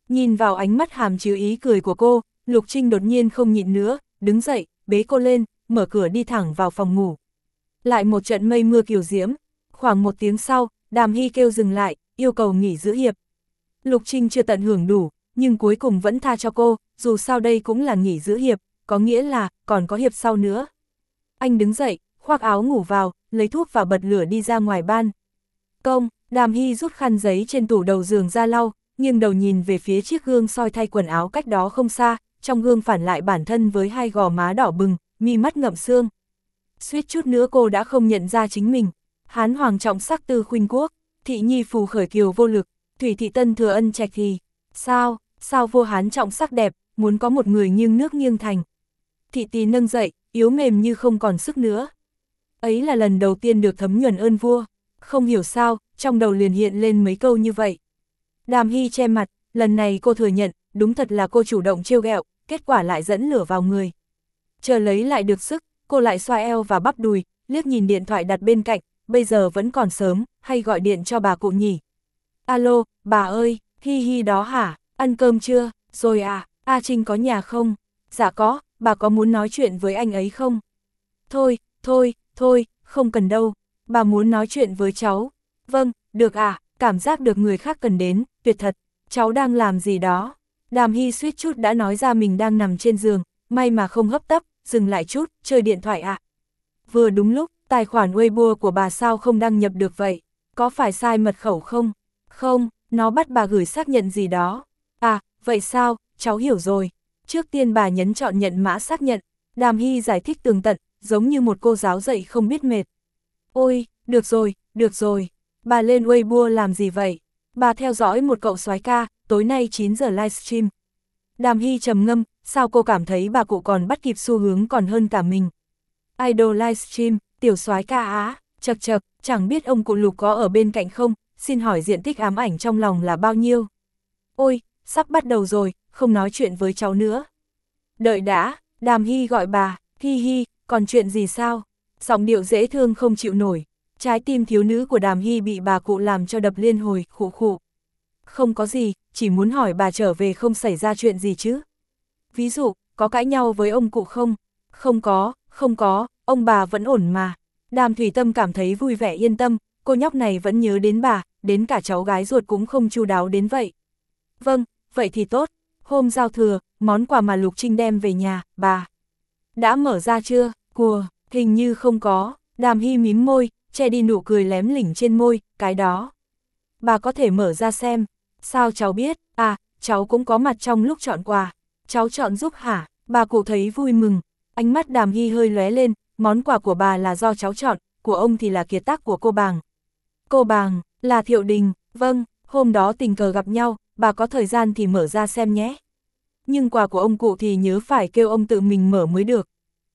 Nhìn vào ánh mắt hàm chứa ý cười của cô, Lục Trinh đột nhiên không nhịn nữa, đứng dậy, bế cô lên, mở cửa đi thẳng vào phòng ngủ. Lại một trận mây mưa kiều diễm, khoảng một tiếng sau, Đàm Hy kêu dừng lại, yêu cầu nghỉ giữ hiệp. Lục Trinh chưa tận hưởng đủ, nhưng cuối cùng vẫn tha cho cô, dù sao đây cũng là nghỉ giữ hiệp, có nghĩa là còn có hiệp sau nữa. Anh đứng dậy, khoác áo ngủ vào, lấy thuốc và bật lửa đi ra ngoài ban. Công, Đàm Hy rút khăn giấy trên tủ đầu giường ra lau, nghiêng đầu nhìn về phía chiếc gương soi thay quần áo cách đó không xa, trong gương phản lại bản thân với hai gò má đỏ bừng, mi mắt ngậm sương. Suýt chút nữa cô đã không nhận ra chính mình. Hán hoàng trọng sắc tư khuynh quốc, thị nhi phù khởi kiều vô lực, thủy thị tân thừa ân trạch thì. Sao, sao vua hán trọng sắc đẹp, muốn có một người nghiêng nước nghiêng thành. Thị tỳ nâng dậy, yếu mềm như không còn sức nữa. Ấy là lần đầu tiên được thấm nhuần ơn vua. Không hiểu sao, trong đầu liền hiện lên mấy câu như vậy. Đàm Hy che mặt, lần này cô thừa nhận, đúng thật là cô chủ động trêu ghẹo, kết quả lại dẫn lửa vào người. Chờ lấy lại được sức, cô lại xoa eo và bắp đùi, liếc nhìn điện thoại đặt bên cạnh, bây giờ vẫn còn sớm, hay gọi điện cho bà cụ nhỉ? Alo, bà ơi, hi hi đó hả, ăn cơm chưa, rồi à, A Trinh có nhà không? Dạ có, bà có muốn nói chuyện với anh ấy không? Thôi, thôi, thôi, không cần đâu, bà muốn nói chuyện với cháu. Vâng, được à, cảm giác được người khác cần đến, tuyệt thật, cháu đang làm gì đó? Đàm Hy suýt chút đã nói ra mình đang nằm trên giường, may mà không hấp tấp, dừng lại chút, chơi điện thoại ạ. À. Vừa đúng lúc, tài khoản Weibo của bà sao không đăng nhập được vậy? Có phải sai mật khẩu không? Không, nó bắt bà gửi xác nhận gì đó. À, vậy sao, cháu hiểu rồi. Trước tiên bà nhấn chọn nhận mã xác nhận. Đàm Hy giải thích tường tận, giống như một cô giáo dạy không biết mệt. Ôi, được rồi, được rồi. Bà lên Weibo làm gì vậy? Bà theo dõi một cậu soái ca, tối nay chín giờ livestream. Đàm Hy trầm ngâm, sao cô cảm thấy bà cụ còn bắt kịp xu hướng còn hơn cả mình. Idol livestream, tiểu soái ca á, chật chật, chẳng biết ông cụ Lục có ở bên cạnh không, xin hỏi diện tích ám ảnh trong lòng là bao nhiêu? Ôi, sắp bắt đầu rồi, không nói chuyện với cháu nữa. Đợi đã, Đàm Hy gọi bà, hi hi, còn chuyện gì sao? Giọng điệu dễ thương không chịu nổi, trái tim thiếu nữ của Đàm Hy bị bà cụ làm cho đập liên hồi, khụ khụ. Không có gì, chỉ muốn hỏi bà trở về không xảy ra chuyện gì chứ? Ví dụ, có cãi nhau với ông cụ không? Không có, không có, ông bà vẫn ổn mà. Đàm Thủy Tâm cảm thấy vui vẻ yên tâm, cô nhóc này vẫn nhớ đến bà, đến cả cháu gái ruột cũng không chu đáo đến vậy. Vâng, vậy thì tốt, hôm giao thừa, món quà mà Lục Trinh đem về nhà, bà đã mở ra chưa? Cùa, hình như không có. Đàm Hy mím môi, che đi nụ cười lém lỉnh trên môi, cái đó. Bà có thể mở ra xem. Sao cháu biết? À, cháu cũng có mặt trong lúc chọn quà. Cháu chọn giúp hả? Bà cụ thấy vui mừng. Ánh mắt Đàm Hy hơi lóe lên, món quà của bà là do cháu chọn, của ông thì là kiệt tác của cô Bàng. Cô Bàng, là Thiệu Đình, vâng, hôm đó tình cờ gặp nhau, bà có thời gian thì mở ra xem nhé. Nhưng quà của ông cụ thì nhớ phải kêu ông tự mình mở mới được.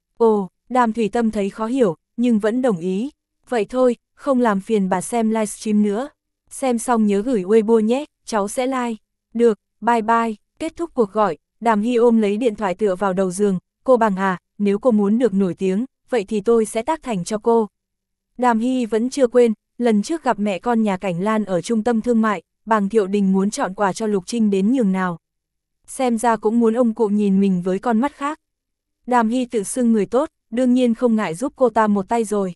Ồ, Đàm Thủy Tâm thấy khó hiểu, nhưng vẫn đồng ý. Vậy thôi, không làm phiền bà xem livestream nữa. Xem xong nhớ gửi Weibo nhé, cháu sẽ like. Được, bye bye. Kết thúc cuộc gọi, Đàm Hy ôm lấy điện thoại tựa vào đầu giường. Cô Bàng à, nếu cô muốn được nổi tiếng, vậy thì tôi sẽ tác thành cho cô. Đàm Hy vẫn chưa quên, lần trước gặp mẹ con nhà Cảnh Lan ở trung tâm thương mại, Bàng Thiệu Đình muốn chọn quà cho Lục Trinh đến nhường nào. Xem ra cũng muốn ông cụ nhìn mình với con mắt khác. Đàm Hy tự xưng người tốt, đương nhiên không ngại giúp cô ta một tay rồi.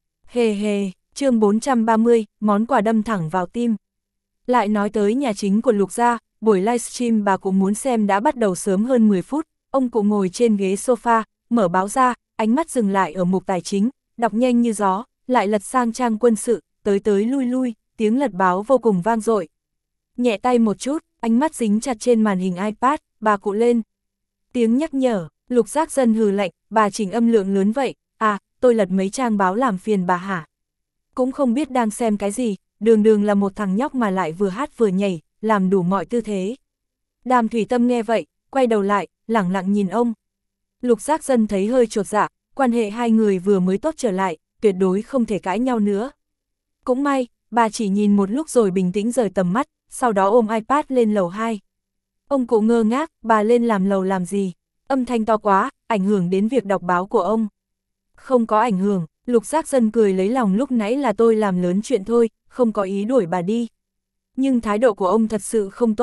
Hề hề, chương bốn trăm ba mươi, món quà đâm thẳng vào tim. Lại nói tới nhà chính của Lục gia, buổi livestream bà cũng muốn xem đã bắt đầu sớm hơn mười phút, ông cụ ngồi trên ghế sofa, mở báo ra, ánh mắt dừng lại ở mục tài chính, đọc nhanh như gió, lại lật sang trang quân sự, tới tới lui lui, tiếng lật báo vô cùng vang dội. Nhẹ tay một chút, ánh mắt dính chặt trên màn hình iPad, bà cụ lên. Tiếng nhắc nhở, Lục Giác Dân hừ lạnh, bà chỉnh âm lượng lớn vậy, à, tôi lật mấy trang báo làm phiền bà hả? Cũng không biết đang xem cái gì, đường đường là một thằng nhóc mà lại vừa hát vừa nhảy, làm đủ mọi tư thế. Đàm Thủy Tâm nghe vậy, quay đầu lại, lẳng lặng nhìn ông. Lục Giác Dân thấy hơi chột dạ, quan hệ hai người vừa mới tốt trở lại, tuyệt đối không thể cãi nhau nữa. Cũng may, bà chỉ nhìn một lúc rồi bình tĩnh rời tầm mắt, sau đó ôm iPad lên lầu hai. Ông cụ ngơ ngác, bà lên làm lầu làm gì? Âm thanh to quá, ảnh hưởng đến việc đọc báo của ông. Không có ảnh hưởng, Lục Giác Dân cười lấy lòng, lúc nãy là tôi làm lớn chuyện thôi, không có ý đuổi bà đi. Nhưng thái độ của ông thật sự không tốt,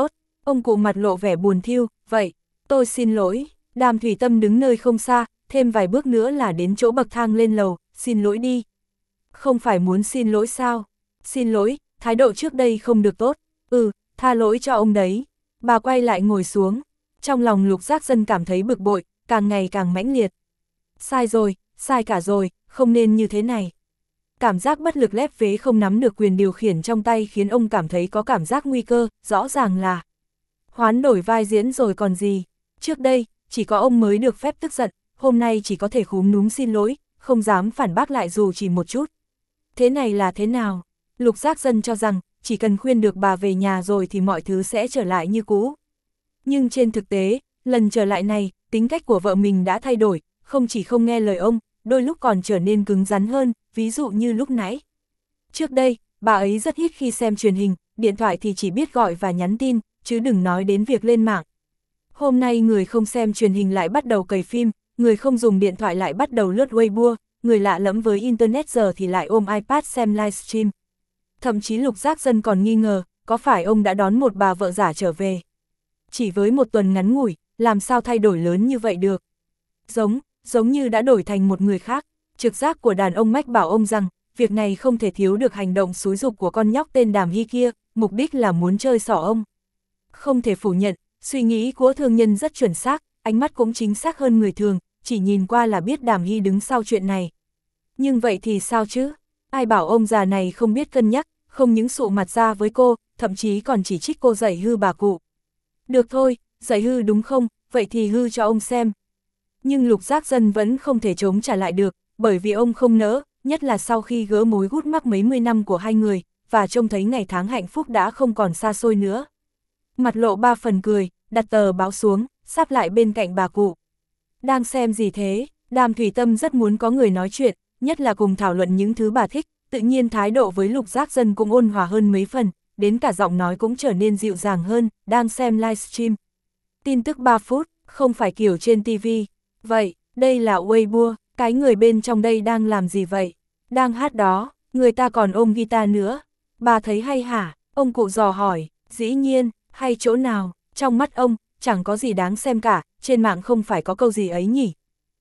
Ông cụ mặt lộ vẻ buồn thiu, vậy, tôi xin lỗi. Đàm Thủy Tâm đứng nơi không xa, thêm vài bước nữa là đến chỗ bậc thang lên lầu, xin lỗi đi. Không phải muốn xin lỗi sao? Xin lỗi, thái độ trước đây không được tốt. Ừ, tha lỗi cho ông đấy. Bà quay lại ngồi xuống. Trong lòng Lục Giác Dân cảm thấy bực bội, càng ngày càng mãnh liệt. Sai rồi, sai cả rồi, không nên như thế này. Cảm giác bất lực lép vế không nắm được quyền điều khiển trong tay khiến ông cảm thấy có cảm giác nguy cơ, rõ ràng là hoán đổi vai diễn rồi còn gì. Trước đây, chỉ có ông mới được phép tức giận, hôm nay chỉ có thể khúm núm xin lỗi, không dám phản bác lại dù chỉ một chút. Thế này là thế nào? Lục Giác Dân cho rằng, chỉ cần khuyên được bà về nhà rồi thì mọi thứ sẽ trở lại như cũ. Nhưng trên thực tế, lần trở lại này, tính cách của vợ mình đã thay đổi, không chỉ không nghe lời ông, đôi lúc còn trở nên cứng rắn hơn, ví dụ như lúc nãy. Trước đây, bà ấy rất ít khi xem truyền hình, điện thoại thì chỉ biết gọi và nhắn tin, chứ đừng nói đến việc lên mạng. Hôm nay người không xem truyền hình lại bắt đầu cày phim, người không dùng điện thoại lại bắt đầu lướt Weibo, người lạ lẫm với Internet giờ thì lại ôm iPad xem livestream. Thậm chí Lục Giác Dân còn nghi ngờ, có phải ông đã đón một bà vợ giả trở về. Chỉ với một tuần ngắn ngủi, làm sao thay đổi lớn như vậy được. Giống, giống như đã đổi thành một người khác. Trực giác của đàn ông mách bảo ông rằng, việc này không thể thiếu được hành động xúi giục của con nhóc tên Đàm Hy kia, mục đích là muốn chơi xỏ ông. Không thể phủ nhận, suy nghĩ của thương nhân rất chuẩn xác, ánh mắt cũng chính xác hơn người thường, chỉ nhìn qua là biết Đàm Hy đứng sau chuyện này. Nhưng vậy thì sao chứ? Ai bảo ông già này không biết cân nhắc, không những sụ mặt ra với cô, thậm chí còn chỉ trích cô dạy hư bà cụ. Được thôi, dạy hư đúng không, vậy thì hư cho ông xem. Nhưng Lục Giác Dân vẫn không thể chống trả lại được, bởi vì ông không nỡ, nhất là sau khi gỡ mối gút mắc mấy mươi năm của hai người, và trông thấy ngày tháng hạnh phúc đã không còn xa xôi nữa. Mặt lộ ba phần cười, đặt tờ báo xuống, sắp lại bên cạnh bà cụ. Đang xem gì thế? Đàm Thủy Tâm rất muốn có người nói chuyện, nhất là cùng thảo luận những thứ bà thích, tự nhiên thái độ với Lục Giác Dân cũng ôn hòa hơn mấy phần, đến cả giọng nói cũng trở nên dịu dàng hơn, đang xem livestream. Tin tức ba phút, không phải kiểu trên ti vi. Vậy, đây là Weibo, cái người bên trong đây đang làm gì vậy? Đang hát đó, người ta còn ôm guitar nữa. Bà thấy hay hả? Ông cụ dò hỏi, dĩ nhiên, hay chỗ nào? Trong mắt ông, chẳng có gì đáng xem cả, trên mạng không phải có câu gì ấy nhỉ?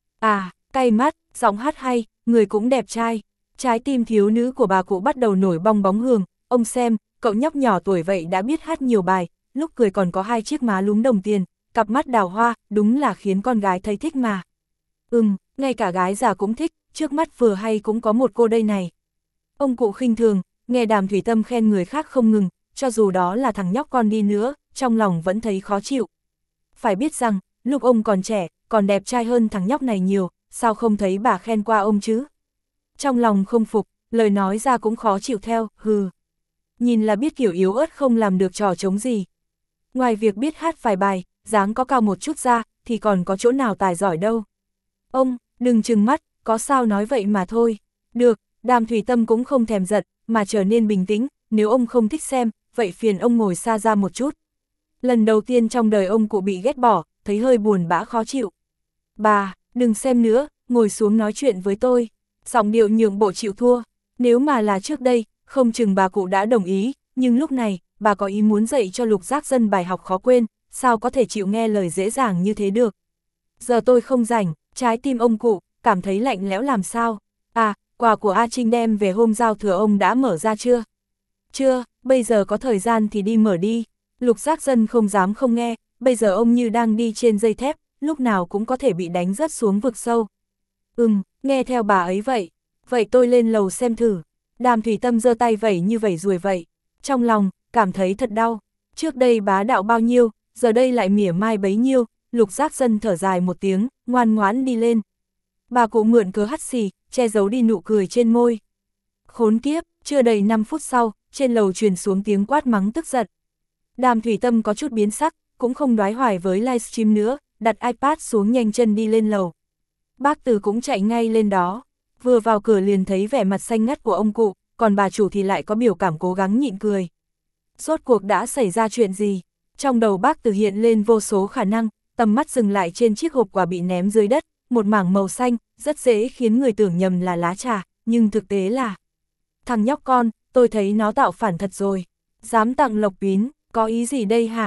À, cay mắt, giọng hát hay, người cũng đẹp trai. Trái tim thiếu nữ của bà cụ bắt đầu nổi bong bóng hường, ông xem, cậu nhóc nhỏ tuổi vậy đã biết hát nhiều bài, lúc cười còn có hai chiếc má lúm đồng tiền, cặp mắt đào hoa, đúng là khiến con gái thấy thích mà. Ừm, ngay cả gái già cũng thích, trước mắt vừa hay cũng có một cô đây này. Ông cụ khinh thường, nghe Đàm Thủy Tâm khen người khác không ngừng, cho dù đó là thằng nhóc con đi nữa, trong lòng vẫn thấy khó chịu. Phải biết rằng, lúc ông còn trẻ, còn đẹp trai hơn thằng nhóc này nhiều, sao không thấy bà khen qua ông chứ? Trong lòng không phục, lời nói ra cũng khó chịu theo, hừ. Nhìn là biết kiểu yếu ớt không làm được trò trống gì. Ngoài việc biết hát vài bài, dáng có cao một chút ra, thì còn có chỗ nào tài giỏi đâu. Ông, đừng trừng mắt, có sao nói vậy mà thôi. Được, Đàm Thủy Tâm cũng không thèm giận, mà trở nên bình tĩnh, nếu ông không thích xem, vậy phiền ông ngồi xa ra một chút. Lần đầu tiên trong đời ông cụ bị ghét bỏ, thấy hơi buồn bã khó chịu. Bà, đừng xem nữa, ngồi xuống nói chuyện với tôi. Giọng điệu nhượng bộ chịu thua, nếu mà là trước đây, không chừng bà cụ đã đồng ý, nhưng lúc này, bà có ý muốn dạy cho Lục Giác Dân bài học khó quên, sao có thể chịu nghe lời dễ dàng như thế được. Giờ tôi không rảnh, trái tim ông cụ, cảm thấy lạnh lẽo làm sao. À, quà của A Trinh đem về hôm giao thừa ông đã mở ra chưa? Chưa, bây giờ có thời gian thì đi mở đi. Lục Giác Dân không dám không nghe, bây giờ ông như đang đi trên dây thép, lúc nào cũng có thể bị đánh rớt xuống vực sâu. Ừm, nghe theo bà ấy vậy. Vậy tôi lên lầu xem thử. Đàm Thủy Tâm giơ tay vẩy như vẩy ruồi vậy. Trong lòng, cảm thấy thật đau. Trước đây bá đạo bao nhiêu, giờ đây lại mỉa mai bấy nhiêu. Lục Giác Dân thở dài một tiếng, ngoan ngoãn đi lên. Bà cụ mượn cớ hắt xì, che giấu đi nụ cười trên môi. Khốn kiếp, chưa đầy năm phút sau, trên lầu truyền xuống tiếng quát mắng tức giận. Đàm Thủy Tâm có chút biến sắc, cũng không đoái hoài với livestream nữa, đặt iPad xuống nhanh chân đi lên lầu. Bác Từ cũng chạy ngay lên đó, vừa vào cửa liền thấy vẻ mặt xanh ngắt của ông cụ, còn bà chủ thì lại có biểu cảm cố gắng nhịn cười. Rốt cuộc đã xảy ra chuyện gì? Trong đầu bác Từ hiện lên vô số khả năng, tầm mắt dừng lại trên chiếc hộp quà bị ném dưới đất, một mảng màu xanh, rất dễ khiến người tưởng nhầm là lá trà, nhưng thực tế là... Thằng nhóc con, tôi thấy nó tạo phản thật rồi, dám tặng lộc pín, có ý gì đây hả?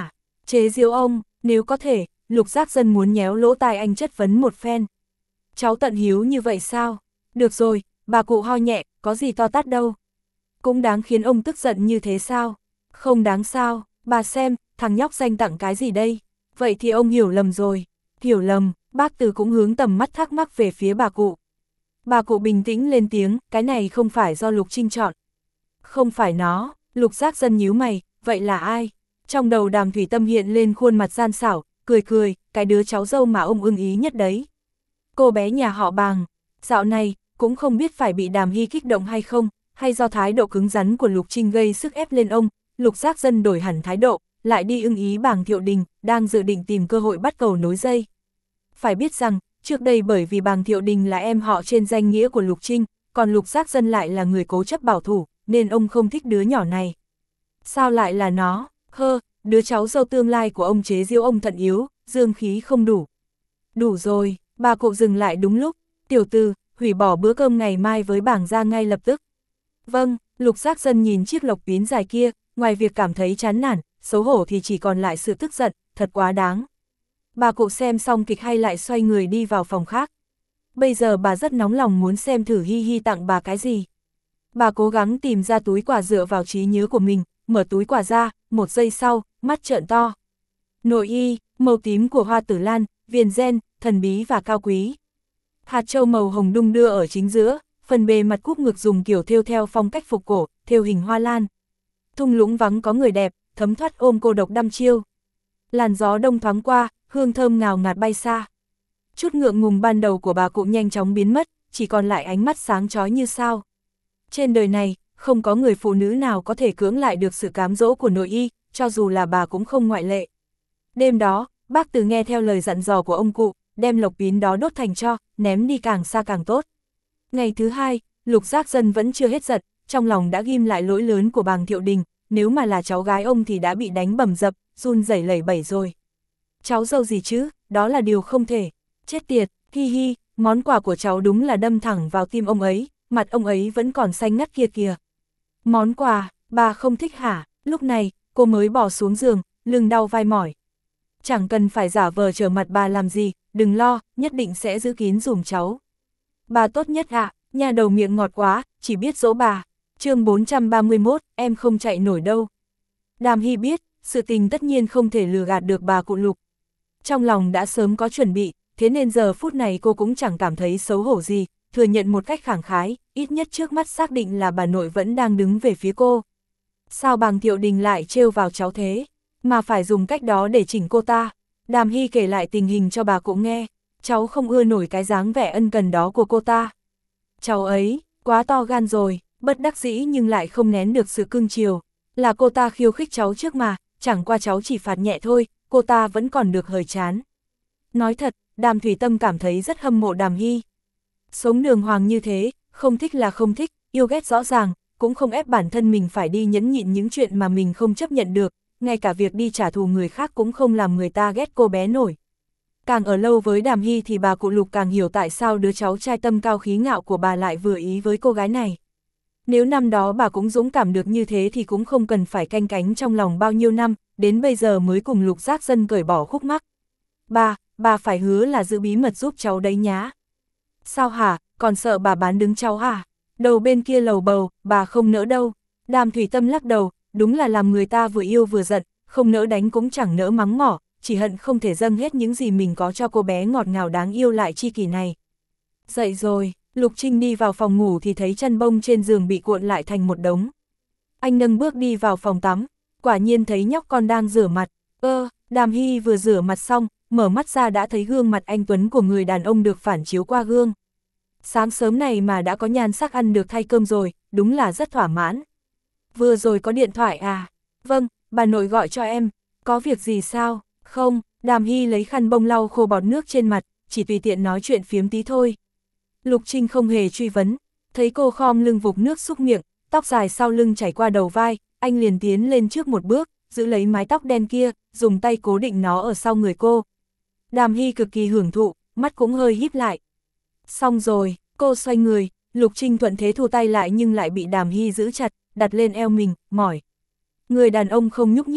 Chế giễu ông, nếu có thể, Lục Giác Dân muốn nhéo lỗ tai anh chất vấn một phen. Cháu tận hiếu như vậy sao? Được rồi, bà cụ ho nhẹ, có gì to tát đâu. Cũng đáng khiến ông tức giận như thế sao? Không đáng sao, bà xem, thằng nhóc danh tặng cái gì đây? Vậy thì ông hiểu lầm rồi. Hiểu lầm, bác Từ cũng hướng tầm mắt thắc mắc về phía bà cụ. Bà cụ bình tĩnh lên tiếng, cái này không phải do Lục Trinh chọn. Không phải nó, Lục Giác Dân nhíu mày, vậy là ai? Trong đầu Đàm Thủy Tâm hiện lên khuôn mặt gian xảo, cười cười, cái đứa cháu dâu mà ông ưng ý nhất đấy. Cô bé nhà họ Bàng, dạo này, cũng không biết phải bị Đàm Hy kích động hay không, hay do thái độ cứng rắn của Lục Trinh gây sức ép lên ông, Lục Giác Dân đổi hẳn thái độ, lại đi ưng ý Bàng Thiệu Đình, đang dự định tìm cơ hội bắt cầu nối dây. Phải biết rằng, trước đây bởi vì Bàng Thiệu Đình là em họ trên danh nghĩa của Lục Trinh, còn Lục Giác Dân lại là người cố chấp bảo thủ, nên ông không thích đứa nhỏ này. Sao lại là nó? Hơ, đứa cháu dâu tương lai của ông chế giễu ông thận yếu, dương khí không đủ. Đủ rồi, bà cụ dừng lại đúng lúc, tiểu tư, hủy bỏ bữa cơm ngày mai với Bàng ra ngay lập tức. Vâng, Lục Giác Dân nhìn chiếc lộc pín dài kia, ngoài việc cảm thấy chán nản, xấu hổ thì chỉ còn lại sự tức giận, thật quá đáng. Bà cụ xem xong kịch hay lại xoay người đi vào phòng khác. Bây giờ bà rất nóng lòng muốn xem thử Hi Hi tặng bà cái gì. Bà cố gắng tìm ra túi quà dựa vào trí nhớ của mình, mở túi quà ra, một giây sau, mắt trợn to. Nội y, màu tím của hoa tử lan, viền gen, thần bí và cao quý. Hạt châu màu hồng đung đưa ở chính giữa, phần bề mặt cúp ngực dùng kiểu thêu theo phong cách phục cổ, thêu hình hoa lan. Thung lũng vắng có người đẹp, thấm thoát ôm cô độc đăm chiêu. Làn gió đông thoáng qua, hương thơm ngào ngạt bay xa. Chút ngượng ngùng ban đầu của bà cụ nhanh chóng biến mất, chỉ còn lại ánh mắt sáng chói như sao. Trên đời này, không có người phụ nữ nào có thể cưỡng lại được sự cám dỗ của nội y, cho dù là bà cũng không ngoại lệ. Đêm đó, bác Từ nghe theo lời dặn dò của ông cụ, đem lộc pín đó đốt thành tro, ném đi càng xa càng tốt. Ngày thứ hai, Lục Giác Dân vẫn chưa hết giận, trong lòng đã ghim lại lỗi lớn của Bàng Thiệu Đình, nếu mà là cháu gái ông thì đã bị đánh bầm dập, run rẩy lẩy bẩy rồi. Cháu dâu gì chứ, đó là điều không thể. Chết tiệt, hi hi, món quà của cháu đúng là đâm thẳng vào tim ông ấy, mặt ông ấy vẫn còn xanh ngắt kia kìa. Món quà, bà không thích hả? Lúc này, cô mới bỏ xuống giường, lưng đau vai mỏi. Chẳng cần phải giả vờ trở mặt bà làm gì, đừng lo, nhất định sẽ giữ kín dùm cháu. Bà tốt nhất ạ, à, nhà đầu miệng ngọt quá, chỉ biết dỗ bà. Chương bốn trăm ba mươi mốt, em không chạy nổi đâu. Đàm Hy biết, sự tình tất nhiên không thể lừa gạt được bà cụ Lục. Trong lòng đã sớm có chuẩn bị, thế nên giờ phút này cô cũng chẳng cảm thấy xấu hổ gì, thừa nhận một cách khẳng khái, ít nhất trước mắt xác định là bà nội vẫn đang đứng về phía cô. Sao Bàng Thiệu Đình lại trêu vào cháu thế, mà phải dùng cách đó để chỉnh cô ta? Đàm Hy kể lại tình hình cho bà cụ nghe, cháu không ưa nổi cái dáng vẻ ân cần đó của cô ta. Cháu ấy, quá to gan rồi, bất đắc dĩ nhưng lại không nén được sự cưng chiều. Là cô ta khiêu khích cháu trước mà, chẳng qua cháu chỉ phạt nhẹ thôi, cô ta vẫn còn được hời chán. Nói thật, Đàm Thủy Tâm cảm thấy rất hâm mộ Đàm Hy. Sống đường hoàng như thế, không thích là không thích, yêu ghét rõ ràng, cũng không ép bản thân mình phải đi nhẫn nhịn những chuyện mà mình không chấp nhận được, ngay cả việc đi trả thù người khác cũng không làm người ta ghét cô bé nổi. Càng ở lâu với Đàm Hy thì bà cụ Lục càng hiểu tại sao đứa cháu trai tâm cao khí ngạo của bà lại vừa ý với cô gái này. Nếu năm đó bà cũng dũng cảm được như thế thì cũng không cần phải canh cánh trong lòng bao nhiêu năm, đến bây giờ mới cùng Lục Giác Dân cởi bỏ khúc mắc. Bà, bà phải hứa là giữ bí mật giúp cháu đấy nhá. Sao hả, còn sợ bà bán đứng cháu hả? Đầu bên kia lầu bầu, bà không nỡ đâu. Đàm Thủy Tâm lắc đầu, đúng là làm người ta vừa yêu vừa giận, không nỡ đánh cũng chẳng nỡ mắng mỏ, chỉ hận không thể dâng hết những gì mình có cho cô bé ngọt ngào đáng yêu lại chi kỷ này. Dậy rồi, Lục Trinh đi vào phòng ngủ thì thấy chăn bông trên giường bị cuộn lại thành một đống. Anh nâng bước đi vào phòng tắm, quả nhiên thấy nhóc con đang rửa mặt. Ơ, Đàm Hy vừa rửa mặt xong, mở mắt ra đã thấy gương mặt anh tuấn của người đàn ông được phản chiếu qua gương. Sáng sớm này mà đã có nhan sắc ăn được thay cơm rồi, đúng là rất thỏa mãn. Vừa rồi có điện thoại à? Vâng, bà nội gọi cho em. Có việc gì sao? Không, Đàm Hy lấy khăn bông lau khô bọt nước trên mặt, chỉ tùy tiện nói chuyện phiếm tí thôi. Lục Trinh không hề truy vấn, thấy cô khom lưng vục nước xúc miệng, tóc dài sau lưng chảy qua đầu vai, anh liền tiến lên trước một bước, giữ lấy mái tóc đen kia, dùng tay cố định nó ở sau người cô. Đàm Hy cực kỳ hưởng thụ, mắt cũng hơi híp lại. Xong rồi, cô xoay người, Lục Trinh thuận thế thu tay lại nhưng lại bị Đàm Hy giữ chặt, đặt lên eo mình, mỏi. Người đàn ông không nhúc nhích,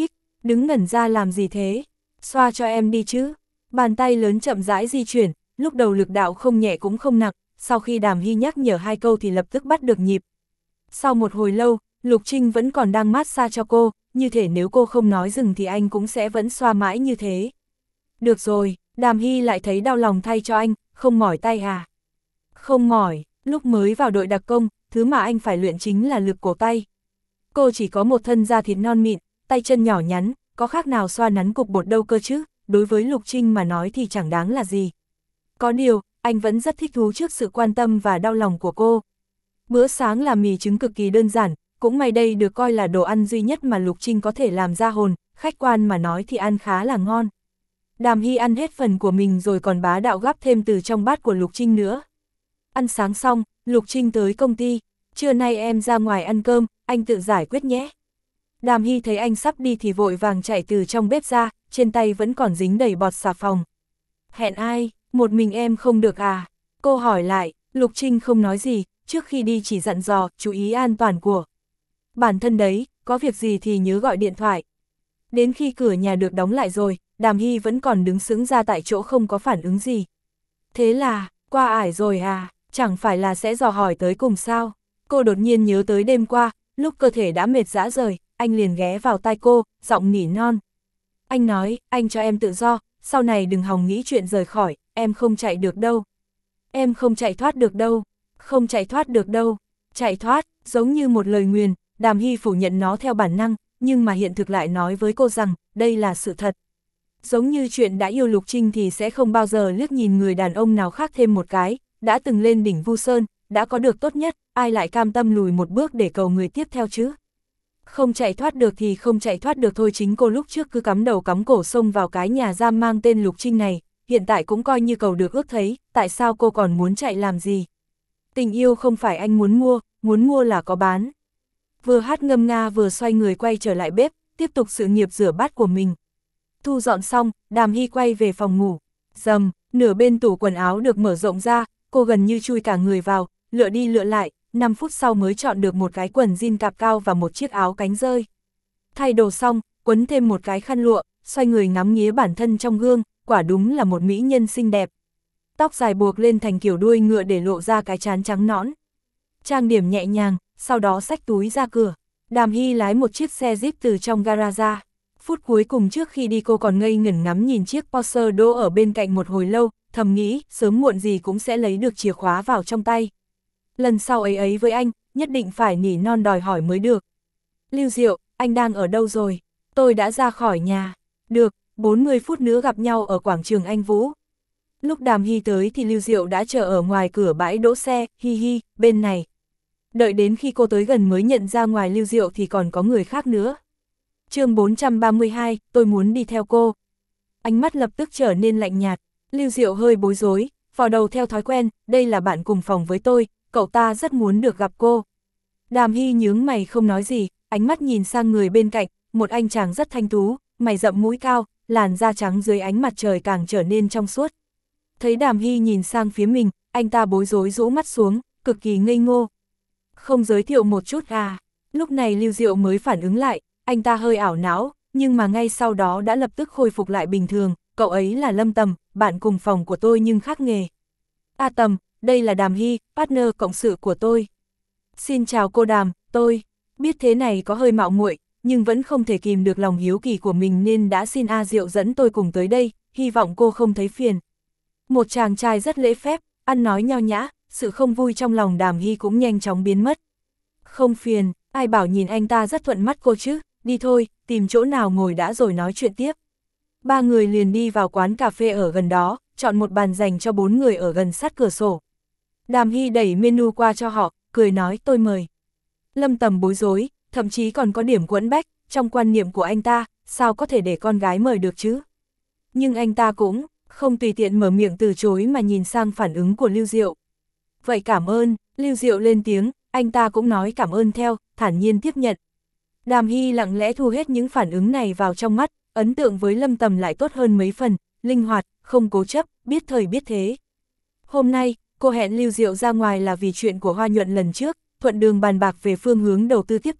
Đứng ngẩn ra làm gì thế? Xoa cho em đi chứ. Bàn tay lớn chậm rãi di chuyển, lúc đầu lực đạo không nhẹ cũng không nặng, sau khi Đàm Hy nhắc nhở hai câu thì lập tức bắt được nhịp. Sau một hồi lâu, Lục Trinh vẫn còn đang mát xa cho cô, như thể nếu cô không nói dừng thì anh cũng sẽ vẫn xoa mãi như thế. Được rồi, Đàm Hy lại thấy đau lòng thay cho anh, không mỏi tay à? Không mỏi, lúc mới vào đội đặc công, thứ mà anh phải luyện chính là lực cổ tay. Cô chỉ có một thân da thịt non mịn, tay chân nhỏ nhắn, có khác nào xoa nắn cục bột đâu cơ chứ, đối với Lục Trinh mà nói thì chẳng đáng là gì. Có điều, anh vẫn rất thích thú trước sự quan tâm và đau lòng của cô. Bữa sáng là mì trứng cực kỳ đơn giản, cũng may đây được coi là đồ ăn duy nhất mà Lục Trinh có thể làm ra hồn, khách quan mà nói thì ăn khá là ngon. Đàm Hy ăn hết phần của mình rồi còn bá đạo gắp thêm từ trong bát của Lục Trinh nữa. Ăn sáng xong, Lục Trinh tới công ty, trưa nay em ra ngoài ăn cơm, anh tự giải quyết nhé. Đàm Hy thấy anh sắp đi thì vội vàng chạy từ trong bếp ra, trên tay vẫn còn dính đầy bọt xà phòng. Hẹn ai, một mình em không được à? Cô hỏi lại, Lục Trinh không nói gì, trước khi đi chỉ dặn dò, chú ý an toàn của bản thân đấy, có việc gì thì nhớ gọi điện thoại. Đến khi cửa nhà được đóng lại rồi, Đàm Hy vẫn còn đứng sững ra tại chỗ không có phản ứng gì. Thế là, qua ải rồi à, chẳng phải là sẽ dò hỏi tới cùng sao? Cô đột nhiên nhớ tới đêm qua, lúc cơ thể đã mệt rã rời, anh liền ghé vào tai cô, giọng nỉ non. Anh nói, anh cho em tự do, sau này đừng hòng nghĩ chuyện rời khỏi, em không chạy được đâu. Em không chạy thoát được đâu, không chạy thoát được đâu. Chạy thoát, giống như một lời nguyền, Đàm Hy phủ nhận nó theo bản năng, nhưng mà hiện thực lại nói với cô rằng, đây là sự thật. Giống như chuyện đã yêu Lục Trinh thì sẽ không bao giờ liếc nhìn người đàn ông nào khác thêm một cái, đã từng lên đỉnh Vu Sơn, đã có được tốt nhất, ai lại cam tâm lùi một bước để cầu người tiếp theo chứ? Không chạy thoát được thì không chạy thoát được thôi, chính cô lúc trước cứ cắm đầu cắm cổ xông vào cái nhà giam mang tên Lục Trinh này, hiện tại cũng coi như cầu được ước thấy, tại sao cô còn muốn chạy làm gì? Tình yêu không phải anh muốn mua, muốn mua là có bán. Vừa hát ngâm nga vừa xoay người quay trở lại bếp, tiếp tục sự nghiệp rửa bát của mình. Thu dọn xong, Đàm Hy quay về phòng ngủ. Dầm, nửa bên tủ quần áo được mở rộng ra, cô gần như chui cả người vào, lựa đi lựa lại, năm phút sau mới chọn được một cái quần jean cạp cao và một chiếc áo cánh rơi. Thay đồ xong, quấn thêm một cái khăn lụa, xoay người ngắm nghía bản thân trong gương, quả đúng là một mỹ nhân xinh đẹp. Tóc dài buộc lên thành kiểu đuôi ngựa để lộ ra cái trán trắng nõn. Trang điểm nhẹ nhàng, sau đó xách túi ra cửa. Đàm Hy lái một chiếc xe Jeep từ trong gara ra. Phút cuối cùng trước khi đi cô còn ngây ngẩn ngắm nhìn chiếc Porsche đỗ ở bên cạnh một hồi lâu, thầm nghĩ sớm muộn gì cũng sẽ lấy được chìa khóa vào trong tay. Lần sau ấy ấy với anh, nhất định phải nỉ non đòi hỏi mới được. Lưu Diệu, anh đang ở đâu rồi? Tôi đã ra khỏi nhà. Được, bốn mươi phút nữa gặp nhau ở quảng trường Anh Vũ. Lúc Đàm Hy tới thì Lưu Diệu đã chờ ở ngoài cửa bãi đỗ xe, hi hi, bên này. Đợi đến khi cô tới gần mới nhận ra ngoài Lưu Diệu thì còn có người khác nữa. chương bốn trăm ba mươi hai, tôi muốn đi theo cô. Ánh mắt lập tức trở nên lạnh nhạt, Lưu Diệu hơi bối rối, vào đầu theo thói quen, đây là bạn cùng phòng với tôi, cậu ta rất muốn được gặp cô. Đàm Hy nhướng mày không nói gì, ánh mắt nhìn sang người bên cạnh, một anh chàng rất thanh tú, mày rậm mũi cao, làn da trắng dưới ánh mặt trời càng trở nên trong suốt. Thấy Đàm Hy nhìn sang phía mình, anh ta bối rối rũ mắt xuống, cực kỳ ngây ngô. Không giới thiệu một chút à? Lúc này Lưu Diệu mới phản ứng lại, anh ta hơi ảo não, nhưng mà ngay sau đó đã lập tức khôi phục lại bình thường, cậu ấy là Lâm Tầm, bạn cùng phòng của tôi nhưng khác nghề. A Tầm, đây là Đàm Hy, partner cộng sự của tôi. Xin chào cô Đàm, tôi biết thế này có hơi mạo muội, nhưng vẫn không thể kìm được lòng hiếu kỳ của mình nên đã xin A Diệu dẫn tôi cùng tới đây, hy vọng cô không thấy phiền. Một chàng trai rất lễ phép, ăn nói nho nhã, sự không vui trong lòng Đàm Hy cũng nhanh chóng biến mất. Không phiền, ai bảo nhìn anh ta rất thuận mắt cô chứ, đi thôi, tìm chỗ nào ngồi đã rồi nói chuyện tiếp. Ba người liền đi vào quán cà phê ở gần đó, chọn một bàn dành cho bốn người ở gần sát cửa sổ. Đàm Hy đẩy menu qua cho họ, cười nói tôi mời. Lâm Tầm bối rối, thậm chí còn có điểm quẫn bách, trong quan niệm của anh ta, sao có thể để con gái mời được chứ? Nhưng anh ta cũng không tùy tiện mở miệng từ chối mà nhìn sang phản ứng của Lưu Diệu. Vậy cảm ơn, Lưu Diệu lên tiếng, anh ta cũng nói cảm ơn theo, thản nhiên tiếp nhận. Đàm Hy lặng lẽ thu hết những phản ứng này vào trong mắt, ấn tượng với Lâm Tầm lại tốt hơn mấy phần, linh hoạt, không cố chấp, biết thời biết thế. Hôm nay, cô hẹn Lưu Diệu ra ngoài là vì chuyện của Hoa Nhuận lần trước, thuận đường bàn bạc về phương hướng đầu tư tiếp theo,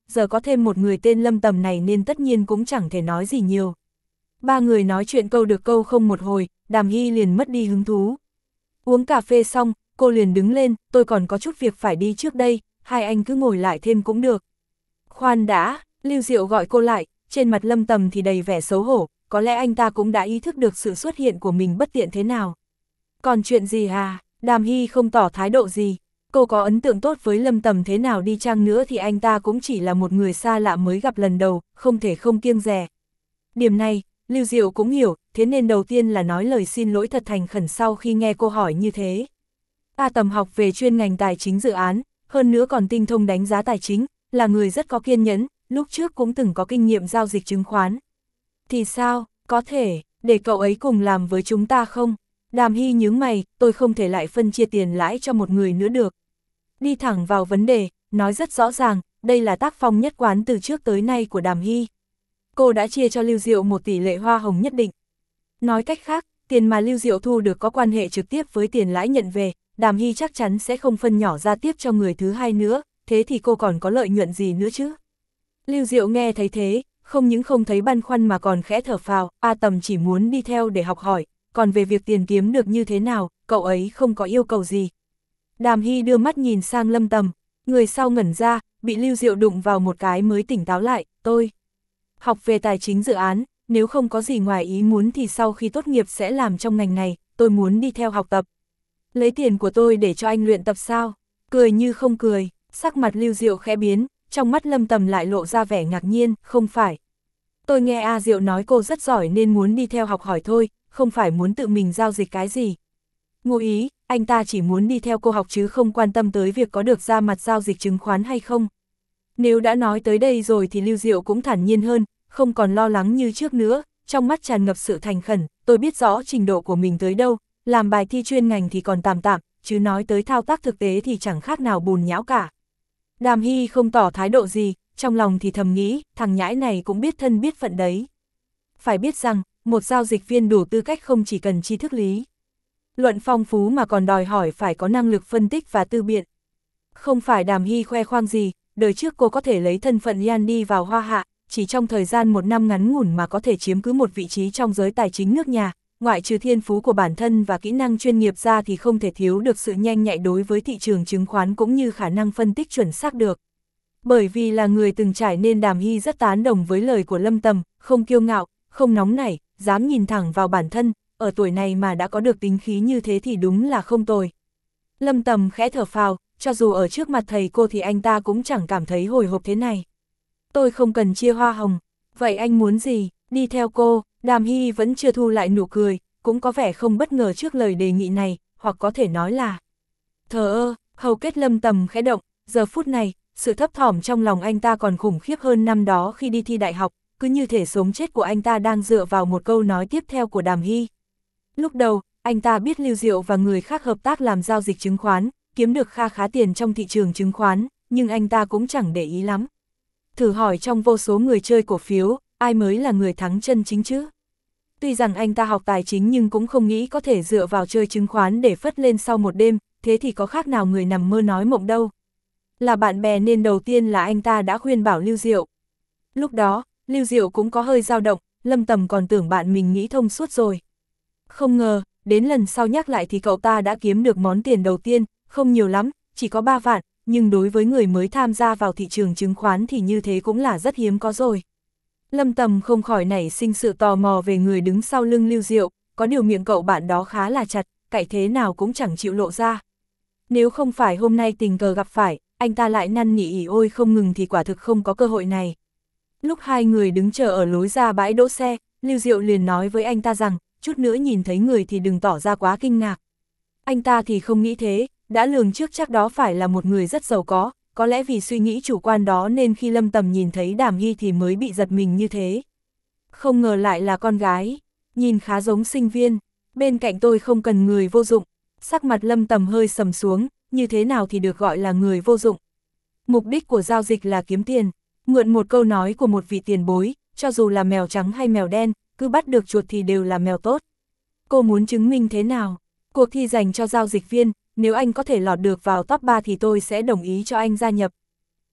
giờ có thêm một người tên Lâm Tầm này nên tất nhiên cũng chẳng thể nói gì nhiều. Ba người nói chuyện câu được câu không một hồi, Đàm Hy liền mất đi hứng thú. Uống cà phê xong, cô liền đứng lên, tôi còn có chút việc phải đi trước đây, hai anh cứ ngồi lại thêm cũng được. Khoan đã, Lưu Diệu gọi cô lại, trên mặt Lâm Tầm thì đầy vẻ xấu hổ, có lẽ anh ta cũng đã ý thức được sự xuất hiện của mình bất tiện thế nào. Còn chuyện gì à? Đàm Hy không tỏ thái độ gì. Cô có ấn tượng tốt với Lâm Tầm thế nào đi chăng nữa thì anh ta cũng chỉ là một người xa lạ mới gặp lần đầu, không thể không kiêng dè. Điểm này, Lưu Diệu cũng hiểu, thế nên đầu tiên là nói lời xin lỗi thật thành khẩn sau khi nghe cô hỏi như thế. A Tầm học về chuyên ngành tài chính dự án, hơn nữa còn tinh thông đánh giá tài chính, là người rất có kiên nhẫn, lúc trước cũng từng có kinh nghiệm giao dịch chứng khoán. Thì sao, có thể, để cậu ấy cùng làm với chúng ta không? Đàm Hy nhướng mày, tôi không thể lại phân chia tiền lãi cho một người nữa được. Đi thẳng vào vấn đề, nói rất rõ ràng, đây là tác phong nhất quán từ trước tới nay của Đàm Hy. Cô đã chia cho Lưu Diệu một tỷ lệ hoa hồng nhất định. Nói cách khác, tiền mà Lưu Diệu thu được có quan hệ trực tiếp với tiền lãi nhận về, Đàm Hy chắc chắn sẽ không phân nhỏ ra tiếp cho người thứ hai nữa, thế thì cô còn có lợi nhuận gì nữa chứ? Lưu Diệu nghe thấy thế, không những không thấy băn khoăn mà còn khẽ thở phào, A Tầm chỉ muốn đi theo để học hỏi, còn về việc tiền kiếm được như thế nào, cậu ấy không có yêu cầu gì. Đàm Hy đưa mắt nhìn sang Lâm Tầm, người sau ngẩn ra, bị Lưu Diệu đụng vào một cái mới tỉnh táo lại, tôi học về tài chính dự án, nếu không có gì ngoài ý muốn thì sau khi tốt nghiệp sẽ làm trong ngành này, tôi muốn đi theo học tập. Lấy tiền của tôi để cho anh luyện tập sao? Cười như không cười, sắc mặt Lưu Diệu khẽ biến, trong mắt Lâm Tầm lại lộ ra vẻ ngạc nhiên, không phải. Tôi nghe A Diệu nói cô rất giỏi nên muốn đi theo học hỏi thôi, không phải muốn tự mình giao dịch cái gì. Ngụ ý, anh ta chỉ muốn đi theo cô học chứ không quan tâm tới việc có được ra mặt giao dịch chứng khoán hay không. Nếu đã nói tới đây rồi thì Lưu Diệu cũng thản nhiên hơn, không còn lo lắng như trước nữa, trong mắt tràn ngập sự thành khẩn, tôi biết rõ trình độ của mình tới đâu, làm bài thi chuyên ngành thì còn tạm tạm, chứ nói tới thao tác thực tế thì chẳng khác nào bùn nhão cả. Đàm Hy không tỏ thái độ gì, trong lòng thì thầm nghĩ, thằng nhãi này cũng biết thân biết phận đấy. Phải biết rằng, một giao dịch viên đủ tư cách không chỉ cần tri thức lý luận phong phú mà còn đòi hỏi phải có năng lực phân tích và tư biện. Không phải Đàm Hy khoe khoang gì, đời trước cô có thể lấy thân phận Yan đi vào Hoa Hạ, chỉ trong thời gian một năm ngắn ngủn mà có thể chiếm cứ một vị trí trong giới tài chính nước nhà, ngoại trừ thiên phú của bản thân và kỹ năng chuyên nghiệp ra thì không thể thiếu được sự nhanh nhạy đối với thị trường chứng khoán cũng như khả năng phân tích chuẩn xác được. Bởi vì là người từng trải nên Đàm Hy rất tán đồng với lời của Lâm Tầm, không kiêu ngạo, không nóng nảy, dám nhìn thẳng vào bản thân, ở tuổi này mà đã có được tính khí như thế thì đúng là không tồi. Lâm Tầm khẽ thở phào, cho dù ở trước mặt thầy cô thì anh ta cũng chẳng cảm thấy hồi hộp thế này. Tôi không cần chia hoa hồng, vậy anh muốn gì, đi theo cô? Đàm Hy vẫn chưa thu lại nụ cười, cũng có vẻ không bất ngờ trước lời đề nghị này, hoặc có thể nói là thờ ơ. Hầu kết Lâm Tầm khẽ động, giờ phút này, sự thấp thỏm trong lòng anh ta còn khủng khiếp hơn năm đó khi đi thi đại học, cứ như thể sống chết của anh ta đang dựa vào một câu nói tiếp theo của Đàm Hy. Lúc đầu, anh ta biết Lưu Diệu và người khác hợp tác làm giao dịch chứng khoán, kiếm được kha khá tiền trong thị trường chứng khoán, nhưng anh ta cũng chẳng để ý lắm. Thử hỏi trong vô số người chơi cổ phiếu, ai mới là người thắng chân chính chứ? Tuy rằng anh ta học tài chính nhưng cũng không nghĩ có thể dựa vào chơi chứng khoán để phất lên sau một đêm, thế thì có khác nào người nằm mơ nói mộng đâu. Là bạn bè nên đầu tiên là anh ta đã khuyên bảo Lưu Diệu. Lúc đó, Lưu Diệu cũng có hơi dao động, Lâm Tầm còn tưởng bạn mình nghĩ thông suốt rồi. Không ngờ, đến lần sau nhắc lại thì cậu ta đã kiếm được món tiền đầu tiên, không nhiều lắm, chỉ có ba vạn, nhưng đối với người mới tham gia vào thị trường chứng khoán thì như thế cũng là rất hiếm có rồi. Lâm Tầm không khỏi nảy sinh sự tò mò về người đứng sau lưng Lưu Diệu, có điều miệng cậu bạn đó khá là chặt, cậy thế nào cũng chẳng chịu lộ ra. Nếu không phải hôm nay tình cờ gặp phải, anh ta lại năn nỉ ỉ ôi không ngừng thì quả thực không có cơ hội này. Lúc hai người đứng chờ ở lối ra bãi đỗ xe, Lưu Diệu liền nói với anh ta rằng, chút nữa nhìn thấy người thì đừng tỏ ra quá kinh ngạc. Anh ta thì không nghĩ thế, đã lường trước chắc đó phải là một người rất giàu có, có lẽ vì suy nghĩ chủ quan đó nên khi Lâm Tầm nhìn thấy Đàm Hy thì mới bị giật mình như thế. Không ngờ lại là con gái, nhìn khá giống sinh viên, bên cạnh tôi không cần người vô dụng. Sắc mặt Lâm Tầm hơi sầm xuống, như thế nào thì được gọi là người vô dụng. Mục đích của giao dịch là kiếm tiền, mượn một câu nói của một vị tiền bối, cho dù là mèo trắng hay mèo đen, cứ bắt được chuột thì đều là mèo tốt. Cô muốn chứng minh thế nào? Cuộc thi dành cho giao dịch viên, nếu anh có thể lọt được vào top ba thì tôi sẽ đồng ý cho anh gia nhập.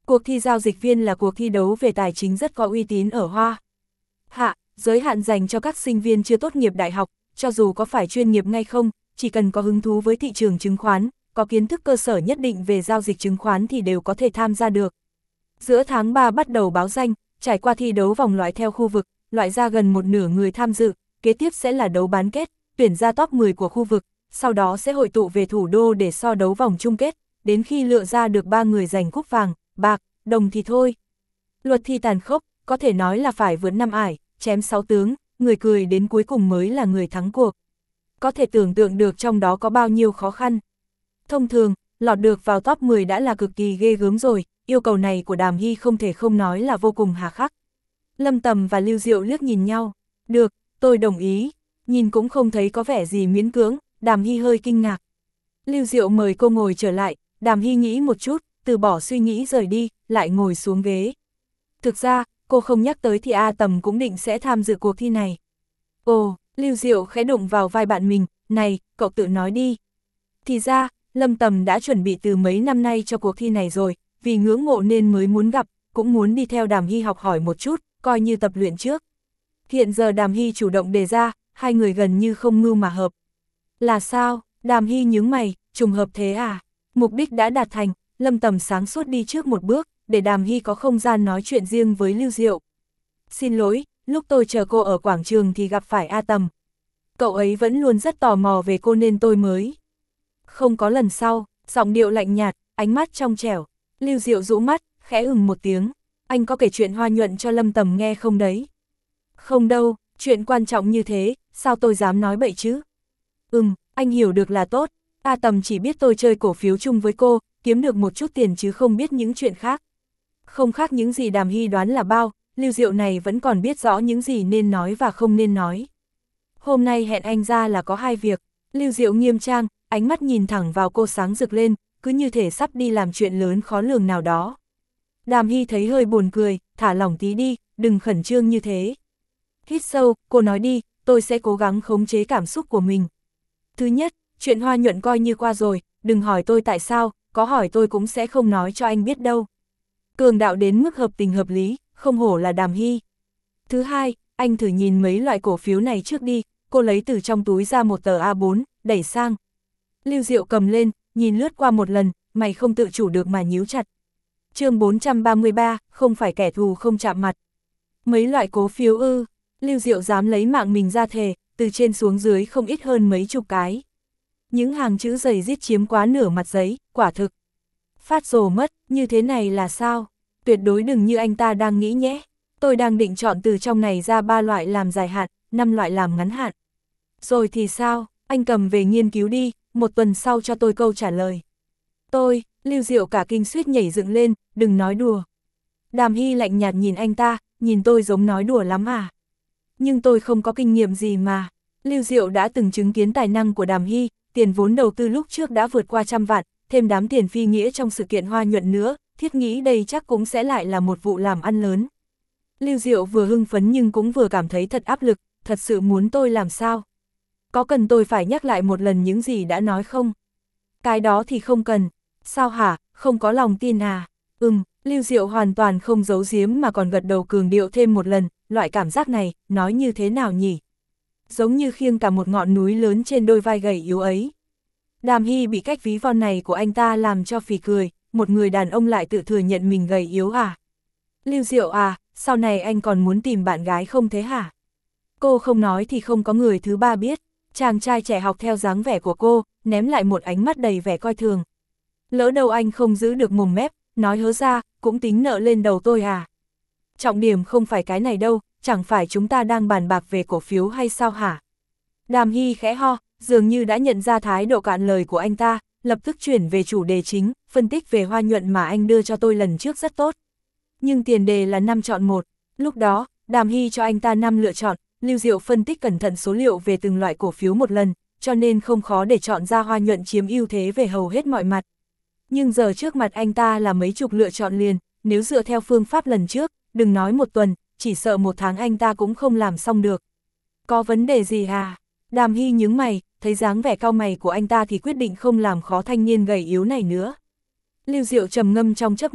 Cuộc thi giao dịch viên là cuộc thi đấu về tài chính rất có uy tín ở Hoa Hạ, giới hạn dành cho các sinh viên chưa tốt nghiệp đại học, cho dù có phải chuyên nghiệp ngay không, chỉ cần có hứng thú với thị trường chứng khoán, có kiến thức cơ sở nhất định về giao dịch chứng khoán thì đều có thể tham gia được. Giữa tháng ba bắt đầu báo danh, trải qua thi đấu vòng loại theo khu vực, loại ra gần một nửa người tham dự, kế tiếp sẽ là đấu bán kết, tuyển ra top mười của khu vực, sau đó sẽ hội tụ về thủ đô để so đấu vòng chung kết, đến khi lựa ra được ba người giành cúp vàng, bạc, đồng thì thôi. Luật thi tàn khốc, có thể nói là phải vượt năm ải, chém sáu tướng, người cười đến cuối cùng mới là người thắng cuộc. Có thể tưởng tượng được trong đó có bao nhiêu khó khăn. Thông thường, lọt được vào top mười đã là cực kỳ ghê gớm rồi, yêu cầu này của Đàm Hy không thể không nói là vô cùng hà khắc. Lâm Tầm và Lưu Diệu liếc nhìn nhau, được, tôi đồng ý, nhìn cũng không thấy có vẻ gì miễn cưỡng, Đàm Hy hơi kinh ngạc. Lưu Diệu mời cô ngồi trở lại, Đàm Hy nghĩ một chút, từ bỏ suy nghĩ rời đi, lại ngồi xuống ghế. Thực ra, cô không nhắc tới thì A Tầm cũng định sẽ tham dự cuộc thi này. Ồ, Lưu Diệu khẽ đụng vào vai bạn mình, này, cậu tự nói đi. Thì ra, Lâm Tầm đã chuẩn bị từ mấy năm nay cho cuộc thi này rồi, vì ngưỡng mộ nên mới muốn gặp, cũng muốn đi theo Đàm Hy học hỏi một chút, coi như tập luyện trước. Hiện giờ Đàm Hy chủ động đề ra, hai người gần như không mưu mà hợp. Là sao? Đàm Hy nhướng mày, trùng hợp thế à? Mục đích đã đạt thành, Lâm Tầm sáng suốt đi trước một bước, để Đàm Hy có không gian nói chuyện riêng với Lưu Diệu. Xin lỗi, lúc tôi chờ cô ở quảng trường thì gặp phải A Tầm. Cậu ấy vẫn luôn rất tò mò về cô nên tôi mới. Không có lần sau, giọng điệu lạnh nhạt, ánh mắt trong trẻo. Lưu Diệu rũ mắt, khẽ ừm một tiếng. Anh có kể chuyện Hoa Nhuận cho Lâm Tầm nghe không đấy? Không đâu, chuyện quan trọng như thế, sao tôi dám nói bậy chứ? Ừm, anh hiểu được là tốt. A Tầm chỉ biết tôi chơi cổ phiếu chung với cô, kiếm được một chút tiền chứ không biết những chuyện khác. Không khác những gì Đàm Hy đoán là bao, Lưu Diệu này vẫn còn biết rõ những gì nên nói và không nên nói. Hôm nay hẹn anh ra là có hai việc. Lưu Diệu nghiêm trang, ánh mắt nhìn thẳng vào cô sáng rực lên, cứ như thể sắp đi làm chuyện lớn khó lường nào đó. Đàm Hy thấy hơi buồn cười, thả lỏng tí đi, đừng khẩn trương như thế. Hít sâu, cô nói đi, tôi sẽ cố gắng khống chế cảm xúc của mình. Thứ nhất, chuyện Hoa Nhuận coi như qua rồi, đừng hỏi tôi tại sao, có hỏi tôi cũng sẽ không nói cho anh biết đâu. Cường đạo đến mức hợp tình hợp lý, không hổ là Đàm Hy. Thứ hai, anh thử nhìn mấy loại cổ phiếu này trước đi, cô lấy từ trong túi ra một tờ A bốn, đẩy sang. Lưu Diệu cầm lên, nhìn lướt qua một lần, mày không tự chủ được mà nhíu chặt. Chương bốn trăm ba mươi ba, không phải kẻ thù không chạm mặt. Mấy loại cổ phiếu ư, Lưu Diệu dám lấy mạng mình ra thề, từ trên xuống dưới không ít hơn mấy chục cái. Những hàng chữ dày rít chiếm quá nửa mặt giấy, quả thực. Phát rồ mất, như thế này là sao? Tuyệt đối đừng như anh ta đang nghĩ nhé. Tôi đang định chọn từ trong này ra ba loại làm dài hạn, năm loại làm ngắn hạn. Rồi thì sao, anh cầm về nghiên cứu đi, một tuần sau cho tôi câu trả lời. Tôi, Lưu Diệu cả kinh suýt nhảy dựng lên, đừng nói đùa. Đàm Hy lạnh nhạt nhìn anh ta, nhìn tôi giống nói đùa lắm à. Nhưng tôi không có kinh nghiệm gì mà. Lưu Diệu đã từng chứng kiến tài năng của Đàm Hy, tiền vốn đầu tư lúc trước đã vượt qua trăm vạn, thêm đám tiền phi nghĩa trong sự kiện Hoa Nhuận nữa, thiết nghĩ đây chắc cũng sẽ lại là một vụ làm ăn lớn. Lưu Diệu vừa hưng phấn nhưng cũng vừa cảm thấy thật áp lực, thật sự muốn tôi làm sao? Có cần tôi phải nhắc lại một lần những gì đã nói không? Cái đó thì không cần. Sao hả, không có lòng tin à? Ừm, Lưu Diệu hoàn toàn không giấu giếm mà còn gật đầu cường điệu thêm một lần, loại cảm giác này, nói như thế nào nhỉ? Giống như khiêng cả một ngọn núi lớn trên đôi vai gầy yếu ấy. Đàm Hy bị cách ví von này của anh ta làm cho phì cười, một người đàn ông lại tự thừa nhận mình gầy yếu à? Lưu Diệu à, sau này anh còn muốn tìm bạn gái không thế hả? Cô không nói thì không có người thứ ba biết. Chàng trai trẻ học theo dáng vẻ của cô, ném lại một ánh mắt đầy vẻ coi thường. Lỡ đâu anh không giữ được mồm mép, nói hớ ra, cũng tính nợ lên đầu tôi à? Trọng điểm không phải cái này đâu, chẳng phải chúng ta đang bàn bạc về cổ phiếu hay sao hả? Đàm Hy khẽ ho, dường như đã nhận ra thái độ cạn lời của anh ta, lập tức chuyển về chủ đề chính, phân tích về Hoa Nhuận mà anh đưa cho tôi lần trước rất tốt. Nhưng tiền đề là năm chọn một, lúc đó, Đàm Hy cho anh ta năm lựa chọn, Lưu Diệu phân tích cẩn thận số liệu về từng loại cổ phiếu một lần, cho nên không khó để chọn ra Hoa Nhuận chiếm ưu thế về hầu hết mọi mặt. Nhưng giờ trước mặt anh ta là mấy chục lựa chọn liền, nếu dựa theo phương pháp lần trước, đừng nói một tuần, chỉ sợ một tháng anh ta cũng không làm xong được. Có vấn đề gì à? Đàm Hy nhướng mày, thấy dáng vẻ cau mày của anh ta thì quyết định không làm khó thanh niên gầy yếu này nữa. Lưu Diệu trầm ngâm trong chớp mắt,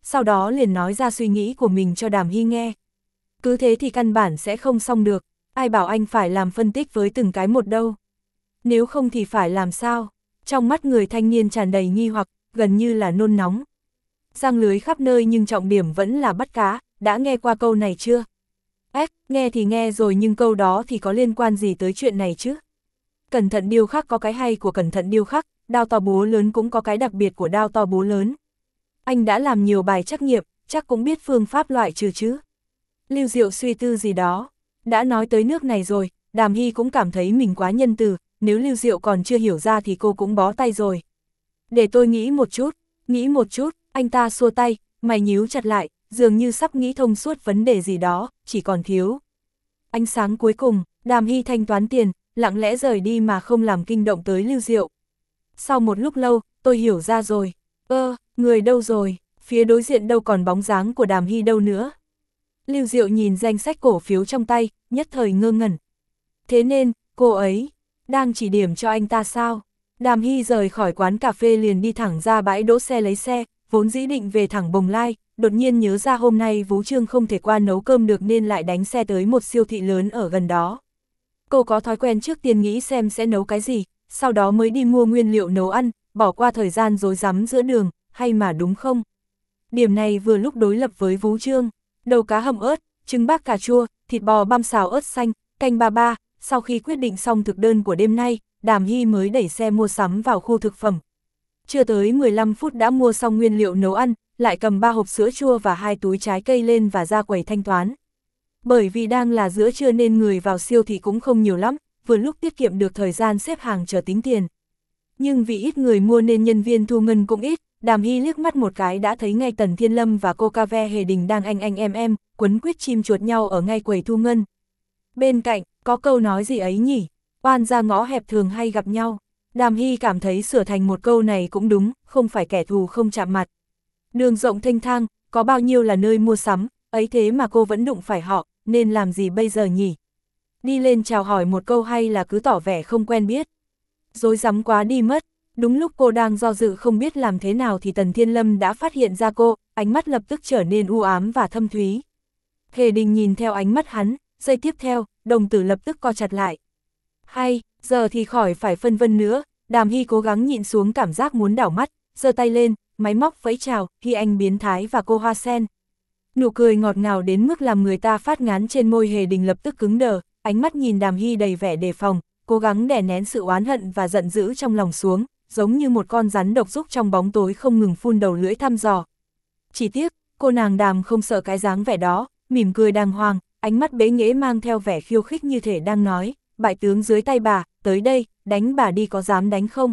sau đó liền nói ra suy nghĩ của mình cho Đàm Hy nghe. Cứ thế thì căn bản sẽ không xong được, ai bảo anh phải làm phân tích với từng cái một đâu. Nếu không thì phải làm sao? Trong mắt người thanh niên tràn đầy nghi hoặc, gần như là nôn nóng. Giăng lưới khắp nơi nhưng trọng điểm vẫn là bắt cá, đã nghe qua câu này chưa? Ếch, nghe thì nghe rồi nhưng câu đó thì có liên quan gì tới chuyện này chứ? Cẩn thận điêu khắc có cái hay của cẩn thận điêu khắc, đao to búa lớn cũng có cái đặc biệt của đao to búa lớn. Anh đã làm nhiều bài trắc nghiệm, chắc cũng biết phương pháp loại trừ chứ. Lưu Diệu suy tư gì đó, đã nói tới nước này rồi, Đàm Hy cũng cảm thấy mình quá nhân từ, nếu Lưu Diệu còn chưa hiểu ra thì cô cũng bó tay rồi. Để tôi nghĩ một chút, nghĩ một chút, anh ta xua tay, mày nhíu chặt lại, dường như sắp nghĩ thông suốt vấn đề gì đó, chỉ còn thiếu. Ánh sáng cuối cùng, Đàm Hy thanh toán tiền, lặng lẽ rời đi mà không làm kinh động tới Lưu Diệu. Sau một lúc lâu, tôi hiểu ra rồi. Ơ, người đâu rồi, phía đối diện đâu còn bóng dáng của Đàm Hy đâu nữa. Lưu Diệu nhìn danh sách cổ phiếu trong tay, nhất thời ngơ ngẩn. Thế nên, cô ấy, đang chỉ điểm cho anh ta sao? Đàm Hy rời khỏi quán cà phê liền đi thẳng ra bãi đỗ xe lấy xe, vốn dĩ định về thẳng Bồng Lai, đột nhiên nhớ ra hôm nay Vú Trương không thể qua nấu cơm được nên lại đánh xe tới một siêu thị lớn ở gần đó. Cô có thói quen trước tiên nghĩ xem sẽ nấu cái gì, sau đó mới đi mua nguyên liệu nấu ăn, bỏ qua thời gian rối rắm giữa đường, hay mà đúng không? Điểm này vừa lúc đối lập với Vú Trương, đầu cá hầm ớt, trứng bác cà chua, thịt bò băm xào ớt xanh, canh ba ba, sau khi quyết định xong thực đơn của đêm nay, Đàm Hy mới đẩy xe mua sắm vào khu thực phẩm. Chưa tới mười lăm phút đã mua xong nguyên liệu nấu ăn, lại cầm ba hộp sữa chua và hai túi trái cây lên và ra quầy thanh toán. Bởi vì đang là giữa trưa nên người vào siêu thị cũng không nhiều lắm, vừa lúc tiết kiệm được thời gian xếp hàng chờ tính tiền. Nhưng vì ít người mua nên nhân viên thu ngân cũng ít, Đàm Hy liếc mắt một cái đã thấy ngay Tần Thiên Lâm và cô Ca Ve Hề Đình đang anh anh em em, quấn quýt chim chuột nhau ở ngay quầy thu ngân. Bên cạnh, có câu nói gì ấy nhỉ? Oan ra ngõ hẹp thường hay gặp nhau. Đàm Hy cảm thấy sửa thành một câu này cũng đúng, không phải kẻ thù không chạm mặt. Đường rộng thênh thang, có bao nhiêu là nơi mua sắm, ấy thế mà cô vẫn đụng phải họ, nên làm gì bây giờ nhỉ? Đi lên chào hỏi một câu hay là cứ tỏ vẻ không quen biết? Rối rắm quá đi mất, đúng lúc cô đang do dự không biết làm thế nào thì Tần Thiên Lâm đã phát hiện ra cô, ánh mắt lập tức trở nên u ám và thâm thúy. Hề Đình nhìn theo ánh mắt hắn, giây tiếp theo, đồng tử lập tức co chặt lại. Hay, giờ thì khỏi phải phân vân nữa, Đàm Hy cố gắng nhịn xuống cảm giác muốn đảo mắt, giơ tay lên, máy móc vẫy chào, Hy Anh biến thái và cô Hoa Sen. Nụ cười ngọt ngào đến mức làm người ta phát ngán trên môi Hề Đình lập tức cứng đờ, ánh mắt nhìn Đàm Hy đầy vẻ đề phòng, cố gắng đè nén sự oán hận và giận dữ trong lòng xuống, giống như một con rắn độc rúc trong bóng tối không ngừng phun đầu lưỡi thăm dò. Chỉ tiếc, cô nàng Đàm không sợ cái dáng vẻ đó, mỉm cười đàng hoàng, ánh mắt bế nghễ mang theo vẻ khiêu khích như thể đang nói, bại tướng dưới tay bà, tới đây, đánh bà đi có dám đánh không?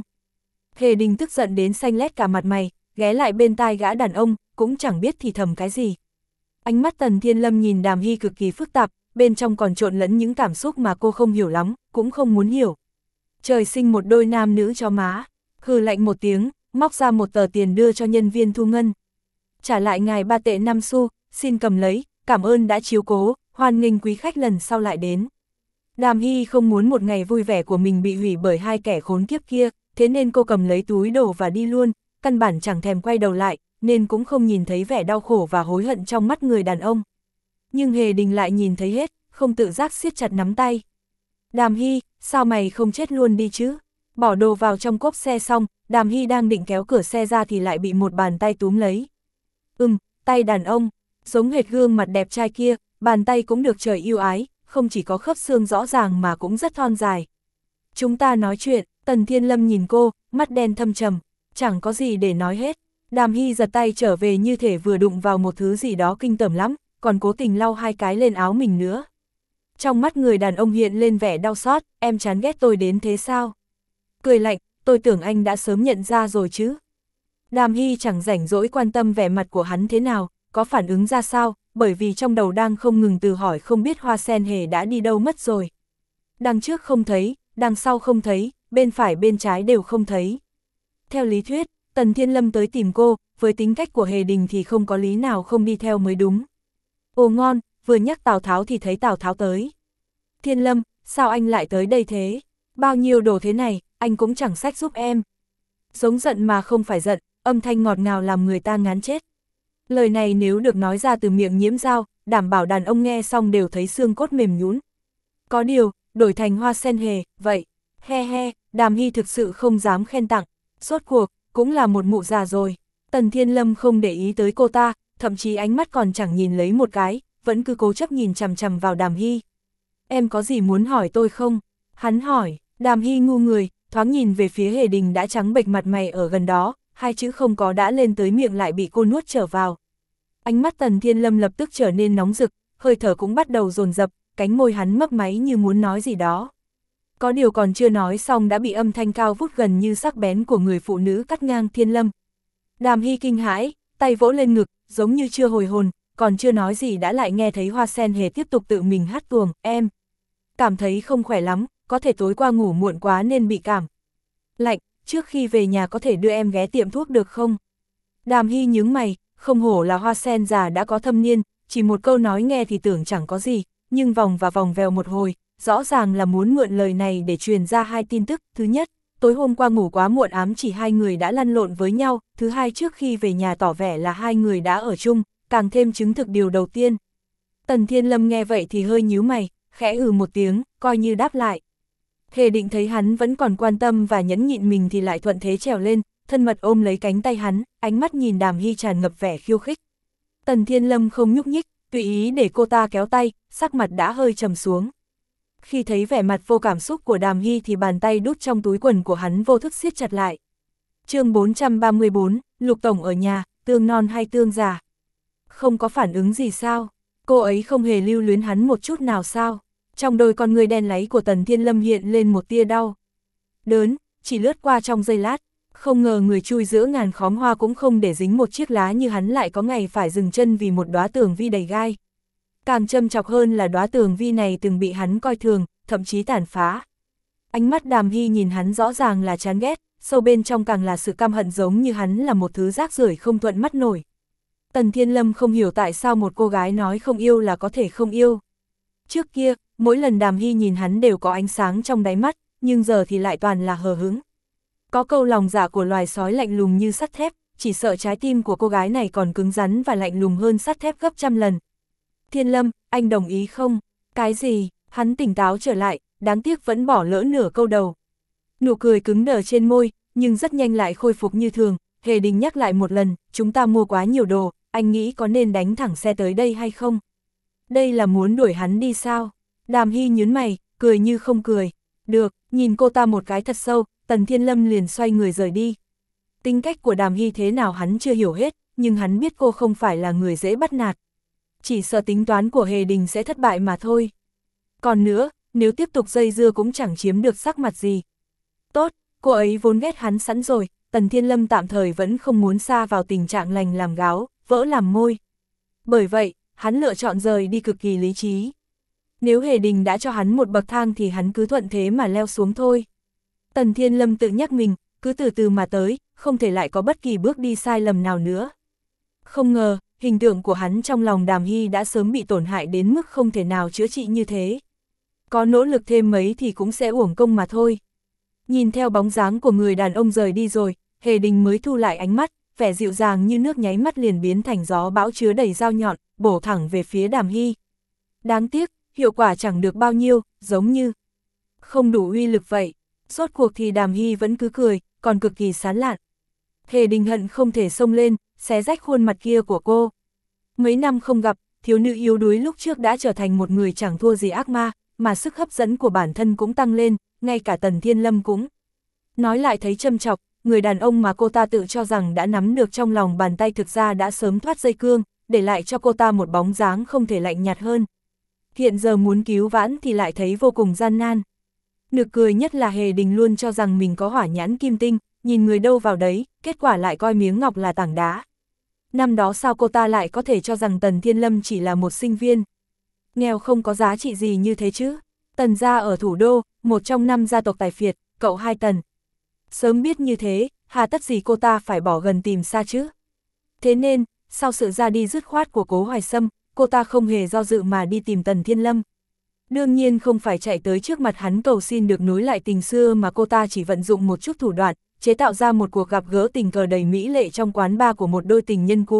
Hề Đình tức giận đến xanh lét cả mặt mày, ghé lại bên tai gã đàn ông, cũng chẳng biết thì thầm cái gì. Ánh mắt Tần Thiên Lâm nhìn Đàm Hy cực kỳ phức tạp, bên trong còn trộn lẫn những cảm xúc mà cô không hiểu lắm, cũng không muốn hiểu. Trời sinh một đôi nam nữ cho má, hừ lạnh một tiếng, móc ra một tờ tiền đưa cho nhân viên thu ngân. Trả lại ngài ba tệ năm xu, xin cầm lấy, cảm ơn đã chiếu cố, hoan nghênh quý khách lần sau lại đến. Đàm Hy không muốn một ngày vui vẻ của mình bị hủy bởi hai kẻ khốn kiếp kia, thế nên cô cầm lấy túi đồ và đi luôn, căn bản chẳng thèm quay đầu lại, nên cũng không nhìn thấy vẻ đau khổ và hối hận trong mắt người đàn ông. Nhưng Hề Đình lại nhìn thấy hết, không tự giác siết chặt nắm tay. Đàm Hy, sao mày không chết luôn đi chứ? Bỏ đồ vào trong cốp xe xong, Đàm Hy đang định kéo cửa xe ra thì lại bị một bàn tay túm lấy. Ừm, tay đàn ông, giống hệt gương mặt đẹp trai kia, bàn tay cũng được trời yêu ái, không chỉ có khớp xương rõ ràng mà cũng rất thon dài. Chúng ta nói chuyện, Tần Thiên Lâm nhìn cô, mắt đen thâm trầm, chẳng có gì để nói hết. Đàm Hy giật tay trở về như thể vừa đụng vào một thứ gì đó kinh tởm lắm, còn cố tình lau hai cái lên áo mình nữa. Trong mắt người đàn ông hiện lên vẻ đau xót, em chán ghét tôi đến thế sao? Cười lạnh, tôi tưởng anh đã sớm nhận ra rồi chứ. Đàm Hy chẳng rảnh rỗi quan tâm vẻ mặt của hắn thế nào, có phản ứng ra sao, bởi vì trong đầu đang không ngừng tự hỏi không biết Hoa Sen Hề đã đi đâu mất rồi. Đằng trước không thấy, đằng sau không thấy, bên phải bên trái đều không thấy. Theo lý thuyết, Tần Thiên Lâm tới tìm cô, với tính cách của Hề Đình thì không có lý nào không đi theo mới đúng. Ồ ngon, vừa nhắc Tào Tháo thì thấy Tào Tháo tới. Thiên Lâm, sao anh lại tới đây thế? Bao nhiêu đồ thế này, anh cũng chẳng xách giúp em. Giống giận mà không phải giận, âm thanh ngọt ngào làm người ta ngán chết. Lời này nếu được nói ra từ miệng Nhiễm Dao, đảm bảo đàn ông nghe xong đều thấy xương cốt mềm nhũn. Có điều, đổi thành Hoa Sen Hề, vậy, he he, Đàm Hy thực sự không dám khen tặng, rốt cuộc, cũng là một mụ già rồi. Tần Thiên Lâm không để ý tới cô ta, thậm chí ánh mắt còn chẳng nhìn lấy một cái, vẫn cứ cố chấp nhìn chằm chằm vào Đàm Hy. Em có gì muốn hỏi tôi không? Hắn hỏi. Đàm Hy ngu người, thoáng nhìn về phía Hề Đình đã trắng bệch mặt mày ở gần đó, hai chữ không có đã lên tới miệng lại bị cô nuốt trở vào. Ánh mắt Tần Thiên Lâm lập tức trở nên nóng rực, hơi thở cũng bắt đầu dồn dập, cánh môi hắn mấp máy như muốn nói gì đó. Có điều còn chưa nói xong đã bị âm thanh cao vút gần như sắc bén của người phụ nữ cắt ngang Thiên Lâm. Đàm Hy kinh hãi, tay vỗ lên ngực, giống như chưa hồi hồn, còn chưa nói gì đã lại nghe thấy Hoa Sen Hề tiếp tục tự mình hát tuồng, em. Cảm thấy không khỏe lắm, có thể tối qua ngủ muộn quá nên bị cảm lạnh, trước khi về nhà có thể đưa em ghé tiệm thuốc được không? Đàm Hy nhướng mày, không hổ là Hoa Sen già đã có thâm niên, chỉ một câu nói nghe thì tưởng chẳng có gì, nhưng vòng và vòng vèo một hồi, rõ ràng là muốn mượn lời này để truyền ra hai tin tức. Thứ nhất, tối hôm qua ngủ quá muộn ám chỉ hai người đã lăn lộn với nhau, thứ hai trước khi về nhà tỏ vẻ là hai người đã ở chung, càng thêm chứng thực điều đầu tiên. Tần Thiên Lâm nghe vậy thì hơi nhíu mày, khẽ ừ một tiếng, coi như đáp lại. Hề Định thấy hắn vẫn còn quan tâm và nhẫn nhịn mình thì lại thuận thế trèo lên, thân mật ôm lấy cánh tay hắn, ánh mắt nhìn Đàm Hy tràn ngập vẻ khiêu khích. Tần Thiên Lâm không nhúc nhích, tùy ý để cô ta kéo tay, sắc mặt đã hơi trầm xuống. Khi thấy vẻ mặt vô cảm xúc của Đàm Hy thì bàn tay đút trong túi quần của hắn vô thức siết chặt lại. Chương bốn trăm ba mươi bốn, Lục Tổng ở nhà, tương non hay tương già? Không có phản ứng gì sao? Cô ấy không hề lưu luyến hắn một chút nào sao? Trong đôi con người đen láy của Tần Thiên Lâm hiện lên một tia đau đớn, chỉ lướt qua trong giây lát, không ngờ người chui giữa ngàn khóm hoa cũng không để dính một chiếc lá như hắn lại có ngày phải dừng chân vì một đóa tường vi đầy gai. Càng châm chọc hơn là đóa tường vi này từng bị hắn coi thường, thậm chí tàn phá. Ánh mắt Đàm Hy nhìn hắn rõ ràng là chán ghét, sâu bên trong càng là sự căm hận, giống như hắn là một thứ rác rưởi không thuận mắt nổi. Tần Thiên Lâm không hiểu tại sao một cô gái nói không yêu là có thể không yêu. Trước kia, mỗi lần Đàm Hy nhìn hắn đều có ánh sáng trong đáy mắt, nhưng giờ thì lại toàn là hờ hững. Có câu lòng dạ của loài sói lạnh lùng như sắt thép, chỉ sợ trái tim của cô gái này còn cứng rắn và lạnh lùng hơn sắt thép gấp trăm lần. Thiên Lâm, anh đồng ý không? Cái gì? Hắn tỉnh táo trở lại, đáng tiếc vẫn bỏ lỡ nửa câu đầu. Nụ cười cứng đờ trên môi, nhưng rất nhanh lại khôi phục như thường. Hề Đình nhắc lại một lần, chúng ta mua quá nhiều đồ, anh nghĩ có nên đánh thẳng xe tới đây hay không? Đây là muốn đuổi hắn đi sao? Đàm Hy nhướng mày, cười như không cười. Được, nhìn cô ta một cái thật sâu, Tần Thiên Lâm liền xoay người rời đi. Tính cách của Đàm Hy thế nào hắn chưa hiểu hết, nhưng hắn biết cô không phải là người dễ bắt nạt. Chỉ sợ tính toán của Hề Đình sẽ thất bại mà thôi. Còn nữa, nếu tiếp tục dây dưa cũng chẳng chiếm được sắc mặt gì. Tốt, cô ấy vốn ghét hắn sẵn rồi, Tần Thiên Lâm tạm thời vẫn không muốn sa vào tình trạng lành làm gáo, vỡ làm môi. Bởi vậy, hắn lựa chọn rời đi cực kỳ lý trí. Nếu Hề Đình đã cho hắn một bậc thang thì hắn cứ thuận thế mà leo xuống thôi. Tần Thiên Lâm tự nhắc mình, cứ từ từ mà tới, không thể lại có bất kỳ bước đi sai lầm nào nữa. Không ngờ, hình tượng của hắn trong lòng Đàm Hy đã sớm bị tổn hại đến mức không thể nào chữa trị như thế. Có nỗ lực thêm mấy thì cũng sẽ uổng công mà thôi. Nhìn theo bóng dáng của người đàn ông rời đi rồi, Hề Đình mới thu lại ánh mắt, vẻ dịu dàng như nước nháy mắt liền biến thành gió bão chứa đầy dao nhọn, bổ thẳng về phía Đàm Hy. Đáng tiếc, hiệu quả chẳng được bao nhiêu, giống như không đủ uy lực vậy. Rốt cuộc thì Đàm Hy vẫn cứ cười, còn cực kỳ sán lạn. Hề Đình hận không thể xông lên, xé rách khuôn mặt kia của cô. Mấy năm không gặp, thiếu nữ yếu đuối lúc trước đã trở thành một người chẳng thua gì ác ma, mà sức hấp dẫn của bản thân cũng tăng lên, ngay cả Tần Thiên Lâm cũng. Nói lại thấy châm chọc, người đàn ông mà cô ta tự cho rằng đã nắm được trong lòng bàn tay thực ra đã sớm thoát dây cương, để lại cho cô ta một bóng dáng không thể lạnh nhạt hơn. Hiện giờ muốn cứu vãn thì lại thấy vô cùng gian nan. Nực cười nhất là Hề Đình luôn cho rằng mình có hỏa nhãn kim tinh, nhìn người đâu vào đấy, kết quả lại coi miếng ngọc là tảng đá. Năm đó sao cô ta lại có thể cho rằng Tần Thiên Lâm chỉ là một sinh viên nghèo không có giá trị gì như thế chứ? Tần gia ở thủ đô, một trong năm gia tộc tài phiệt, cậu hai Tần. Sớm biết như thế, hà tất gì cô ta phải bỏ gần tìm xa chứ? Thế nên, sau sự ra đi dứt khoát của Cố Hoài Sâm, cô ta không hề do dự mà đi tìm Tần Thiên Lâm. Đương nhiên không phải chạy tới trước mặt hắn cầu xin được nối lại tình xưa, mà cô ta chỉ vận dụng một chút thủ đoạn, chế tạo ra một cuộc gặp gỡ tình cờ đầy mỹ lệ trong quán bar của một đôi tình nhân cũ,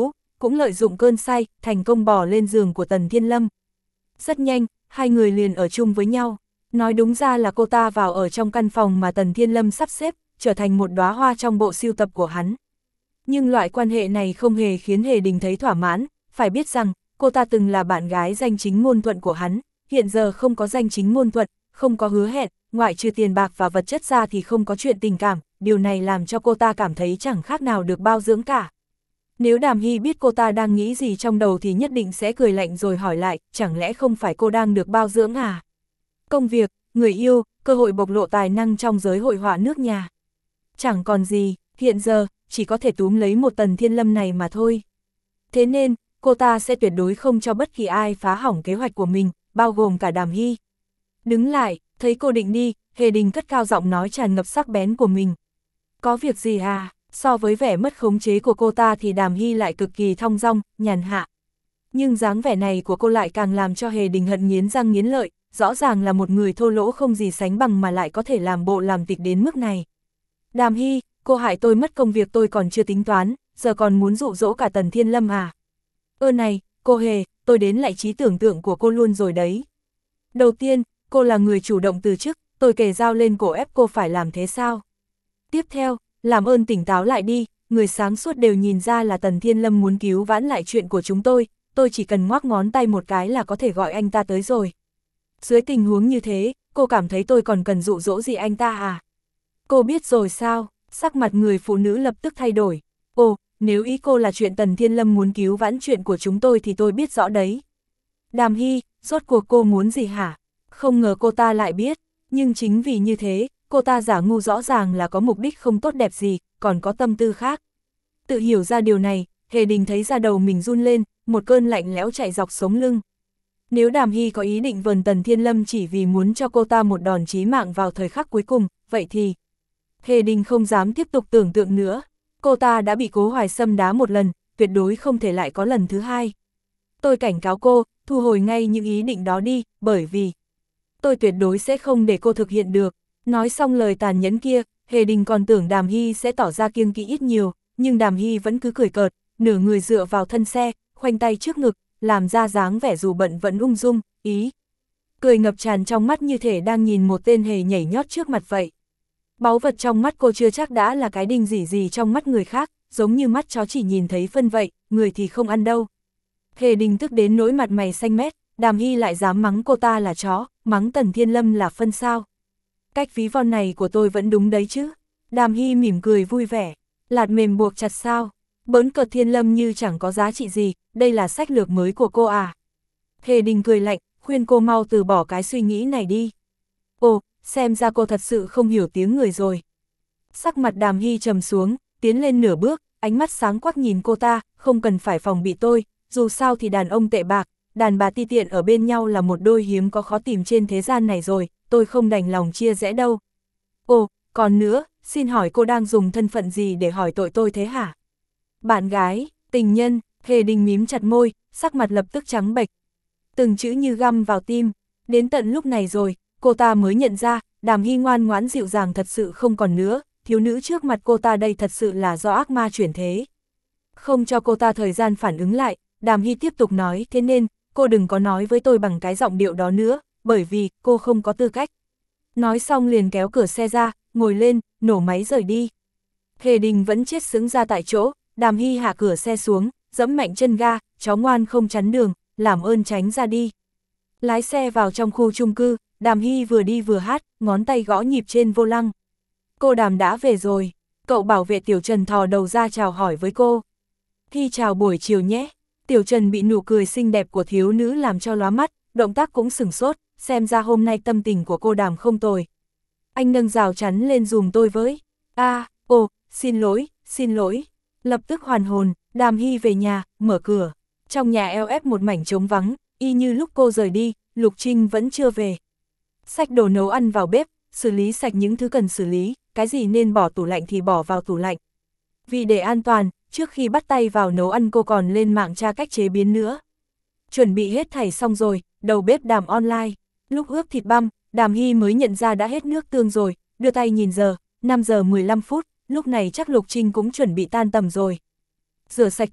cũng lợi dụng cơn say, thành công bò lên giường của Tần Thiên Lâm. Rất nhanh, hai người liền ở chung với nhau. Nói đúng ra là cô ta vào ở trong căn phòng mà Tần Thiên Lâm sắp xếp, trở thành một đóa hoa trong bộ sưu tập của hắn. Nhưng loại quan hệ này không hề khiến Hề Đình thấy thỏa mãn, phải biết rằng, cô ta từng là bạn gái danh chính ngôn thuận của hắn, hiện giờ không có danh chính ngôn thuận, không có hứa hẹn, ngoại trừ tiền bạc và vật chất ra thì không có chuyện tình cảm, điều này làm cho cô ta cảm thấy chẳng khác nào được bao dưỡng cả. Nếu Đàm Hy biết cô ta đang nghĩ gì trong đầu thì nhất định sẽ cười lạnh rồi hỏi lại, chẳng lẽ không phải cô đang được bao dưỡng à? Công việc, người yêu, cơ hội bộc lộ tài năng trong giới hội họa nước nhà. Chẳng còn gì, hiện giờ, chỉ có thể túm lấy một Tần Thiên Lâm này mà thôi. Thế nên, cô ta sẽ tuyệt đối không cho bất kỳ ai phá hỏng kế hoạch của mình, bao gồm cả Đàm Hy. Đứng lại, thấy cô định đi, Hề Đình cất cao giọng nói tràn ngập sắc bén của mình. Có việc gì à? So với vẻ mất khống chế của cô ta thì Đàm Hy lại cực kỳ thong dong, nhàn hạ. Nhưng dáng vẻ này của cô lại càng làm cho Hề Đình hận nghiến răng nghiến lợi, rõ ràng là một người thô lỗ không gì sánh bằng mà lại có thể làm bộ làm tịch đến mức này. Đàm Hy, cô hại tôi mất công việc tôi còn chưa tính toán, giờ còn muốn dụ dỗ cả Tần Thiên Lâm à? Ơ này, cô Hề, tôi đến lại trí tưởng tượng của cô luôn rồi đấy. Đầu tiên, cô là người chủ động từ chức, tôi kề dao lên cổ ép cô phải làm thế sao? Tiếp theo, làm ơn tỉnh táo lại đi, người sáng suốt đều nhìn ra là Tần Thiên Lâm muốn cứu vãn lại chuyện của chúng tôi, tôi chỉ cần ngoắc ngón tay một cái là có thể gọi anh ta tới rồi. Dưới tình huống như thế, cô cảm thấy tôi còn cần dụ dỗ gì anh ta à? Cô biết rồi sao? Sắc mặt người phụ nữ lập tức thay đổi. Ồ, nếu ý cô là chuyện Tần Thiên Lâm muốn cứu vãn chuyện của chúng tôi thì tôi biết rõ đấy. Đàm Hy, rốt cuộc cô muốn gì hả? Không ngờ cô ta lại biết, nhưng chính vì như thế, cô ta giả ngu rõ ràng là có mục đích không tốt đẹp gì, còn có tâm tư khác. Tự hiểu ra điều này, Hề Đình thấy da đầu mình run lên, một cơn lạnh lẽo chạy dọc sống lưng. Nếu Đàm Hy có ý định vờn Tần Thiên Lâm chỉ vì muốn cho cô ta một đòn chí mạng vào thời khắc cuối cùng, vậy thì... Hề Đình không dám tiếp tục tưởng tượng nữa, cô ta đã bị Cố Hoài Sâm đá một lần, tuyệt đối không thể lại có lần thứ hai. Tôi cảnh cáo cô, thu hồi ngay những ý định đó đi, bởi vì... Tôi tuyệt đối sẽ không để cô thực hiện được. Nói xong lời tàn nhẫn kia, Hề Đình còn tưởng Đàm Hy sẽ tỏ ra kiêng kỵ ít nhiều, nhưng Đàm Hy vẫn cứ cười cợt, nửa người dựa vào thân xe, khoanh tay trước ngực, làm ra dáng vẻ dù bận vẫn ung dung, ý. Cười ngập tràn trong mắt như thể đang nhìn một tên hề nhảy nhót trước mặt vậy. Báu vật trong mắt cô chưa chắc đã là cái đinh gì gì trong mắt người khác, giống như mắt chó chỉ nhìn thấy phân vậy, người thì không ăn đâu. Hề Đình tức đến nỗi mặt mày xanh mét, Đàm Hy lại dám mắng cô ta là chó, mắng Tần Thiên Lâm là phân sao. Cách ví von này của tôi vẫn đúng đấy chứ. Đàm Hy mỉm cười vui vẻ, lạt mềm buộc chặt sao. Bỡn cợt Thiên Lâm như chẳng có giá trị gì, đây là sách lược mới của cô à. Hề Đình cười lạnh, khuyên cô mau từ bỏ cái suy nghĩ này đi. Ồ, xem ra cô thật sự không hiểu tiếng người rồi. Sắc mặt Đàm Hy trầm xuống, tiến lên nửa bước, ánh mắt sáng quắc nhìn cô ta, không cần phải phòng bị tôi, dù sao thì đàn ông tệ bạc, đàn bà ti tiện ở bên nhau là một đôi hiếm có khó tìm trên thế gian này rồi, tôi không đành lòng chia rẽ đâu. Ồ, còn nữa, xin hỏi cô đang dùng thân phận gì để hỏi tội tôi thế hả? Bạn gái, tình nhân, Hề Đình mím chặt môi, sắc mặt lập tức trắng bệch. Từng chữ như găm vào tim, đến tận lúc này rồi, cô ta mới nhận ra, Đàm Hy ngoan ngoãn dịu dàng thật sự không còn nữa, thiếu nữ trước mặt cô ta đây thật sự là do ác ma chuyển thế. Không cho cô ta thời gian phản ứng lại, Đàm Hy tiếp tục nói, thế nên, cô đừng có nói với tôi bằng cái giọng điệu đó nữa, bởi vì cô không có tư cách. Nói xong liền kéo cửa xe ra, ngồi lên, nổ máy rời đi. Hề Đình vẫn chết sững ra tại chỗ, Đàm Hy hạ cửa xe xuống, dẫm mạnh chân ga, chó ngoan không chắn đường, làm ơn tránh ra đi. Lái xe vào trong khu chung cư, Đàm Hy vừa đi vừa hát, ngón tay gõ nhịp trên vô lăng. Cô Đàm đã về rồi, cậu bảo vệ Tiểu Trần thò đầu ra chào hỏi với cô. Hy chào buổi chiều nhé. Tiểu Trần bị nụ cười xinh đẹp của thiếu nữ làm cho lóa mắt, động tác cũng sửng sốt, xem ra hôm nay tâm tình của cô Đàm không tồi. Anh nâng rào chắn lên dùm tôi với. A, à, ồ, xin lỗi, xin lỗi. Lập tức hoàn hồn, Đàm Hy về nhà, mở cửa. Trong nhà eo ép một mảnh trống vắng, y như lúc cô rời đi, Lục Trinh vẫn chưa về. Xách đồ nấu ăn vào bếp, xử lý sạch những thứ cần xử lý, cái gì nên bỏ tủ lạnh thì bỏ vào tủ lạnh. Vì để an toàn, trước khi bắt tay vào nấu ăn cô còn lên mạng tra cách chế biến nữa. Chuẩn bị hết thảy xong rồi, đầu bếp Đàm online. Lúc ướp thịt băm, Đàm Hy mới nhận ra đã hết nước tương rồi, đưa tay nhìn giờ, năm giờ mười lăm phút, lúc này chắc Lục Trinh cũng chuẩn bị tan tầm rồi. Rửa sạch tay,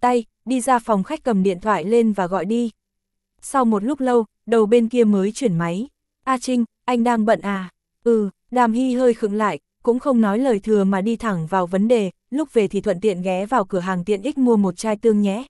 đi ra phòng khách cầm điện thoại lên và gọi đi. Sau một lúc lâu, đầu bên kia mới chuyển máy. A Trinh, anh đang bận à? Ừ, Đàm Hy hơi khựng lại, cũng không nói lời thừa mà đi thẳng vào vấn đề, lúc về thì thuận tiện ghé vào cửa hàng tiện ích mua một chai tương nhé.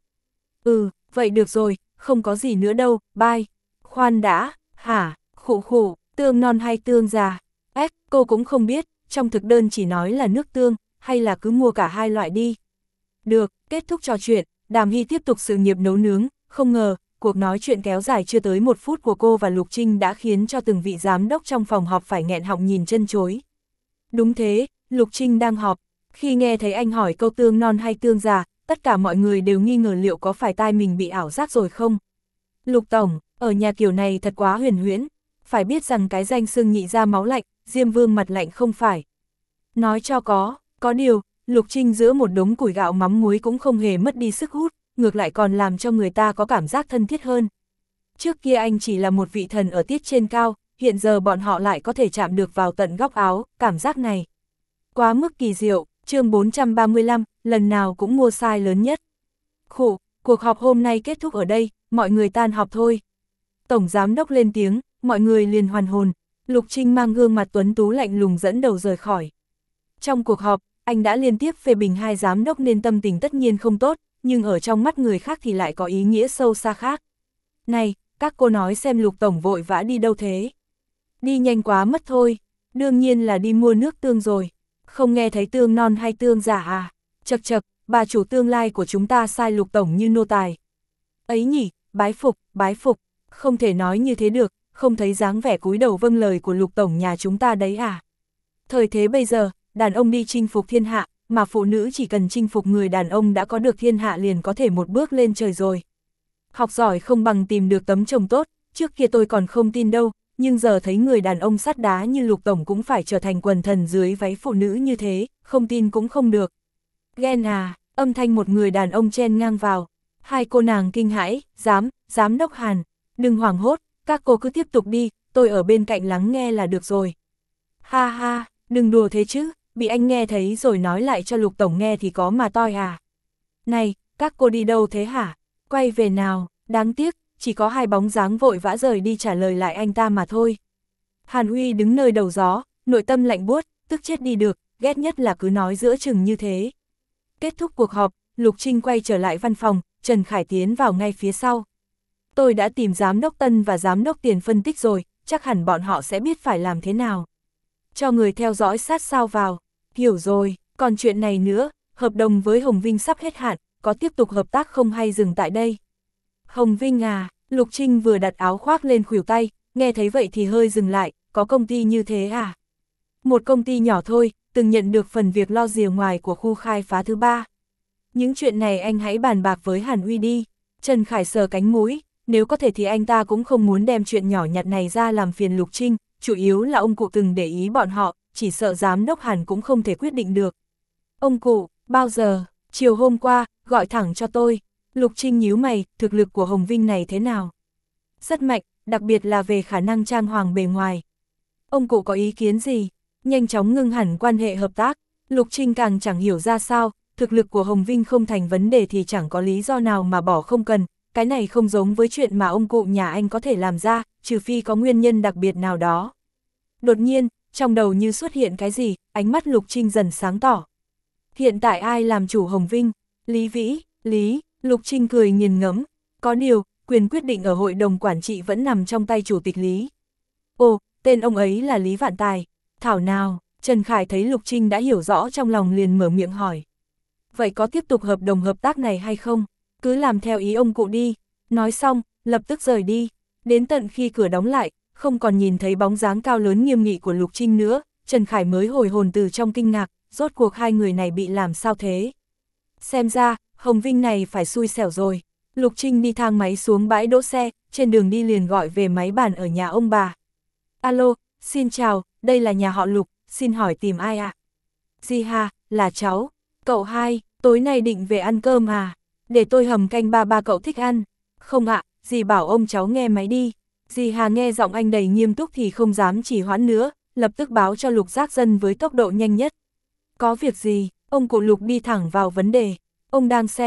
Ừ, vậy được rồi, không có gì nữa đâu, bye. Khoan đã, hả, khụ khụ, tương non hay tương già? Ếch, cô cũng không biết, trong thực đơn chỉ nói là nước tương, hay là cứ mua cả hai loại đi. Được, kết thúc trò chuyện, Đàm Hy tiếp tục sự nghiệp nấu nướng, không ngờ, cuộc nói chuyện kéo dài chưa tới một phút của cô và Lục Trinh đã khiến cho từng vị giám đốc trong phòng họp phải nghẹn họng nhìn chân chối. Đúng thế, Lục Trinh đang họp, khi nghe thấy anh hỏi câu tương non hay tương già, tất cả mọi người đều nghi ngờ liệu có phải tai mình bị ảo giác rồi không. Lục Tổng, ở nhà kiểu này thật quá huyền huyễn, phải biết rằng cái danh xưng nhị ra máu lạnh, Diêm Vương mặt lạnh không phải. Nói cho có, có điều, Lục Trinh giữa một đống củi gạo mắm muối cũng không hề mất đi sức hút, ngược lại còn làm cho người ta có cảm giác thân thiết hơn. Trước kia anh chỉ là một vị thần ở tiết trên cao, hiện giờ bọn họ lại có thể chạm được vào tận góc áo, cảm giác này. Quá mức kỳ diệu, chương bốn trăm ba mươi lăm, lần nào cũng mua sai lớn nhất. Khụ, cuộc họp hôm nay kết thúc ở đây, mọi người tan họp thôi. Tổng giám đốc lên tiếng, mọi người liền hoàn hồn, Lục Trinh mang gương mặt tuấn tú lạnh lùng dẫn đầu rời khỏi. Trong cuộc họp, anh đã liên tiếp phê bình hai giám đốc nên tâm tình tất nhiên không tốt, nhưng ở trong mắt người khác thì lại có ý nghĩa sâu xa khác. Này, các cô nói xem Lục Tổng vội vã đi đâu thế? Đi nhanh quá mất thôi, đương nhiên là đi mua nước tương rồi. Không nghe thấy tương non hay tương giả à? Chật chật, bà chủ tương lai của chúng ta sai Lục Tổng như nô tài. Ấy nhỉ, bái phục, bái phục, không thể nói như thế được, không thấy dáng vẻ cúi đầu vâng lời của Lục Tổng nhà chúng ta đấy à? Thời thế bây giờ, đàn ông đi chinh phục thiên hạ, mà phụ nữ chỉ cần chinh phục người đàn ông đã có được thiên hạ liền có thể một bước lên trời rồi. Học giỏi không bằng tìm được tấm chồng tốt, trước kia tôi còn không tin đâu, nhưng giờ thấy người đàn ông sắt đá như Lục Tổng cũng phải trở thành quần thần dưới váy phụ nữ như thế, không tin cũng không được. Ghen à, âm thanh một người đàn ông chen ngang vào. Hai cô nàng kinh hãi, giám, giám đốc Hàn, đừng hoảng hốt, các cô cứ tiếp tục đi, tôi ở bên cạnh lắng nghe là được rồi. Ha ha, đừng đùa thế chứ, bị anh nghe thấy rồi nói lại cho Lục Tổng nghe thì có mà toi à. Này, các cô đi đâu thế hả? Quay về nào, đáng tiếc, chỉ có hai bóng dáng vội vã rời đi trả lời lại anh ta mà thôi. Hàn Uy đứng nơi đầu gió, nội tâm lạnh buốt, tức chết đi được, ghét nhất là cứ nói giữa chừng như thế. Kết thúc cuộc họp, Lục Trinh quay trở lại văn phòng, Trần Khải tiến vào ngay phía sau. Tôi đã tìm giám đốc Tân và giám đốc Tiền phân tích rồi, chắc hẳn bọn họ sẽ biết phải làm thế nào. Cho người theo dõi sát sao vào, hiểu rồi, còn chuyện này nữa, hợp đồng với Hồng Vinh sắp hết hạn, có tiếp tục hợp tác không hay dừng tại đây? Hồng Vinh à, Lục Trinh vừa đặt áo khoác lên khuỷu tay, nghe thấy vậy thì hơi dừng lại, có công ty như thế à? Một công ty nhỏ thôi, từng nhận được phần việc lo rìa ngoài của khu khai phá thứ ba. Những chuyện này anh hãy bàn bạc với Hàn Uy đi. Trần Khải sờ cánh mũi, nếu có thể thì anh ta cũng không muốn đem chuyện nhỏ nhặt này ra làm phiền Lục Trinh, chủ yếu là ông cụ từng để ý bọn họ, chỉ sợ giám đốc Hàn cũng không thể quyết định được. Ông cụ, bao giờ? Chiều hôm qua, gọi thẳng cho tôi. Lục Trinh nhíu mày, thực lực của Hồng Vinh này thế nào? Rất mạnh, đặc biệt là về khả năng trang hoàng bề ngoài. Ông cụ có ý kiến gì? Nhanh chóng ngưng hẳn quan hệ hợp tác. Lục Trinh càng chẳng hiểu ra sao, thực lực của Hồng Vinh không thành vấn đề thì chẳng có lý do nào mà bỏ không cần. Cái này không giống với chuyện mà ông cụ nhà anh có thể làm ra, trừ phi có nguyên nhân đặc biệt nào đó. Đột nhiên, trong đầu như xuất hiện cái gì, ánh mắt Lục Trinh dần sáng tỏ. Hiện tại ai làm chủ Hồng Vinh? Lý Vĩ, Lý, Lục Trinh cười nghiền ngẫm. Có điều, quyền quyết định ở hội đồng quản trị vẫn nằm trong tay chủ tịch Lý. Ồ, tên ông ấy là Lý Vạn Tài. Thảo nào, Trần Khải thấy Lục Trinh đã hiểu rõ trong lòng liền mở miệng hỏi. Vậy có tiếp tục hợp đồng hợp tác này hay không? Cứ làm theo ý ông cụ đi. Nói xong, lập tức rời đi. Đến tận khi cửa đóng lại, không còn nhìn thấy bóng dáng cao lớn nghiêm nghị của Lục Trinh nữa, Trần Khải mới hồi hồn từ trong kinh ngạc, rốt cuộc hai người này bị làm sao thế? Xem ra, Hồng Vinh này phải xui xẻo rồi. Lục Trinh đi thang máy xuống bãi đỗ xe, trên đường đi liền gọi về máy bàn ở nhà ông bà. Alo, xin chào, đây là nhà họ Lục, xin hỏi tìm ai ạ? À? Di Hà, là cháu. Cậu hai, tối nay định về ăn cơm à? Để tôi hầm canh ba ba cậu thích ăn. Không ạ, dì bảo ông cháu nghe máy đi. Dì Hà nghe giọng anh đầy nghiêm túc thì không dám chỉ hoãn nữa, lập tức báo cho Lục Giác Dân với tốc độ nhanh nhất. Có việc gì? Ông cụ Lục đi thẳng vào vấn đề. Ông đang xem,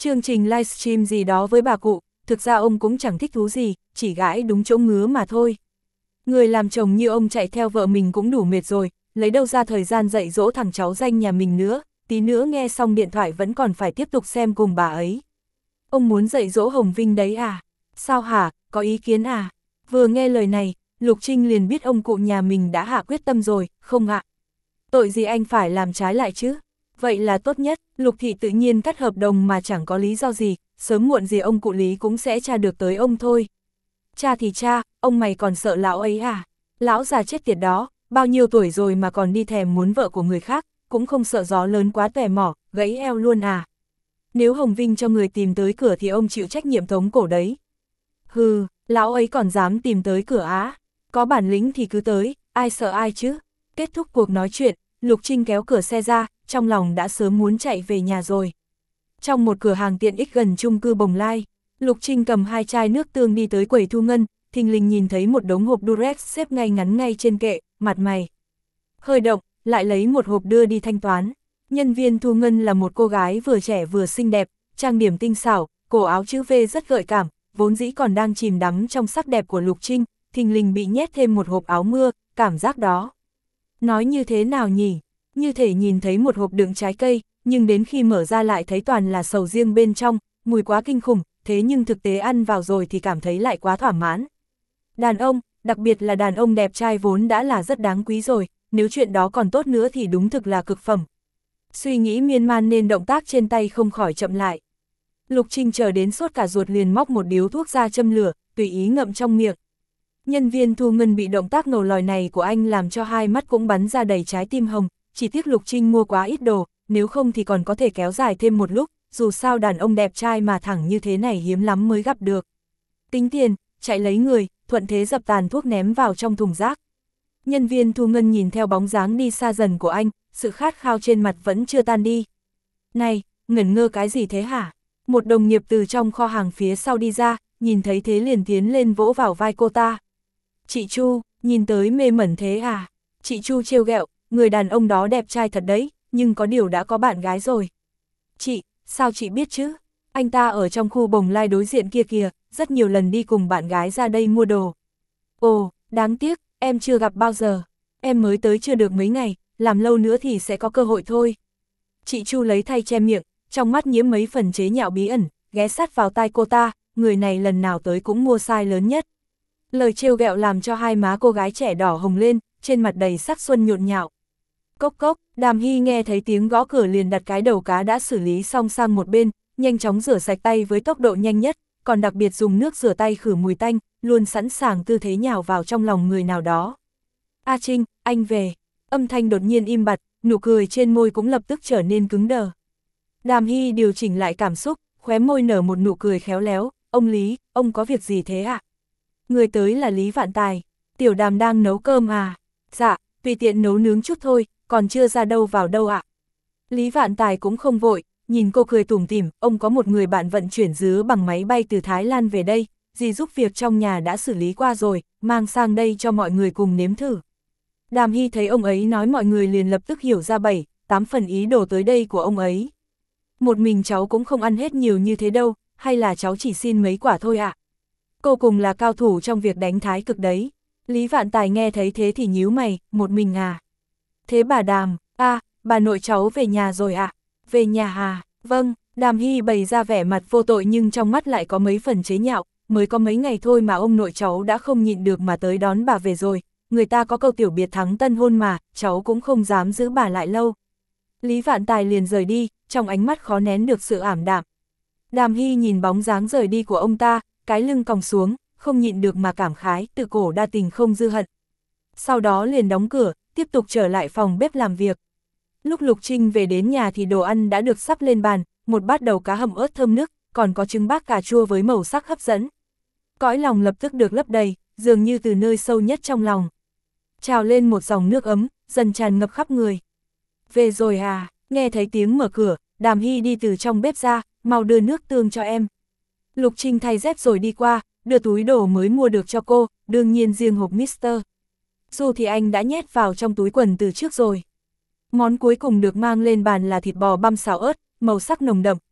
Chương trình livestream gì đó với bà cụ, thực ra ông cũng chẳng thích thú gì, chỉ gãi đúng chỗ ngứa mà thôi. Người làm chồng như ông chạy theo vợ mình cũng đủ mệt rồi, lấy đâu ra thời gian dạy dỗ thằng cháu danh nhà mình nữa, tí nữa nghe xong điện thoại vẫn còn phải tiếp tục xem cùng bà ấy. Ông muốn dạy dỗ Hồng Vinh đấy à? Sao hả, có ý kiến à? Vừa nghe lời này, Lục Trinh liền biết ông cụ nhà mình đã hạ quyết tâm rồi, không ạ? Tội gì anh phải làm trái lại chứ? Vậy là tốt nhất, Lục Thị tự nhiên cắt hợp đồng mà chẳng có lý do gì, sớm muộn gì ông cụ Lý cũng sẽ tra được tới ông thôi. Cha thì cha, ông mày còn sợ lão ấy à? Lão già chết tiệt đó, bao nhiêu tuổi rồi mà còn đi thèm muốn vợ của người khác, cũng không sợ gió lớn quá tòe mỏ, gãy eo luôn à? Nếu Hồng Vinh cho người tìm tới cửa thì ông chịu trách nhiệm tống cổ đấy. Hừ, lão ấy còn dám tìm tới cửa á? Có bản lĩnh thì cứ tới, ai sợ ai chứ? Kết thúc cuộc nói chuyện, Lục Trinh kéo cửa xe ra, trong lòng đã sớm muốn chạy về nhà rồi. Trong một cửa hàng tiện ích gần chung cư Bồng Lai, Lục Trinh cầm hai chai nước tương đi tới quầy thu ngân, thình lình nhìn thấy một đống hộp Durex xếp ngay ngắn ngay trên kệ, mặt mày hơi động, lại lấy một hộp đưa đi thanh toán. Nhân viên thu ngân là một cô gái vừa trẻ vừa xinh đẹp, trang điểm tinh xảo, cổ áo chữ V rất gợi cảm, vốn dĩ còn đang chìm đắm trong sắc đẹp của Lục Trinh, thình lình bị nhét thêm một hộp áo mưa, cảm giác đó. Nói như thế nào nhỉ? Như thể nhìn thấy một hộp đựng trái cây, nhưng đến khi mở ra lại thấy toàn là sầu riêng bên trong, mùi quá kinh khủng, thế nhưng thực tế ăn vào rồi thì cảm thấy lại quá thỏa mãn. Đàn ông, đặc biệt là đàn ông đẹp trai vốn đã là rất đáng quý rồi, nếu chuyện đó còn tốt nữa thì đúng thực là cực phẩm. Suy nghĩ miên man nên động tác trên tay không khỏi chậm lại. Lục Trinh chờ đến sốt cả ruột liền móc một điếu thuốc ra châm lửa, tùy ý ngậm trong miệng. Nhân viên thu ngân bị động tác ngầu lòi này của anh làm cho hai mắt cũng bắn ra đầy trái tim hồng, chỉ tiếc Lục Trinh mua quá ít đồ, nếu không thì còn có thể kéo dài thêm một lúc, dù sao đàn ông đẹp trai mà thẳng như thế này hiếm lắm mới gặp được. Tính tiền, chạy lấy người, thuận thế dập tàn thuốc ném vào trong thùng rác. Nhân viên thu ngân nhìn theo bóng dáng đi xa dần của anh, sự khát khao trên mặt vẫn chưa tan đi. Này, ngẩn ngơ cái gì thế hả? Một đồng nghiệp từ trong kho hàng phía sau đi ra, nhìn thấy thế liền tiến lên vỗ vào vai cô ta. Chị Chu, nhìn tới mê mẩn thế à? Chị Chu trêu ghẹo, người đàn ông đó đẹp trai thật đấy, nhưng có điều đã có bạn gái rồi. Chị, sao chị biết chứ? Anh ta ở trong khu Bồng Lai đối diện kia kìa, rất nhiều lần đi cùng bạn gái ra đây mua đồ. Ồ, đáng tiếc, em chưa gặp bao giờ. Em mới tới chưa được mấy ngày, làm lâu nữa thì sẽ có cơ hội thôi. Chị Chu lấy thay che miệng, trong mắt nhiễm mấy phần chế nhạo bí ẩn, ghé sát vào tai cô ta, người này lần nào tới cũng mua size lớn nhất. Lời trêu ghẹo làm cho hai má cô gái trẻ đỏ hồng lên, trên mặt đầy sắc xuân nhộn nhạo. Cốc cốc, Đàm Hy nghe thấy tiếng gõ cửa liền đặt cái đầu cá đã xử lý xong sang một bên, nhanh chóng rửa sạch tay với tốc độ nhanh nhất, còn đặc biệt dùng nước rửa tay khử mùi tanh, luôn sẵn sàng tư thế nhào vào trong lòng người nào đó. A Trinh, anh về. Âm thanh đột nhiên im bặt, nụ cười trên môi cũng lập tức trở nên cứng đờ. Đàm Hy điều chỉnh lại cảm xúc, khóe môi nở một nụ cười khéo léo. Ông Lý, ông có việc gì thế ạ? À? Người tới là Lý Vạn Tài. Tiểu Đàm đang nấu cơm à? Dạ, tùy tiện nấu nướng chút thôi, còn chưa ra đâu vào đâu ạ. À? Lý Vạn Tài cũng không vội, nhìn cô cười tủm tỉm, ông có một người bạn vận chuyển dứa bằng máy bay từ Thái Lan về đây, dì giúp việc trong nhà đã xử lý qua rồi, mang sang đây cho mọi người cùng nếm thử. Đàm Hy thấy ông ấy nói mọi người liền lập tức hiểu ra bảy, tám phần ý đồ tới đây của ông ấy. Một mình cháu cũng không ăn hết nhiều như thế đâu, hay là cháu chỉ xin mấy quả thôi ạ? À? Cô cùng là cao thủ trong việc đánh thái cực đấy. Lý Vạn Tài nghe thấy thế thì nhíu mày, một mình à? Thế bà Đàm, a à, bà nội cháu về nhà rồi ạ? À? Về nhà à? Vâng, Đàm Hy bày ra vẻ mặt vô tội nhưng trong mắt lại có mấy phần chế nhạo, mới có mấy ngày thôi mà ông nội cháu đã không nhịn được mà tới đón bà về rồi, người ta có câu tiểu biệt thắng tân hôn mà, cháu cũng không dám giữ bà lại lâu. Lý Vạn Tài liền rời đi, trong ánh mắt khó nén được sự ảm đạm. Đàm Hy nhìn bóng dáng rời đi của ông ta, cái lưng còng xuống, không nhịn được mà cảm khái, tự cổ đa tình không dư hận. Sau đó liền đóng cửa, tiếp tục trở lại phòng bếp làm việc. Lúc Lục Trinh về đến nhà thì đồ ăn đã được sắp lên bàn, một bát đầu cá hầm ớt thơm nức, còn có trứng bác cà chua với màu sắc hấp dẫn. Cõi lòng lập tức được lấp đầy, dường như từ nơi sâu nhất trong lòng. Trào lên một dòng nước ấm, dần tràn ngập khắp người. Về rồi à, nghe thấy tiếng mở cửa, Đàm Hy đi từ trong bếp ra, mau đưa nước tương cho em. Lục Trinh thay dép rồi đi qua, đưa túi đồ mới mua được cho cô, đương nhiên riêng hộp Mister Dù thì anh đã nhét vào trong túi quần từ trước rồi. Món cuối cùng được mang lên bàn là thịt bò băm xào ớt, màu sắc nồng đậm,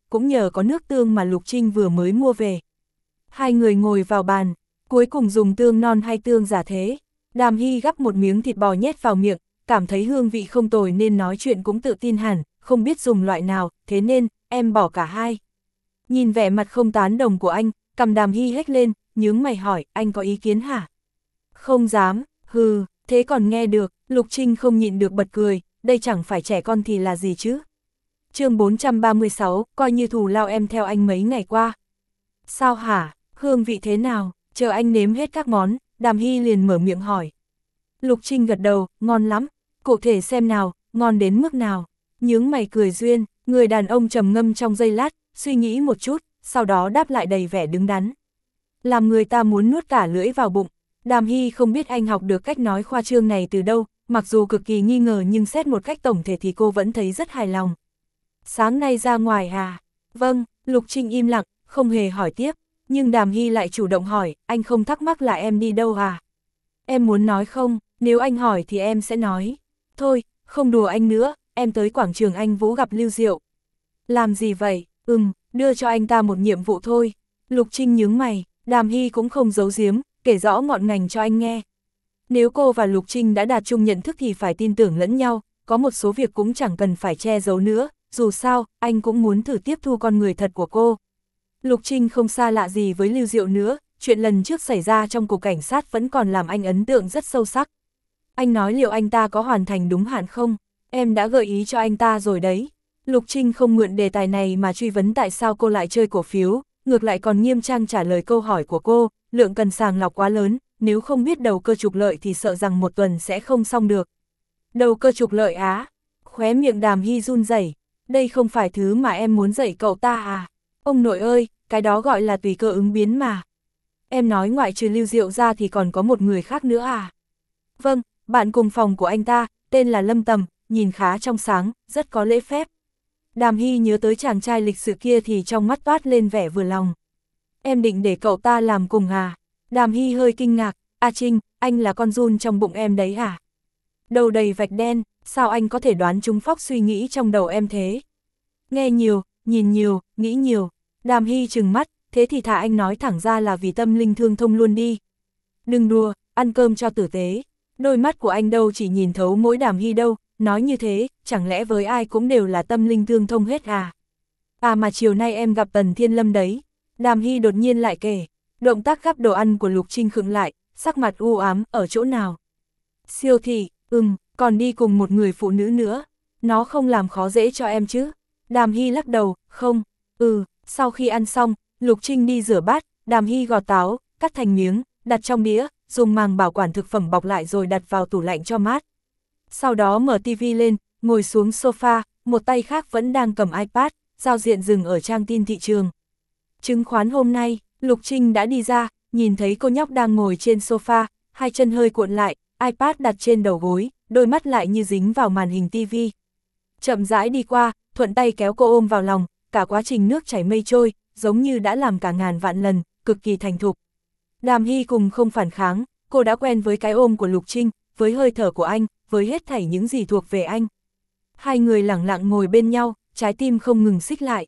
cũng nhờ có nước tương mà Lục Trinh vừa mới mua về. Hai người ngồi vào bàn, cuối cùng dùng tương non hay tương giả thế. Đàm Hy gắp một miếng thịt bò nhét vào miệng, cảm thấy hương vị không tồi nên nói chuyện cũng tự tin hẳn, không biết dùng loại nào, thế nên, em bỏ cả hai. Nhìn vẻ mặt không tán đồng của anh, cầm Đàm Hy hét lên, nhướng mày hỏi, anh có ý kiến hả? Không dám, hừ, thế còn nghe được, Lục Trinh không nhịn được bật cười, đây chẳng phải trẻ con thì là gì chứ? chương bốn trăm ba mươi sáu, coi như thù lao em theo anh mấy ngày qua. Sao hả, hương vị thế nào? Chờ anh nếm hết các món, Đàm Hy liền mở miệng hỏi. Lục Trinh gật đầu, ngon lắm, cụ thể xem nào, ngon đến mức nào? Nhướng mày cười duyên, người đàn ông trầm ngâm trong giây lát, suy nghĩ một chút, sau đó đáp lại đầy vẻ đứng đắn. Làm người ta muốn nuốt cả lưỡi vào bụng. Đàm Hy không biết anh học được cách nói khoa trương này từ đâu, mặc dù cực kỳ nghi ngờ nhưng xét một cách tổng thể thì cô vẫn thấy rất hài lòng. Sáng nay ra ngoài à? Vâng, Lục Trinh im lặng, không hề hỏi tiếp, nhưng Đàm Hy lại chủ động hỏi, anh không thắc mắc là em đi đâu à? Em muốn nói không, nếu anh hỏi thì em sẽ nói. Thôi, không đùa anh nữa, em tới quảng trường Anh Vũ gặp Lưu Diệu. Làm gì vậy? Ừm, đưa cho anh ta một nhiệm vụ thôi. Lục Trinh nhướng mày, Đàm Hy cũng không giấu giếm, kể rõ ngọn ngành cho anh nghe. Nếu cô và Lục Trinh đã đạt chung nhận thức thì phải tin tưởng lẫn nhau, có một số việc cũng chẳng cần phải che giấu nữa, dù sao, anh cũng muốn thử tiếp thu con người thật của cô. Lục Trinh không xa lạ gì với Lưu Diệu nữa, chuyện lần trước xảy ra trong cục cảnh sát vẫn còn làm anh ấn tượng rất sâu sắc. Anh nói liệu anh ta có hoàn thành đúng hạn không? Em đã gợi ý cho anh ta rồi đấy. Lục Trinh không mượn đề tài này mà truy vấn tại sao cô lại chơi cổ phiếu, ngược lại còn nghiêm trang trả lời câu hỏi của cô, lượng cần sàng lọc quá lớn, nếu không biết đầu cơ trục lợi thì sợ rằng một tuần sẽ không xong được. Đầu cơ trục lợi á? Khóe miệng Đàm Hy run rẩy, đây không phải thứ mà em muốn dạy cậu ta à? Ông nội ơi, cái đó gọi là tùy cơ ứng biến mà. Em nói ngoại trừ Lưu Diệu ra thì còn có một người khác nữa à? Vâng, bạn cùng phòng của anh ta, tên là Lâm Tầm, nhìn khá trong sáng, rất có lễ phép. Đàm Hy nhớ tới chàng trai lịch sự kia thì trong mắt toát lên vẻ vừa lòng. Em định để cậu ta làm cùng à? Đàm Hy hơi kinh ngạc, A Trinh, anh là con giun trong bụng em đấy à? Đầu đầy vạch đen, sao anh có thể đoán trúng phóc suy nghĩ trong đầu em thế? Nghe nhiều, nhìn nhiều, nghĩ nhiều. Đàm Hy trừng mắt, thế thì thà anh nói thẳng ra là vì tâm linh thương thông luôn đi. Đừng đùa, ăn cơm cho tử tế. Đôi mắt của anh đâu chỉ nhìn thấu mỗi Đàm Hy đâu, nói như thế, chẳng lẽ với ai cũng đều là tâm linh thương thông hết à? À mà chiều nay em gặp Tần Thiên Lâm đấy. Đàm Hy đột nhiên lại kể, động tác gắp đồ ăn của Lục Trinh khựng lại, sắc mặt u ám, ở chỗ nào? Siêu thị, ừm, còn đi cùng một người phụ nữ nữa. Nó không làm khó dễ cho em chứ? Đàm Hy lắc đầu, không, ừ, sau khi ăn xong, Lục Trinh đi rửa bát, Đàm Hy gọt táo, cắt thành miếng, đặt trong đĩa, dùng màng bảo quản thực phẩm bọc lại rồi đặt vào tủ lạnh cho mát. Sau đó mở tivi lên, ngồi xuống sofa, một tay khác vẫn đang cầm iPad, giao diện dừng ở trang tin thị trường. Chứng khoán hôm nay, Lục Trinh đã đi ra, nhìn thấy cô nhóc đang ngồi trên sofa, hai chân hơi cuộn lại, iPad đặt trên đầu gối, đôi mắt lại như dính vào màn hình tivi. Chậm rãi đi qua, thuận tay kéo cô ôm vào lòng, cả quá trình nước chảy mây trôi, giống như đã làm cả ngàn vạn lần, cực kỳ thành thục. Đàm Hy cùng không phản kháng, cô đã quen với cái ôm của Lục Trinh, với hơi thở của anh, với hết thảy những gì thuộc về anh. Hai người lẳng lặng ngồi bên nhau, trái tim không ngừng xích lại.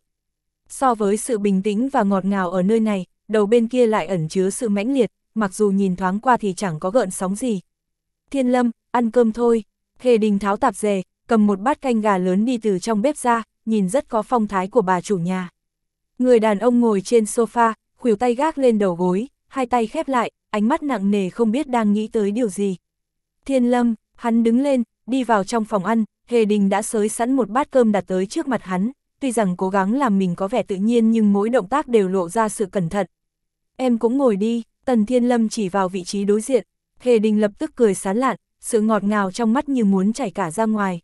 So với sự bình tĩnh và ngọt ngào ở nơi này, đầu bên kia lại ẩn chứa sự mãnh liệt, mặc dù nhìn thoáng qua thì chẳng có gợn sóng gì. Thiên Lâm, ăn cơm thôi. Hề Đình tháo tạp dề, cầm một bát canh gà lớn đi từ trong bếp ra, nhìn rất có phong thái của bà chủ nhà. Người đàn ông ngồi trên sofa, khuỷu tay gác lên đầu gối, hai tay khép lại, ánh mắt nặng nề không biết đang nghĩ tới điều gì. Thiên Lâm, hắn đứng lên, đi vào trong phòng ăn, Hề Đình đã xới sẵn một bát cơm đặt tới trước mặt hắn, tuy rằng cố gắng làm mình có vẻ tự nhiên nhưng mỗi động tác đều lộ ra sự cẩn thận. Em cũng ngồi đi, Tần Thiên Lâm chỉ vào vị trí đối diện, Hề Đình lập tức cười sán lạn, sự ngọt ngào trong mắt như muốn chảy cả ra ngoài.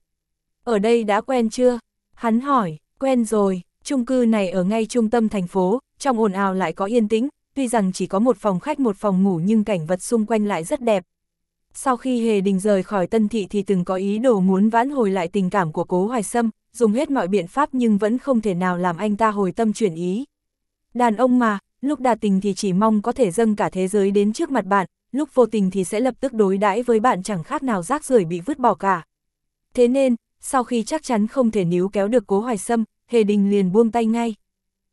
Ở đây đã quen chưa? Hắn hỏi, quen rồi, chung cư này ở ngay trung tâm thành phố, trong ồn ào lại có yên tĩnh, tuy rằng chỉ có một phòng khách một phòng ngủ nhưng cảnh vật xung quanh lại rất đẹp. Sau khi Hề Đình rời khỏi Tân Thị thì từng có ý đồ muốn vãn hồi lại tình cảm của Cố Hoài Sâm, dùng hết mọi biện pháp nhưng vẫn không thể nào làm anh ta hồi tâm chuyển ý. Đàn ông mà, lúc đa tình thì chỉ mong có thể dâng cả thế giới đến trước mặt bạn, lúc vô tình thì sẽ lập tức đối đãi với bạn chẳng khác nào rác rưởi bị vứt bỏ cả. Thế nên, sau khi chắc chắn không thể níu kéo được Cố Hoài Sâm, Hề Đình liền buông tay ngay.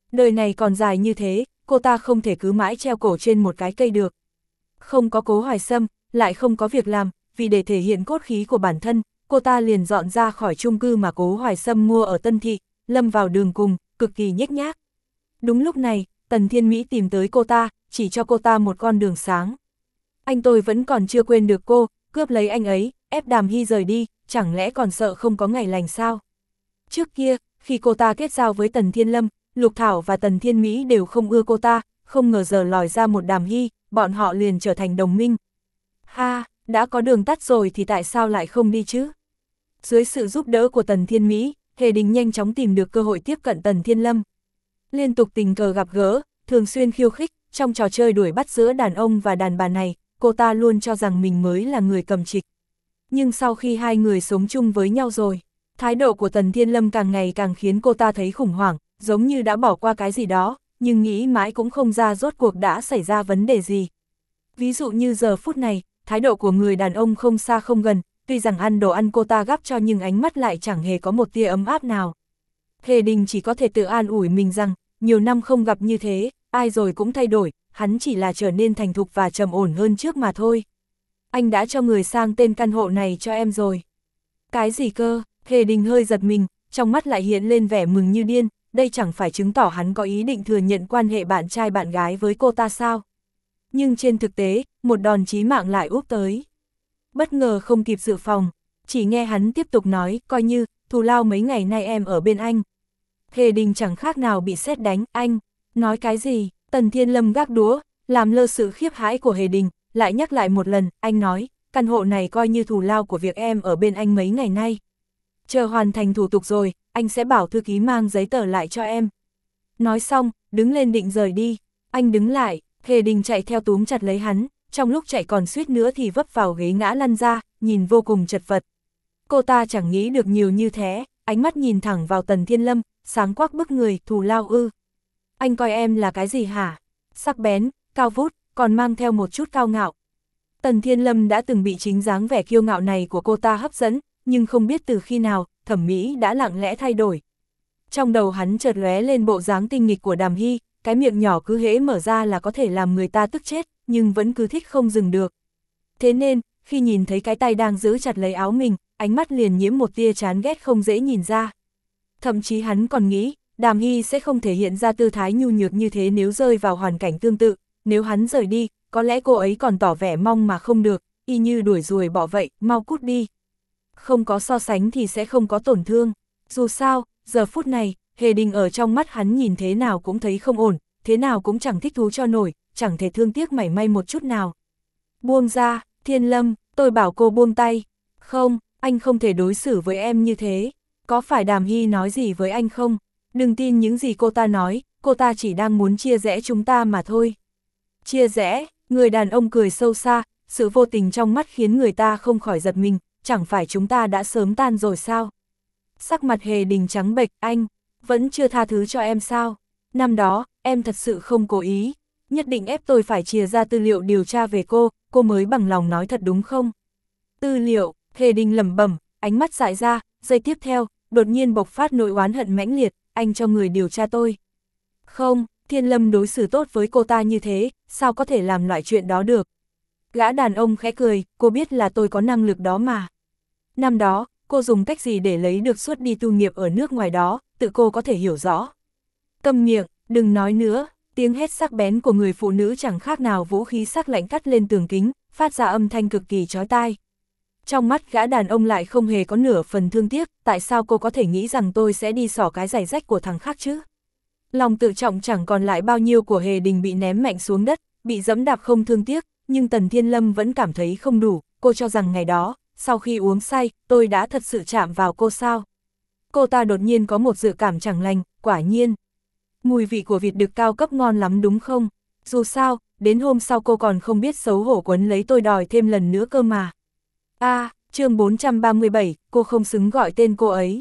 Đời này còn dài như thế, cô ta không thể cứ mãi treo cổ trên một cái cây được. Không có Cố Hoài Sâm, lại không có việc làm, vì để thể hiện cốt khí của bản thân, cô ta liền dọn ra khỏi chung cư mà Cố Hoài Sâm mua ở Tân Thị, lâm vào đường cùng, cực kỳ nhếch nhác. Đúng lúc này, Tần Thiên Mỹ tìm tới cô ta, chỉ cho cô ta một con đường sáng. Anh tôi vẫn còn chưa quên được cô, cướp lấy anh ấy, ép Đàm Hy rời đi, chẳng lẽ còn sợ không có ngày lành sao? Trước kia, khi cô ta kết giao với Tần Thiên Lâm, Lục Thảo và Tần Thiên Mỹ đều không ưa cô ta, không ngờ giờ lòi ra một Đàm Hy, bọn họ liền trở thành đồng minh. Ha, đã có đường tắt rồi thì tại sao lại không đi chứ? Dưới sự giúp đỡ của Tần Thiên Mỹ, Hề Đình nhanh chóng tìm được cơ hội tiếp cận Tần Thiên Lâm. Liên tục tình cờ gặp gỡ, thường xuyên khiêu khích, trong trò chơi đuổi bắt giữa đàn ông và đàn bà này, cô ta luôn cho rằng mình mới là người cầm trịch. Nhưng sau khi hai người sống chung với nhau rồi, thái độ của Tần Thiên Lâm càng ngày càng khiến cô ta thấy khủng hoảng, giống như đã bỏ qua cái gì đó, nhưng nghĩ mãi cũng không ra rốt cuộc đã xảy ra vấn đề gì. Ví dụ như giờ phút này, thái độ của người đàn ông không xa không gần, tuy rằng ăn đồ ăn cô ta gắp cho nhưng ánh mắt lại chẳng hề có một tia ấm áp nào. Hề Đình chỉ có thể tự an ủi mình rằng, nhiều năm không gặp như thế, ai rồi cũng thay đổi, hắn chỉ là trở nên thành thục và trầm ổn hơn trước mà thôi. Anh đã cho người sang tên căn hộ này cho em rồi. Cái gì cơ? Hề Đình hơi giật mình, trong mắt lại hiện lên vẻ mừng như điên, đây chẳng phải chứng tỏ hắn có ý định thừa nhận quan hệ bạn trai bạn gái với cô ta sao? Nhưng trên thực tế, một đòn chí mạng lại úp tới. Bất ngờ không kịp dự phòng, chỉ nghe hắn tiếp tục nói, coi như, thù lao mấy ngày nay em ở bên anh. Hề Đình chẳng khác nào bị sét đánh, anh, nói cái gì? Tần Thiên Lâm gác đũa, làm lơ sự khiếp hãi của Hề Đình, lại nhắc lại một lần, anh nói, căn hộ này coi như thù lao của việc em ở bên anh mấy ngày nay. Chờ hoàn thành thủ tục rồi, anh sẽ bảo thư ký mang giấy tờ lại cho em. Nói xong, đứng lên định rời đi, anh đứng lại, Hề Đình chạy theo túm chặt lấy hắn, trong lúc chạy còn suýt nữa thì vấp vào ghế ngã lăn ra, nhìn vô cùng chật vật. Cô ta chẳng nghĩ được nhiều như thế, ánh mắt nhìn thẳng vào Tần Thiên Lâm, sáng quắc bức người, thù lao ư. Anh coi em là cái gì hả? Sắc bén, cao vút, còn mang theo một chút cao ngạo. Tần Thiên Lâm đã từng bị chính dáng vẻ kiêu ngạo này của cô ta hấp dẫn, nhưng không biết từ khi nào, thẩm mỹ đã lặng lẽ thay đổi. Trong đầu hắn chợt lóe lên bộ dáng tinh nghịch của Đàm Hy, cái miệng nhỏ cứ hễ mở ra là có thể làm người ta tức chết, nhưng vẫn cứ thích không dừng được. Thế nên, khi nhìn thấy cái tay đang giữ chặt lấy áo mình, ánh mắt liền nhiễm một tia chán ghét không dễ nhìn ra. Thậm chí hắn còn nghĩ, Đàm Hy sẽ không thể hiện ra tư thái nhu nhược như thế nếu rơi vào hoàn cảnh tương tự, nếu hắn rời đi, có lẽ cô ấy còn tỏ vẻ mong mà không được, y như đuổi ruồi bỏ vậy, mau cút đi. Không có so sánh thì sẽ không có tổn thương. Dù sao, giờ phút này, Hề Đình ở trong mắt hắn nhìn thế nào cũng thấy không ổn, thế nào cũng chẳng thích thú cho nổi, chẳng thể thương tiếc mảy may một chút nào. Buông ra, Thiên Lâm, tôi bảo cô buông tay. Không, anh không thể đối xử với em như thế. Có phải Đàm Hy nói gì với anh không? Đừng tin những gì cô ta nói, cô ta chỉ đang muốn chia rẽ chúng ta mà thôi. Chia rẽ, người đàn ông cười sâu xa, sự vô tình trong mắt khiến người ta không khỏi giật mình, chẳng phải chúng ta đã sớm tan rồi sao? Sắc mặt Hề Đình trắng bệch, anh, vẫn chưa tha thứ cho em sao? Năm đó, em thật sự không cố ý, nhất định ép tôi phải chìa ra tư liệu điều tra về cô, cô mới bằng lòng nói thật đúng không? Tư liệu, Hề Đình lẩm bẩm, ánh mắt dại ra, giây tiếp theo, đột nhiên bộc phát nỗi oán hận mãnh liệt, anh cho người điều tra tôi. Không, Thiên Lâm đối xử tốt với cô ta như thế, sao có thể làm loại chuyện đó được? Gã đàn ông khẽ cười, cô biết là tôi có năng lực đó mà. Năm đó, cô dùng cách gì để lấy được suất đi tu nghiệp ở nước ngoài đó, tự cô có thể hiểu rõ. Câm miệng, đừng nói nữa, tiếng hét sắc bén của người phụ nữ chẳng khác nào vũ khí sắc lạnh cắt lên tường kính, phát ra âm thanh cực kỳ chói tai. Trong mắt gã đàn ông lại không hề có nửa phần thương tiếc, tại sao cô có thể nghĩ rằng tôi sẽ đi xỏ cái giày rách của thằng khác chứ? Lòng tự trọng chẳng còn lại bao nhiêu của Hề Đình bị ném mạnh xuống đất, bị dẫm đạp không thương tiếc, nhưng Tần Thiên Lâm vẫn cảm thấy không đủ, cô cho rằng ngày đó, sau khi uống say, tôi đã thật sự chạm vào cô sao? Cô ta đột nhiên có một dự cảm chẳng lành, quả nhiên. Mùi vị của vịt đực cao cấp ngon lắm đúng không? Dù sao, đến hôm sau cô còn không biết xấu hổ quấn lấy tôi đòi thêm lần nữa cơ mà. A, à, chương bốn trăm ba mươi bảy, cô không xứng gọi tên cô ấy.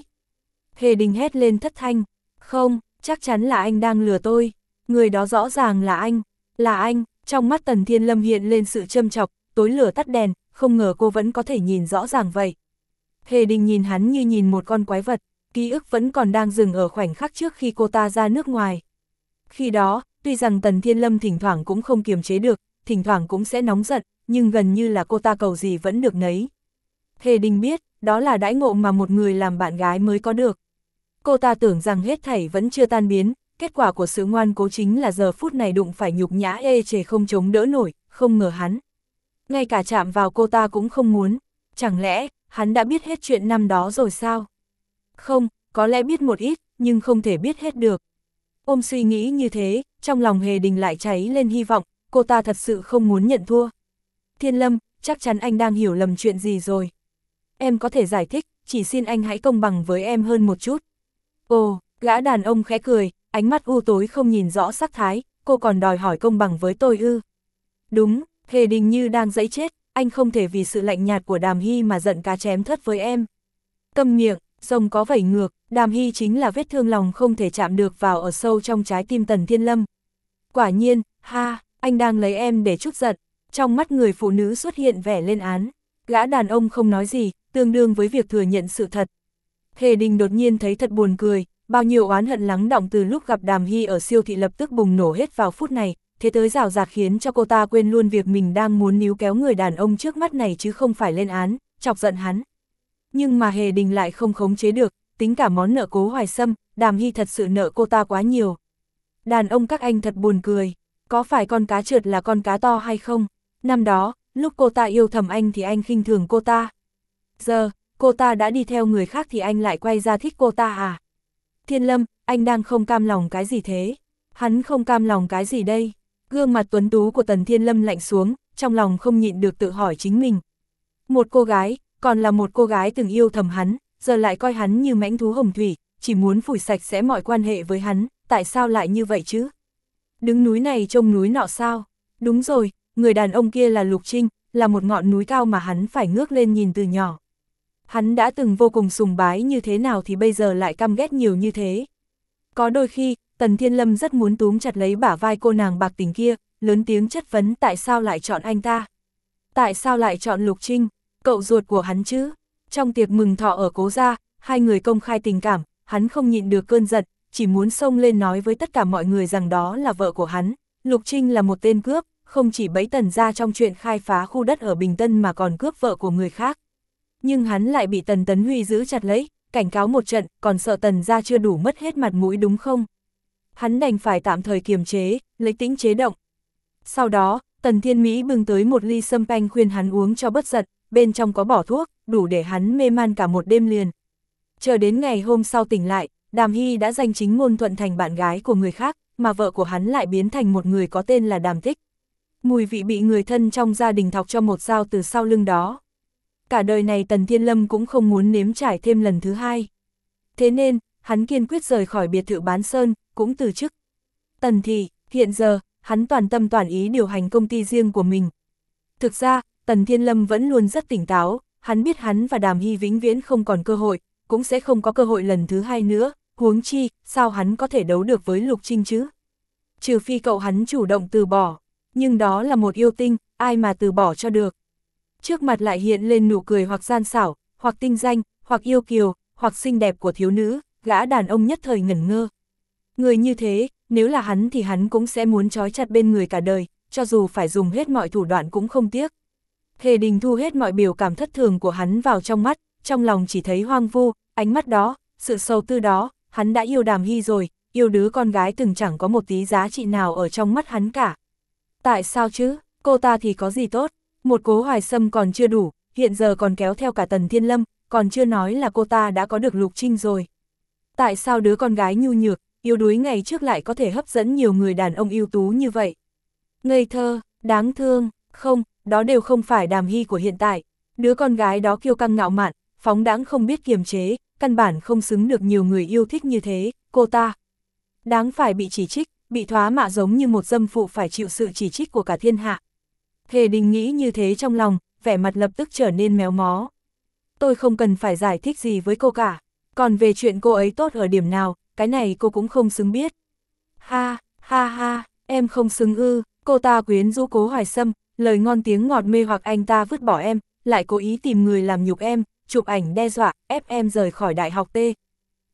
Hề Đình hét lên thất thanh, không, chắc chắn là anh đang lừa tôi, người đó rõ ràng là anh, là anh, trong mắt Tần Thiên Lâm hiện lên sự châm chọc, tối lửa tắt đèn, không ngờ cô vẫn có thể nhìn rõ ràng vậy. Hề Đình nhìn hắn như nhìn một con quái vật, ký ức vẫn còn đang dừng ở khoảnh khắc trước khi cô ta ra nước ngoài. Khi đó, tuy rằng Tần Thiên Lâm thỉnh thoảng cũng không kiềm chế được, thỉnh thoảng cũng sẽ nóng giận, nhưng gần như là cô ta cầu gì vẫn được nấy. Hề Đình biết, đó là đãi ngộ mà một người làm bạn gái mới có được. Cô ta tưởng rằng hết thảy vẫn chưa tan biến, kết quả của sự ngoan cố chính là giờ phút này đụng phải nhục nhã ê chề không chống đỡ nổi, không ngờ hắn. Ngay cả chạm vào cô ta cũng không muốn, chẳng lẽ, hắn đã biết hết chuyện năm đó rồi sao? Không, có lẽ biết một ít, nhưng không thể biết hết được. Ôm suy nghĩ như thế, trong lòng Hề Đình lại cháy lên hy vọng, cô ta thật sự không muốn nhận thua. Thiên Lâm, chắc chắn anh đang hiểu lầm chuyện gì rồi. Em có thể giải thích, chỉ xin anh hãy công bằng với em hơn một chút. Ồ, gã đàn ông khẽ cười, ánh mắt u tối không nhìn rõ sắc thái, cô còn đòi hỏi công bằng với tôi ư. Đúng, Hề Đình như đang giãy chết, anh không thể vì sự lạnh nhạt của Đàm Hy mà giận cá chém thớt với em. Câm miệng, rồng có vẩy ngược, Đàm Hy chính là vết thương lòng không thể chạm được vào ở sâu trong trái tim Tần Thiên Lâm. Quả nhiên, ha, anh đang lấy em để trút giận. Trong mắt người phụ nữ xuất hiện vẻ lên án. Gã đàn ông không nói gì, tương đương với việc thừa nhận sự thật. Hề Đình đột nhiên thấy thật buồn cười, bao nhiêu oán hận lắng đọng từ lúc gặp Đàm Hy ở siêu thị lập tức bùng nổ hết vào phút này, thế tới rào rạt khiến cho cô ta quên luôn việc mình đang muốn níu kéo người đàn ông trước mắt này chứ không phải lên án, chọc giận hắn. Nhưng mà Hề Đình lại không khống chế được, tính cả món nợ Cố Hoài Sâm, Đàm Hy thật sự nợ cô ta quá nhiều. Đàn ông các anh thật buồn cười, có phải con cá trượt là con cá to hay không? Năm đó, lúc cô ta yêu thầm anh thì anh khinh thường cô ta. Giờ, cô ta đã đi theo người khác thì anh lại quay ra thích cô ta à? Thiên Lâm, anh đang không cam lòng cái gì thế? Hắn không cam lòng cái gì đây? Gương mặt tuấn tú của Tần Thiên Lâm lạnh xuống, trong lòng không nhịn được tự hỏi chính mình. Một cô gái, còn là một cô gái từng yêu thầm hắn, giờ lại coi hắn như mãnh thú hồng thủy, chỉ muốn phủi sạch sẽ mọi quan hệ với hắn, tại sao lại như vậy chứ? Đứng núi này trông núi nọ sao? Đúng rồi, người đàn ông kia là Lục Trinh, là một ngọn núi cao mà hắn phải ngước lên nhìn từ nhỏ. Hắn đã từng vô cùng sùng bái như thế nào thì bây giờ lại căm ghét nhiều như thế. Có đôi khi, Tần Thiên Lâm rất muốn túm chặt lấy bả vai cô nàng bạc tình kia, lớn tiếng chất vấn tại sao lại chọn anh ta. Tại sao lại chọn Lục Trinh, cậu ruột của hắn chứ? Trong tiệc mừng thọ ở Cố gia, hai người công khai tình cảm, hắn không nhịn được cơn giận, chỉ muốn xông lên nói với tất cả mọi người rằng đó là vợ của hắn. Lục Trinh là một tên cướp, không chỉ bẫy Tần gia trong chuyện khai phá khu đất ở Bình Tân mà còn cướp vợ của người khác. Nhưng hắn lại bị Tần Tấn Huy giữ chặt lấy, cảnh cáo một trận, còn sợ Tần gia chưa đủ mất hết mặt mũi đúng không? Hắn đành phải tạm thời kiềm chế, lấy tĩnh chế động. Sau đó, Tần Thiên Mỹ bưng tới một ly sâm panh khuyên hắn uống cho bớt giận, bên trong có bỏ thuốc, đủ để hắn mê man cả một đêm liền. Chờ đến ngày hôm sau tỉnh lại, Đàm Hy đã danh chính ngôn thuận thành bạn gái của người khác, mà vợ của hắn lại biến thành một người có tên là Đàm Tích. Mùi vị bị người thân trong gia đình thọc cho một dao từ sau lưng đó. Cả đời này Tần Thiên Lâm cũng không muốn nếm trải thêm lần thứ hai. Thế nên, hắn kiên quyết rời khỏi biệt thự Bán Sơn, cũng từ chức. Tần Thị, hiện giờ, hắn toàn tâm toàn ý điều hành công ty riêng của mình. Thực ra, Tần Thiên Lâm vẫn luôn rất tỉnh táo, hắn biết hắn và Đàm Hy vĩnh viễn không còn cơ hội, cũng sẽ không có cơ hội lần thứ hai nữa, huống chi, sao hắn có thể đấu được với Lục Trinh chứ? Trừ phi cậu hắn chủ động từ bỏ, nhưng đó là một yêu tinh, ai mà từ bỏ cho được. Trước mặt lại hiện lên nụ cười hoặc gian xảo, hoặc tinh danh, hoặc yêu kiều, hoặc xinh đẹp của thiếu nữ, gã đàn ông nhất thời ngẩn ngơ. Người như thế, nếu là hắn thì hắn cũng sẽ muốn trói chặt bên người cả đời, cho dù phải dùng hết mọi thủ đoạn cũng không tiếc. Hề Đình thu hết mọi biểu cảm thất thường của hắn vào trong mắt, trong lòng chỉ thấy hoang vu, ánh mắt đó, sự sầu tư đó, hắn đã yêu Đàm Hy rồi, yêu đứa con gái từng chẳng có một tí giá trị nào ở trong mắt hắn cả. Tại sao chứ, cô ta thì có gì tốt, một Cố Hoài Sâm còn chưa đủ, hiện giờ còn kéo theo cả Tần Thiên Lâm, còn chưa nói là cô ta đã có được Lục Trinh rồi. Tại sao đứa con gái nhu nhược, yếu đuối ngày trước lại có thể hấp dẫn nhiều người đàn ông ưu tú như vậy? Ngây thơ, đáng thương, không, đó đều không phải Đàm Hy của hiện tại. Đứa con gái đó kiêu căng ngạo mạn, phóng đãng không biết kiềm chế, căn bản không xứng được nhiều người yêu thích như thế, cô ta. Đáng phải bị chỉ trích, bị thoá mạ giống như một dâm phụ phải chịu sự chỉ trích của cả thiên hạ. Hề Đình nghĩ như thế trong lòng, vẻ mặt lập tức trở nên méo mó. Tôi không cần phải giải thích gì với cô cả, còn về chuyện cô ấy tốt ở điểm nào, cái này cô cũng không xứng biết. Ha, ha ha, em không xứng ư, cô ta quyến rũ Cố Hoài Sâm, lời ngon tiếng ngọt mê hoặc anh ta vứt bỏ em, lại cố ý tìm người làm nhục em, chụp ảnh đe dọa, ép em rời khỏi đại học T.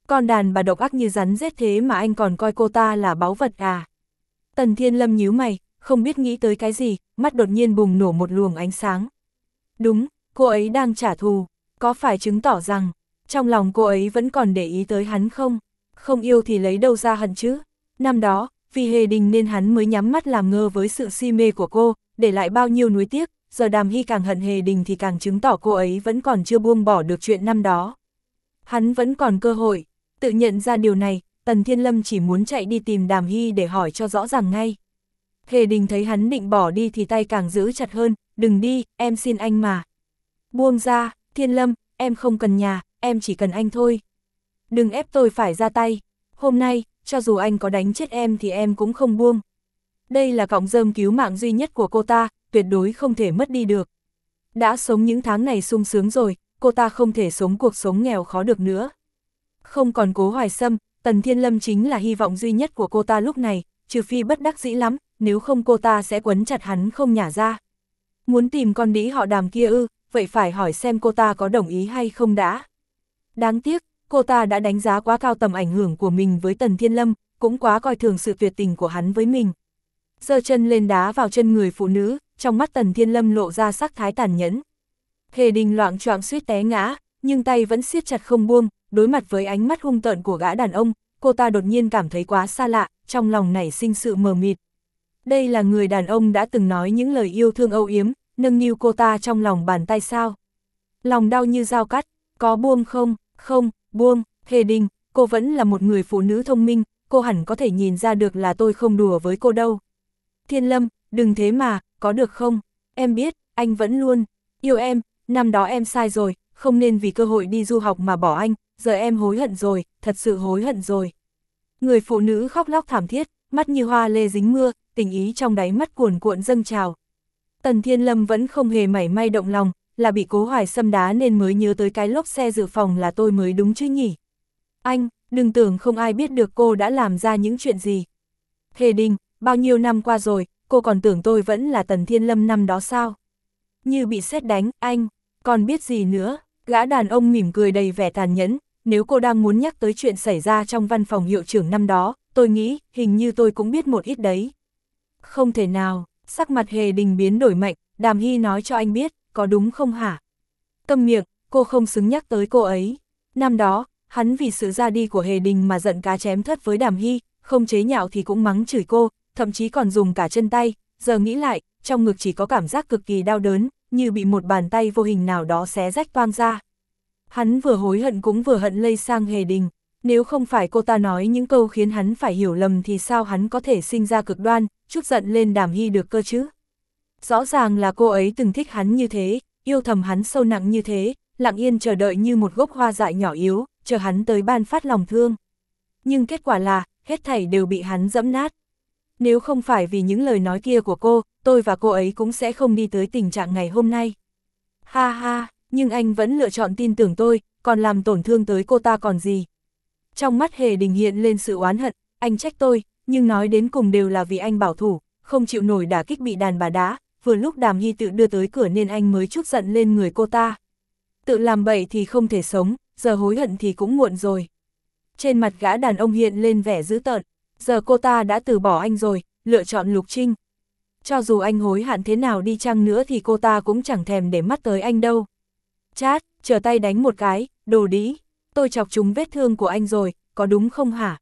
Con đàn bà độc ác như rắn rết thế mà anh còn coi cô ta là báu vật à? Tần Thiên Lâm nhíu mày, không biết nghĩ tới cái gì, mắt đột nhiên bùng nổ một luồng ánh sáng. Đúng, cô ấy đang trả thù, có phải chứng tỏ rằng, trong lòng cô ấy vẫn còn để ý tới hắn không? Không yêu thì lấy đâu ra hận chứ? Năm đó, vì Hề Đình nên hắn mới nhắm mắt làm ngơ với sự si mê của cô, để lại bao nhiêu nuối tiếc, giờ Đàm Hy càng hận Hề Đình thì càng chứng tỏ cô ấy vẫn còn chưa buông bỏ được chuyện năm đó. Hắn vẫn còn cơ hội, tự nhận ra điều này, Tần Thiên Lâm chỉ muốn chạy đi tìm Đàm Hy để hỏi cho rõ ràng ngay. Hề Đình thấy hắn định bỏ đi thì tay càng giữ chặt hơn, đừng đi, em xin anh mà. Buông ra, Thiên Lâm, em không cần nhà, em chỉ cần anh thôi. Đừng ép tôi phải ra tay, hôm nay, cho dù anh có đánh chết em thì em cũng không buông. Đây là cọng rơm cứu mạng duy nhất của cô ta, tuyệt đối không thể mất đi được. Đã sống những tháng này sung sướng rồi, cô ta không thể sống cuộc sống nghèo khó được nữa. Không còn Cố Hoài Sâm, Tần Thiên Lâm chính là hy vọng duy nhất của cô ta lúc này, trừ phi bất đắc dĩ lắm, nếu không cô ta sẽ quấn chặt hắn không nhả ra. Muốn tìm con đĩ họ Đàm kia ư, vậy phải hỏi xem cô ta có đồng ý hay không đã. Đáng tiếc, cô ta đã đánh giá quá cao tầm ảnh hưởng của mình với Tần Thiên Lâm, cũng quá coi thường sự tuyệt tình của hắn với mình. Giơ chân lên đá vào chân người phụ nữ, trong mắt Tần Thiên Lâm lộ ra sắc thái tàn nhẫn. Hề Đình loạng choạng suýt té ngã, nhưng tay vẫn siết chặt không buông, đối mặt với ánh mắt hung tợn của gã đàn ông, cô ta đột nhiên cảm thấy quá xa lạ, trong lòng nảy sinh sự mờ mịt. Đây là người đàn ông đã từng nói những lời yêu thương âu yếm, nâng niu cô ta trong lòng bàn tay sao. Lòng đau như dao cắt, có buông không? Không, buông, Hề Đình, cô vẫn là một người phụ nữ thông minh, cô hẳn có thể nhìn ra được là tôi không đùa với cô đâu. Thiên Lâm, đừng thế mà, có được không? Em biết, anh vẫn luôn yêu em, năm đó em sai rồi, không nên vì cơ hội đi du học mà bỏ anh, giờ em hối hận rồi, thật sự hối hận rồi. Người phụ nữ khóc lóc thảm thiết, mắt như hoa lê dính mưa, tình ý trong đáy mắt cuồn cuộn dâng trào. Tần Thiên Lâm vẫn không hề mảy may động lòng, là bị Cố Hoài Sâm đá nên mới nhớ tới cái lốp xe dự phòng là tôi mới đúng chứ nhỉ. Anh, đừng tưởng không ai biết được cô đã làm ra những chuyện gì. Hề Đình, bao nhiêu năm qua rồi, cô còn tưởng tôi vẫn là Tần Thiên Lâm năm đó sao? Như bị sét đánh, anh, còn biết gì nữa? Gã đàn ông mỉm cười đầy vẻ tàn nhẫn, nếu cô đang muốn nhắc tới chuyện xảy ra trong văn phòng hiệu trưởng năm đó, tôi nghĩ, hình như tôi cũng biết một ít đấy. Không thể nào, sắc mặt Hề Đình biến đổi mạnh, Đàm Hy nói cho anh biết, có đúng không hả? Câm miệng, cô không xứng nhắc tới cô ấy. Năm đó, hắn vì sự ra đi của Hề Đình mà giận cá chém thớt với Đàm Hy, không chế nhạo thì cũng mắng chửi cô, thậm chí còn dùng cả chân tay, giờ nghĩ lại, trong ngực chỉ có cảm giác cực kỳ đau đớn, như bị một bàn tay vô hình nào đó xé rách toang ra. Hắn vừa hối hận cũng vừa hận lây sang Hề Đình, nếu không phải cô ta nói những câu khiến hắn phải hiểu lầm thì sao hắn có thể sinh ra cực đoan, trút giận lên Đàm Hy được cơ chứ? Rõ ràng là cô ấy từng thích hắn như thế, yêu thầm hắn sâu nặng như thế, lặng yên chờ đợi như một gốc hoa dại nhỏ yếu, chờ hắn tới ban phát lòng thương. Nhưng kết quả là, hết thảy đều bị hắn dẫm nát. Nếu không phải vì những lời nói kia của cô, tôi và cô ấy cũng sẽ không đi tới tình trạng ngày hôm nay. Ha ha, nhưng anh vẫn lựa chọn tin tưởng tôi, còn làm tổn thương tới cô ta còn gì. Trong mắt Hề Đình hiện lên sự oán hận, anh trách tôi, nhưng nói đến cùng đều là vì anh bảo thủ, không chịu nổi đả kích bị đàn bà đá, vừa lúc Đàm Hy tự đưa tới cửa nên anh mới trút giận lên người cô ta. Tự làm bậy thì không thể sống, giờ hối hận thì cũng muộn rồi. Trên mặt gã đàn ông hiện lên vẻ dữ tợn, giờ cô ta đã từ bỏ anh rồi, lựa chọn Lục Trinh. Cho dù anh hối hận thế nào đi chăng nữa thì cô ta cũng chẳng thèm để mắt tới anh đâu. Chát, trở tay đánh một cái, đồ đĩ, tôi chọc trúng vết thương của anh rồi, có đúng không hả?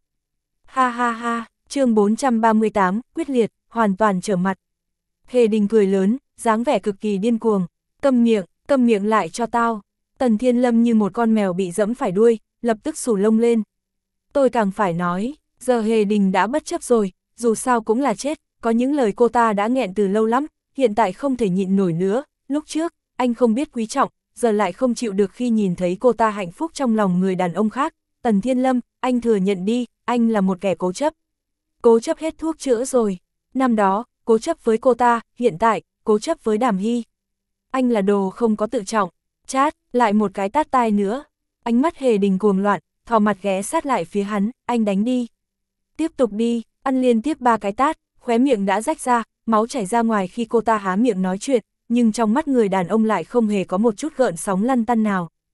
Ha ha ha, chương bốn trăm ba mươi tám, quyết liệt, hoàn toàn trở mặt. Hề Đình cười lớn, dáng vẻ cực kỳ điên cuồng, câm miệng, câm miệng lại cho tao. Tần Thiên Lâm như một con mèo bị dẫm phải đuôi, lập tức xù lông lên. Tôi càng phải nói, giờ Hề Đình đã bất chấp rồi, dù sao cũng là chết, có những lời cô ta đã nghẹn từ lâu lắm, hiện tại không thể nhịn nổi nữa, lúc trước, anh không biết quý trọng, giờ lại không chịu được khi nhìn thấy cô ta hạnh phúc trong lòng người đàn ông khác. Tần Thiên Lâm, anh thừa nhận đi, anh là một kẻ cố chấp. Cố chấp hết thuốc chữa rồi. Năm đó, cố chấp với cô ta, hiện tại, cố chấp với Đàm Hy. Anh là đồ không có tự trọng. Chát, lại một cái tát tai nữa. Ánh mắt Hề Đình cuồng loạn, thò mặt ghé sát lại phía hắn, anh đánh đi. Tiếp tục đi, ăn liên tiếp ba cái tát, khóe miệng đã rách ra, máu chảy ra ngoài khi cô ta há miệng nói chuyện, nhưng trong mắt người đàn ông lại không hề có một chút gợn sóng lăn tăn nào.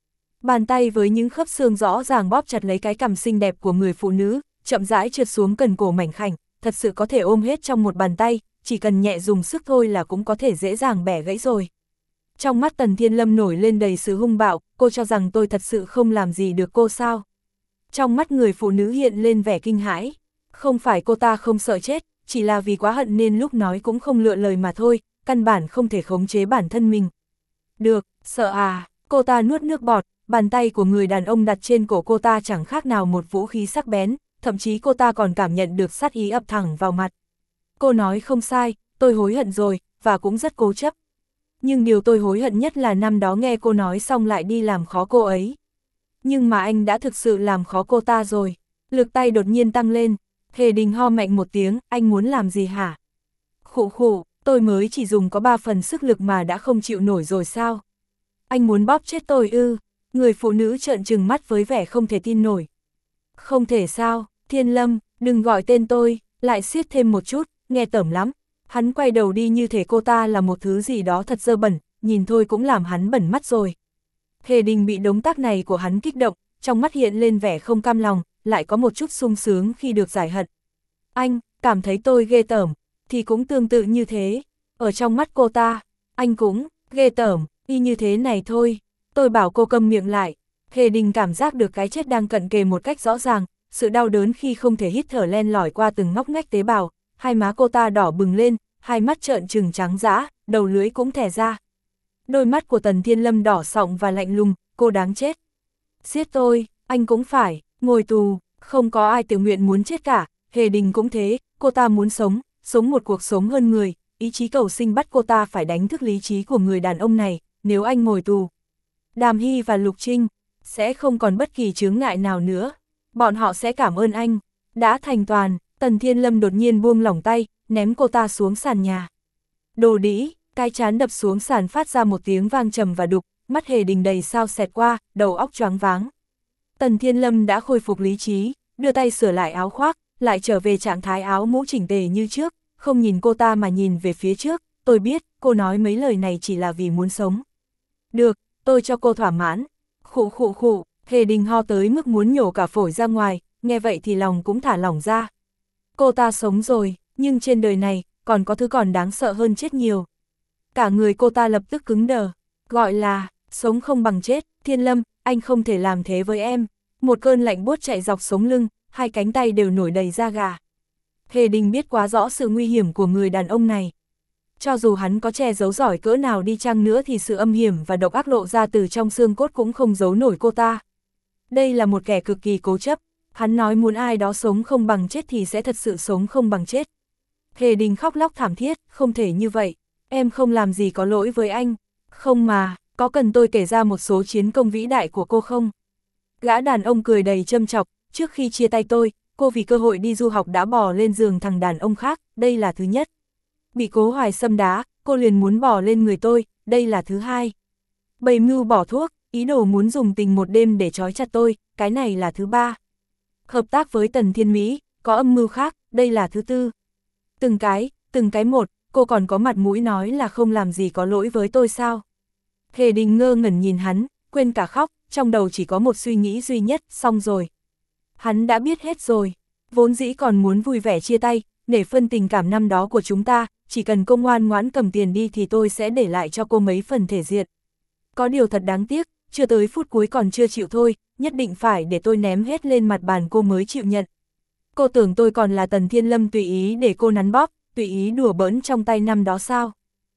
Bàn tay với những khớp xương rõ ràng bóp chặt lấy cái cằm xinh đẹp của người phụ nữ, chậm rãi trượt xuống cần cổ mảnh khảnh, thật sự có thể ôm hết trong một bàn tay, chỉ cần nhẹ dùng sức thôi là cũng có thể dễ dàng bẻ gãy rồi. Trong mắt Tần Thiên Lâm nổi lên đầy sự hung bạo, cô cho rằng tôi thật sự không làm gì được cô sao? Trong mắt người phụ nữ hiện lên vẻ kinh hãi, không phải cô ta không sợ chết, chỉ là vì quá hận nên lúc nói cũng không lựa lời mà thôi, căn bản không thể khống chế bản thân mình. Được, sợ à, cô ta nuốt nước bọt, bàn tay của người đàn ông đặt trên cổ cô ta chẳng khác nào một vũ khí sắc bén, thậm chí cô ta còn cảm nhận được sát ý ập thẳng vào mặt. Cô nói không sai, tôi hối hận rồi, và cũng rất cố chấp. Nhưng điều tôi hối hận nhất là năm đó nghe cô nói xong lại đi làm khó cô ấy. Nhưng mà anh đã thực sự làm khó cô ta rồi. Lực tay đột nhiên tăng lên, Hề Đình ho mạnh một tiếng, anh muốn làm gì hả? Khụ khụ, tôi mới chỉ dùng có ba phần sức lực mà đã không chịu nổi rồi sao? Anh muốn bóp chết tôi ư? Người phụ nữ trợn trừng mắt với vẻ không thể tin nổi. Không thể sao, Thiên Lâm, đừng gọi tên tôi, lại siết thêm một chút, nghe tởm lắm. Hắn quay đầu đi như thể cô ta là một thứ gì đó thật dơ bẩn, nhìn thôi cũng làm hắn bẩn mắt rồi. Hề Đình bị động tác này của hắn kích động, trong mắt hiện lên vẻ không cam lòng, lại có một chút sung sướng khi được giải hận. Anh, cảm thấy tôi ghê tởm, thì cũng tương tự như thế. Ở trong mắt cô ta, anh cũng ghê tởm, y như thế này thôi. Tôi bảo cô câm miệng lại. Hề Đình cảm giác được cái chết đang cận kề một cách rõ ràng, sự đau đớn khi không thể hít thở len lỏi qua từng ngóc ngách tế bào, hai má cô ta đỏ bừng lên, hai mắt trợn trừng trắng dã, đầu lưỡi cũng thè ra. Đôi mắt của Tần Thiên Lâm đỏ sọng và lạnh lùng, cô đáng chết. Giết tôi, anh cũng phải, ngồi tù, không có ai tự nguyện muốn chết cả, Hề Đình cũng thế, cô ta muốn sống, sống một cuộc sống hơn người, ý chí cầu sinh bắt cô ta phải đánh thức lý trí của người đàn ông này, nếu anh ngồi tù. Đàm Hy và Lục Trinh sẽ không còn bất kỳ chướng ngại nào nữa, bọn họ sẽ cảm ơn anh, đã thành toàn. Tần Thiên Lâm đột nhiên buông lỏng tay, ném cô ta xuống sàn nhà. Đồ đĩ, cái chán đập xuống sàn phát ra một tiếng vang trầm và đục, mắt Hề Đình đầy sao xẹt qua, đầu óc choáng váng. Tần Thiên Lâm đã khôi phục lý trí, đưa tay sửa lại áo khoác, lại trở về trạng thái áo mũ chỉnh tề như trước, không nhìn cô ta mà nhìn về phía trước. Tôi biết, cô nói mấy lời này chỉ là vì muốn sống. Được, tôi cho cô thỏa mãn. Khụ khụ khụ, Hề Đình ho tới mức muốn nhổ cả phổi ra ngoài, nghe vậy thì lòng cũng thả lỏng ra. Cô ta sống rồi, nhưng trên đời này, còn có thứ còn đáng sợ hơn chết nhiều. Cả người cô ta lập tức cứng đờ, gọi là, sống không bằng chết. Thiên Lâm, anh không thể làm thế với em. Một cơn lạnh buốt chạy dọc sống lưng, hai cánh tay đều nổi đầy da gà. Hề Đình biết quá rõ sự nguy hiểm của người đàn ông này. Cho dù hắn có che giấu giỏi cỡ nào đi chăng nữa thì sự âm hiểm và độc ác lộ ra từ trong xương cốt cũng không giấu nổi cô ta. Đây là một kẻ cực kỳ cố chấp. Hắn nói muốn ai đó sống không bằng chết thì sẽ thật sự sống không bằng chết. Hề Đình khóc lóc thảm thiết, không thể như vậy, em không làm gì có lỗi với anh. Không mà, có cần tôi kể ra một số chiến công vĩ đại của cô không? Gã đàn ông cười đầy châm chọc, trước khi chia tay tôi, cô vì cơ hội đi du học đã bò lên giường thằng đàn ông khác, đây là thứ nhất. Bị Cố Hoài Sâm đá, cô liền muốn bò lên người tôi, đây là thứ hai. Bày mưu bỏ thuốc, ý đồ muốn dùng tình một đêm để trói chặt tôi, cái này là thứ ba. Hợp tác với Tần Thiên Mỹ, có âm mưu khác, đây là thứ tư. Từng cái, từng cái một, cô còn có mặt mũi nói là không làm gì có lỗi với tôi sao? Hề Đình ngơ ngẩn nhìn hắn, quên cả khóc, trong đầu chỉ có một suy nghĩ duy nhất, xong rồi. Hắn đã biết hết rồi, vốn dĩ còn muốn vui vẻ chia tay, để phân tình cảm năm đó của chúng ta, chỉ cần cô ngoan ngoãn cầm tiền đi thì tôi sẽ để lại cho cô mấy phần thể diện. Có điều thật đáng tiếc, chưa tới phút cuối còn chưa chịu thôi, nhất định phải để tôi ném hết lên mặt bàn cô mới chịu nhận. Cô tưởng tôi còn là Tần Thiên Lâm tùy ý để cô nắn bóp, tùy ý đùa bỡn trong tay năm đó sao?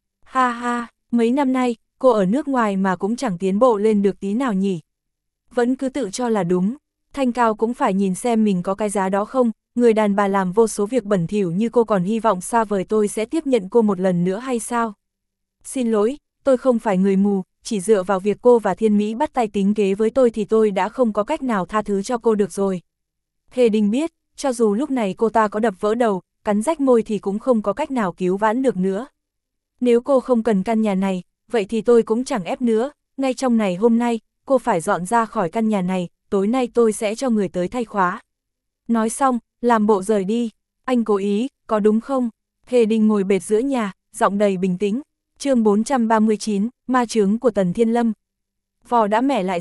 Ha ha, mấy năm nay, cô ở nước ngoài mà cũng chẳng tiến bộ lên được tí nào nhỉ? Vẫn cứ tự cho là đúng, thanh cao cũng phải nhìn xem mình có cái giá đó không, người đàn bà làm vô số việc bẩn thỉu như cô còn hy vọng xa vời tôi sẽ tiếp nhận cô một lần nữa hay sao? Xin lỗi, tôi không phải người mù, chỉ dựa vào việc cô và Thiên Mỹ bắt tay tính kế với tôi thì tôi đã không có cách nào tha thứ cho cô được rồi. Hề Đình biết, cho dù lúc này cô ta có đập vỡ đầu, cắn rách môi thì cũng không có cách nào cứu vãn được nữa. Nếu cô không cần căn nhà này, vậy thì tôi cũng chẳng ép nữa, ngay trong ngày hôm nay, cô phải dọn ra khỏi căn nhà này, tối nay tôi sẽ cho người tới thay khóa. Nói xong, làm bộ rời đi, anh cố ý, có đúng không? Hề Đình ngồi bệt giữa nhà, giọng đầy bình tĩnh. Chương bốn trăm ba mươi chín, ma chướng của Tần Thiên Lâm. Vò đã mẻ lại sứt,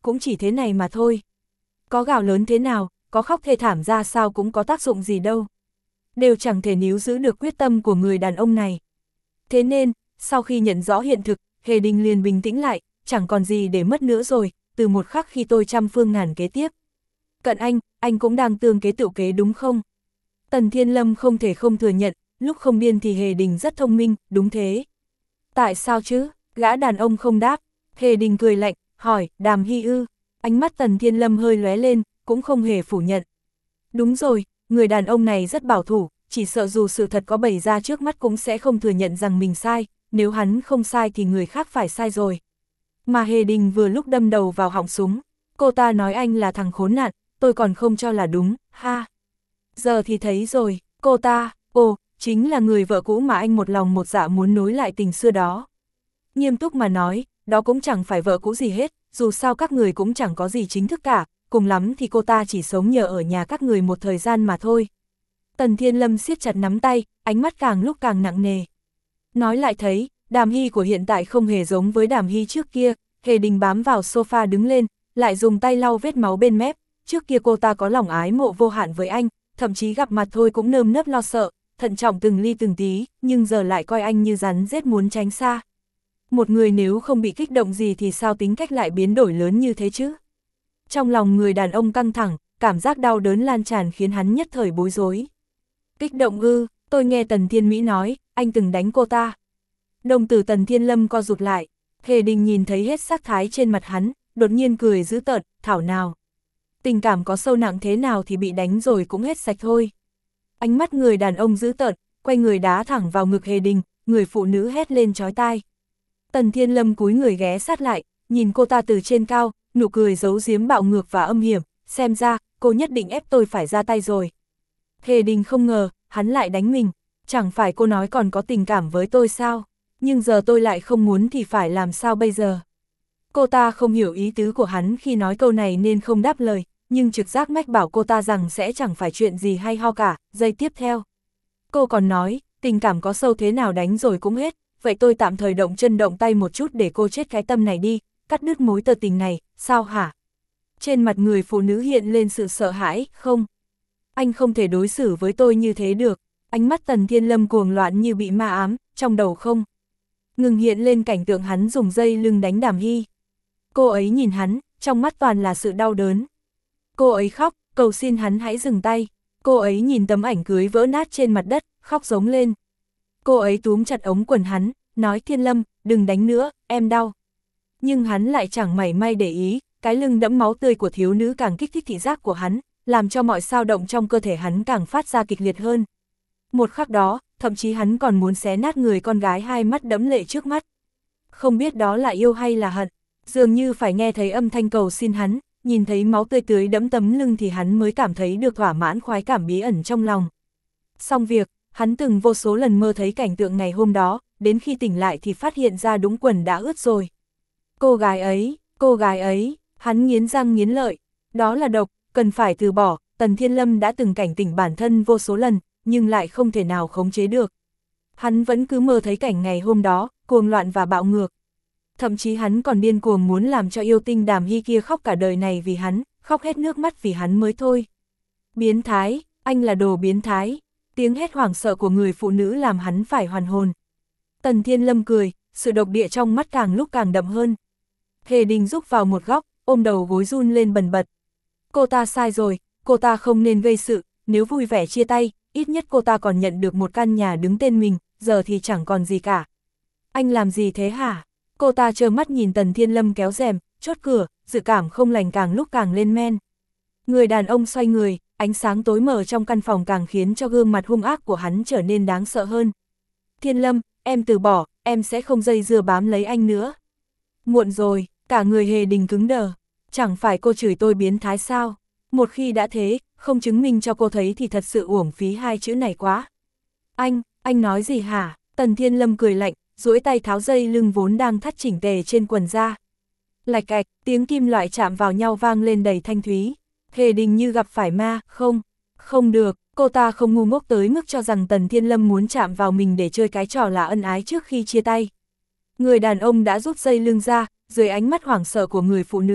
cũng chỉ thế này mà thôi. Có gào lớn thế nào, có khóc thê thảm ra sao cũng có tác dụng gì đâu. Đều chẳng thể níu giữ được quyết tâm của người đàn ông này. Thế nên, sau khi nhận rõ hiện thực, Hề Đình liền bình tĩnh lại, chẳng còn gì để mất nữa rồi, từ một khắc khi tôi trăm phương ngàn kế tiếp. Cận anh, anh cũng đang tương kế tự kế đúng không? Tần Thiên Lâm không thể không thừa nhận, lúc không điên thì Hề Đình rất thông minh, đúng thế. Tại sao chứ? Gã đàn ông không đáp. Hề Đình cười lạnh, hỏi, Đàm Hy ư? Ánh mắt Tần Thiên Lâm hơi lóe lên, cũng không hề phủ nhận. Đúng rồi, người đàn ông này rất bảo thủ, chỉ sợ dù sự thật có bày ra trước mắt cũng sẽ không thừa nhận rằng mình sai, nếu hắn không sai thì người khác phải sai rồi. Mà Hề Đình vừa lúc đâm đầu vào họng súng, cô ta nói anh là thằng khốn nạn, tôi còn không cho là đúng, ha. Giờ thì thấy rồi, cô ta, ồ, chính là người vợ cũ mà anh một lòng một dạ muốn nối lại tình xưa đó. Nghiêm túc mà nói, đó cũng chẳng phải vợ cũ gì hết, dù sao các người cũng chẳng có gì chính thức cả, cùng lắm thì cô ta chỉ sống nhờ ở nhà các người một thời gian mà thôi. Tần Thiên Lâm siết chặt nắm tay, ánh mắt càng lúc càng nặng nề. Nói lại thấy, Đàm Hy của hiện tại không hề giống với Đàm Hy trước kia. Hề Đình bám vào sofa đứng lên, lại dùng tay lau vết máu bên mép. Trước kia cô ta có lòng ái mộ vô hạn với anh, thậm chí gặp mặt thôi cũng nơm nớp lo sợ, thận trọng từng ly từng tí, nhưng giờ lại coi anh như rắn rết muốn tránh xa. Một người nếu không bị kích động gì thì sao tính cách lại biến đổi lớn như thế chứ? Trong lòng người đàn ông căng thẳng, cảm giác đau đớn lan tràn khiến hắn nhất thời bối rối. Kích động ư, tôi nghe Tần Thiên Mỹ nói, anh từng đánh cô ta. Đồng tử Tần Thiên Lâm co rụt lại, Hề Đình nhìn thấy hết sắc thái trên mặt hắn, đột nhiên cười dữ tợn, thảo nào. Tình cảm có sâu nặng thế nào thì bị đánh rồi cũng hết sạch thôi. Ánh mắt người đàn ông dữ tợn, quay người đá thẳng vào ngực Hề Đình, người phụ nữ hét lên chói tai. Tần Thiên Lâm cúi người ghé sát lại, nhìn cô ta từ trên cao, nụ cười giấu giếm bạo ngược và âm hiểm, xem ra, cô nhất định ép tôi phải ra tay rồi. Hề Đình không ngờ, hắn lại đánh mình, chẳng phải cô nói còn có tình cảm với tôi sao, nhưng giờ tôi lại không muốn thì phải làm sao bây giờ. Cô ta không hiểu ý tứ của hắn khi nói câu này nên không đáp lời, nhưng trực giác mách bảo cô ta rằng sẽ chẳng phải chuyện gì hay ho cả. Giây tiếp theo, cô còn nói, tình cảm có sâu thế nào đánh rồi cũng hết, vậy tôi tạm thời động chân động tay một chút để cô chết cái tâm này đi, cắt đứt mối tơ tình này, sao hả? Trên mặt người phụ nữ hiện lên sự sợ hãi, không. Anh không thể đối xử với tôi như thế được. Ánh mắt Tần Thiên Lâm cuồng loạn như bị ma ám, trong đầu không ngừng hiện lên cảnh tượng hắn dùng dây lưng đánh Đàm Hy. Cô ấy nhìn hắn, trong mắt toàn là sự đau đớn. Cô ấy khóc, cầu xin hắn hãy dừng tay. Cô ấy nhìn tấm ảnh cưới vỡ nát trên mặt đất, khóc giống lên. Cô ấy túm chặt ống quần hắn, nói Thiên Lâm, đừng đánh nữa, em đau. Nhưng hắn lại chẳng mảy may để ý, cái lưng đẫm máu tươi của thiếu nữ càng kích thích thị giác của hắn, làm cho mọi dao động trong cơ thể hắn càng phát ra kịch liệt hơn. Một khắc đó, thậm chí hắn còn muốn xé nát người con gái hai mắt đẫm lệ trước mắt. Không biết đó là yêu hay là hận, dường như phải nghe thấy âm thanh cầu xin hắn, nhìn thấy máu tươi tưới đẫm tấm lưng thì hắn mới cảm thấy được thỏa mãn khoái cảm bí ẩn trong lòng. Xong việc, hắn từng vô số lần mơ thấy cảnh tượng ngày hôm đó, đến khi tỉnh lại thì phát hiện ra đúng quần đã ướt rồi. Cô gái ấy, cô gái ấy, hắn nghiến răng nghiến lợi, đó là độc, cần phải từ bỏ. Tần Thiên Lâm đã từng cảnh tỉnh bản thân vô số lần, nhưng lại không thể nào khống chế được. Hắn vẫn cứ mơ thấy cảnh ngày hôm đó, cuồng loạn và bạo ngược. Thậm chí hắn còn điên cuồng muốn làm cho yêu tinh Đàm Hy kia khóc cả đời này vì hắn, khóc hết nước mắt vì hắn mới thôi. Biến thái, anh là đồ biến thái. Tiếng hét hoảng sợ của người phụ nữ làm hắn phải hoàn hồn. Tần Thiên Lâm cười, sự độc địa trong mắt càng lúc càng đậm hơn. Hề Đình rúc vào một góc, ôm đầu gối run lên bần bật. Cô ta sai rồi, cô ta không nên gây sự, nếu vui vẻ chia tay, ít nhất cô ta còn nhận được một căn nhà đứng tên mình, giờ thì chẳng còn gì cả. Anh làm gì thế hả? Cô ta trơ mắt nhìn Tần Thiên Lâm kéo rèm, chốt cửa, dự cảm không lành càng lúc càng lên men. Người đàn ông xoay người, ánh sáng tối mờ trong căn phòng càng khiến cho gương mặt hung ác của hắn trở nên đáng sợ hơn. Thiên Lâm, em từ bỏ, em sẽ không dây dưa bám lấy anh nữa. Muộn rồi, cả người Hề Đình cứng đờ. Chẳng phải cô chửi tôi biến thái sao? Một khi đã thế, không chứng minh cho cô thấy thì thật sự uổng phí hai chữ này quá. Anh, anh nói gì hả? Tần Thiên Lâm cười lạnh, duỗi tay tháo dây lưng vốn đang thắt chỉnh tề trên quần ra. Lạch cạch, tiếng kim loại chạm vào nhau vang lên đầy thanh thúy. Hề Đình như gặp phải ma, không, không được, cô ta không ngu ngốc tới mức cho rằng Tần Thiên Lâm muốn chạm vào mình để chơi cái trò là ân ái trước khi chia tay. Người đàn ông đã rút dây lưng ra, dưới ánh mắt hoảng sợ của người phụ nữ,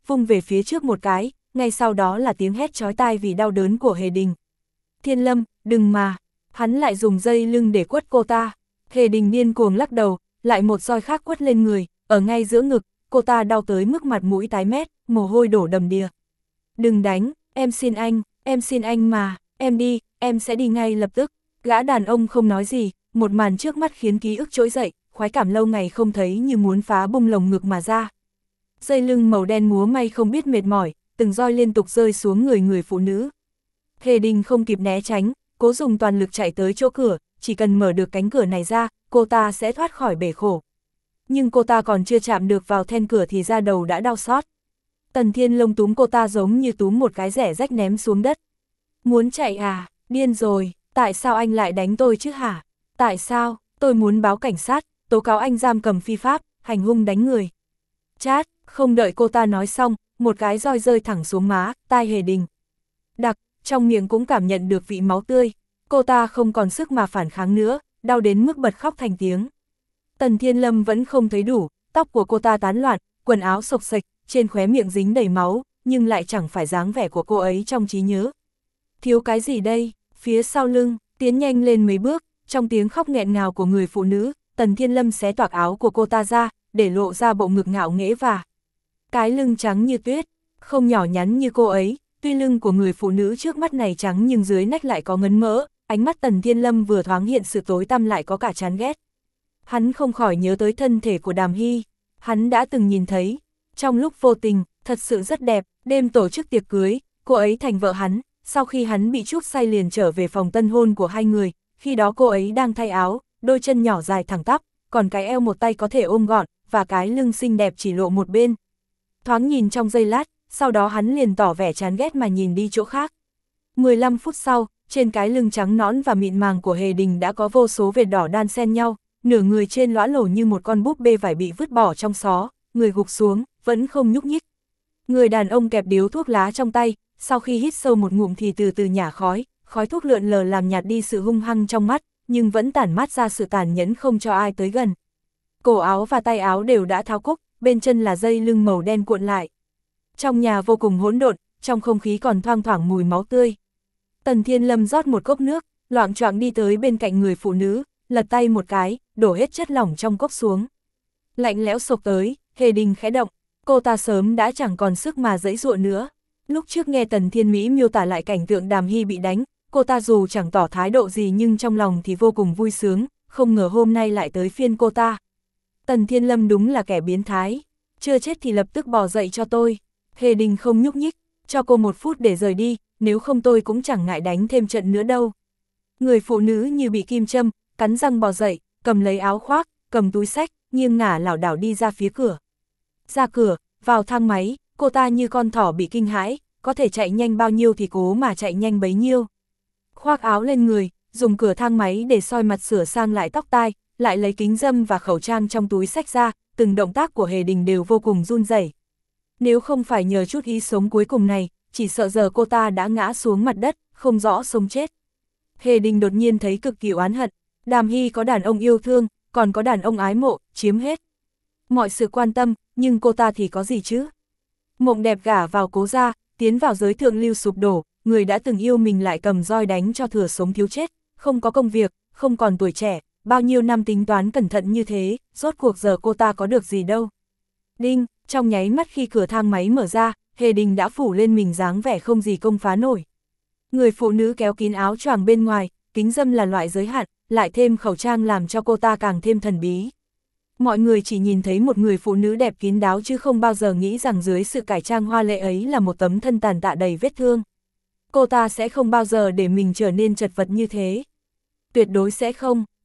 vung về phía trước một cái, ngay sau đó là tiếng hét chói tai vì đau đớn của Hề Đình. Thiên Lâm, đừng mà, hắn lại dùng dây lưng để quất cô ta. Hề Đình điên cuồng lắc đầu, lại một roi khác quất lên người, ở ngay giữa ngực, cô ta đau tới mức mặt mũi tái mét, mồ hôi đổ đầm đìa. Đừng đánh, em xin anh, em xin anh mà, em đi, em sẽ đi ngay lập tức. Gã đàn ông không nói gì, một màn trước mắt khiến ký ức trỗi dậy, khoái cảm lâu ngày không thấy như muốn phá bung lồng ngực mà ra. Dây lưng màu đen múa may không biết mệt mỏi, từng roi liên tục rơi xuống người người phụ nữ. Hề Đình không kịp né tránh, cố dùng toàn lực chạy tới chỗ cửa, chỉ cần mở được cánh cửa này ra, cô ta sẽ thoát khỏi bể khổ. Nhưng cô ta còn chưa chạm được vào then cửa thì da đầu đã đau xót. Tần Thiên Long túm cô ta giống như túm một cái rẻ rách ném xuống đất. Muốn chạy à, điên rồi, tại sao anh lại đánh tôi chứ hả? Tại sao, tôi muốn báo cảnh sát, tố cáo anh giam cầm phi pháp, hành hung đánh người. Chát, không đợi cô ta nói xong, một cái roi rơi thẳng xuống má, tai Hề Đình. Đặc, trong miệng cũng cảm nhận được vị máu tươi, cô ta không còn sức mà phản kháng nữa, đau đến mức bật khóc thành tiếng. Tần Thiên Lâm vẫn không thấy đủ, tóc của cô ta tán loạn, quần áo xộc xệch, trên khóe miệng dính đầy máu, nhưng lại chẳng phải dáng vẻ của cô ấy trong trí nhớ. Thiếu cái gì đây? Phía sau lưng, tiến nhanh lên mấy bước, trong tiếng khóc nghẹn ngào của người phụ nữ, Tần Thiên Lâm xé toạc áo của cô ta ra, để lộ ra bộ ngực ngạo nghễ và cái lưng trắng như tuyết, không nhỏ nhắn như cô ấy, tuy lưng của người phụ nữ trước mắt này trắng nhưng dưới nách lại có ngấn mỡ, ánh mắt Tần Thiên Lâm vừa thoáng hiện sự tối tăm lại có cả chán ghét. Hắn không khỏi nhớ tới thân thể của Đàm Hy, hắn đã từng nhìn thấy, trong lúc vô tình, thật sự rất đẹp, đêm tổ chức tiệc cưới, cô ấy thành vợ hắn, sau khi hắn bị chuốc say liền trở về phòng tân hôn của hai người, khi đó cô ấy đang thay áo, đôi chân nhỏ dài thẳng tắp, còn cái eo một tay có thể ôm gọn, và cái lưng xinh đẹp chỉ lộ một bên. Thoáng nhìn trong giây lát, sau đó hắn liền tỏ vẻ chán ghét mà nhìn đi chỗ khác. mười lăm phút sau, trên cái lưng trắng nõn và mịn màng của Hề Đình đã có vô số vệt đỏ đan xen nhau, nửa người trên lõa lổ như một con búp bê vải bị vứt bỏ trong xó, người gục xuống, vẫn không nhúc nhích. Người đàn ông kẹp điếu thuốc lá trong tay, sau khi hít sâu một ngụm thì từ từ nhả khói, khói thuốc lượn lờ làm nhạt đi sự hung hăng trong mắt, nhưng vẫn tản mát ra sự tàn nhẫn không cho ai tới gần. Cổ áo và tay áo đều đã tháo cúc, bên chân là dây lưng màu đen cuộn lại. Trong nhà vô cùng hỗn độn, trong không khí còn thoang thoảng mùi máu tươi. Tần Thiên Lâm rót một cốc nước, loạng choạng đi tới bên cạnh người phụ nữ, lật tay một cái, đổ hết chất lỏng trong cốc xuống. Lạnh lẽo sộc tới, Hề Đình khẽ động, cô ta sớm đã chẳng còn sức mà giãy giụa nữa. Lúc trước nghe Tần Thiên Mỹ miêu tả lại cảnh tượng Đàm Hy bị đánh, cô ta dù chẳng tỏ thái độ gì nhưng trong lòng thì vô cùng vui sướng, không ngờ hôm nay lại tới phiên cô ta. Tần Thiên Lâm đúng là kẻ biến thái, chưa chết thì lập tức bò dậy cho tôi. Hề Đình không nhúc nhích, cho cô một phút để rời đi, nếu không tôi cũng chẳng ngại đánh thêm trận nữa đâu. Người phụ nữ như bị kim châm, cắn răng bò dậy, cầm lấy áo khoác, cầm túi xách, nghiêng ngả lảo đảo đi ra phía cửa. Ra cửa, vào thang máy, cô ta như con thỏ bị kinh hãi, có thể chạy nhanh bao nhiêu thì cố mà chạy nhanh bấy nhiêu. Khoác áo lên người, dùng cửa thang máy để soi mặt sửa sang lại tóc tai, lại lấy kính râm và khẩu trang trong túi xách ra, từng động tác của Hề Đình đều vô cùng run rẩy. Nếu không phải nhờ chút ý sống cuối cùng này, chỉ sợ giờ cô ta đã ngã xuống mặt đất, không rõ sống chết. Hề Đình đột nhiên thấy cực kỳ oán hận, Đàm Hy có đàn ông yêu thương, còn có đàn ông ái mộ, chiếm hết mọi sự quan tâm, nhưng cô ta thì có gì chứ? Mộng đẹp gả vào Cố gia, tiến vào giới thượng lưu sụp đổ, người đã từng yêu mình lại cầm roi đánh cho thừa sống thiếu chết, không có công việc, không còn tuổi trẻ, bao nhiêu năm tính toán cẩn thận như thế, rốt cuộc giờ cô ta có được gì đâu. Đinh, trong nháy mắt khi cửa thang máy mở ra, Hề Đình đã phủ lên mình dáng vẻ không gì công phá nổi. Người phụ nữ kéo kín áo choàng bên ngoài, kính râm là loại giới hạn, lại thêm khẩu trang làm cho cô ta càng thêm thần bí. Mọi người chỉ nhìn thấy một người phụ nữ đẹp kín đáo chứ không bao giờ nghĩ rằng dưới sự cải trang hoa lệ ấy là một tấm thân tàn tạ đầy vết thương. Cô ta sẽ không bao giờ để mình trở nên chật vật như thế. Tuyệt đối sẽ không.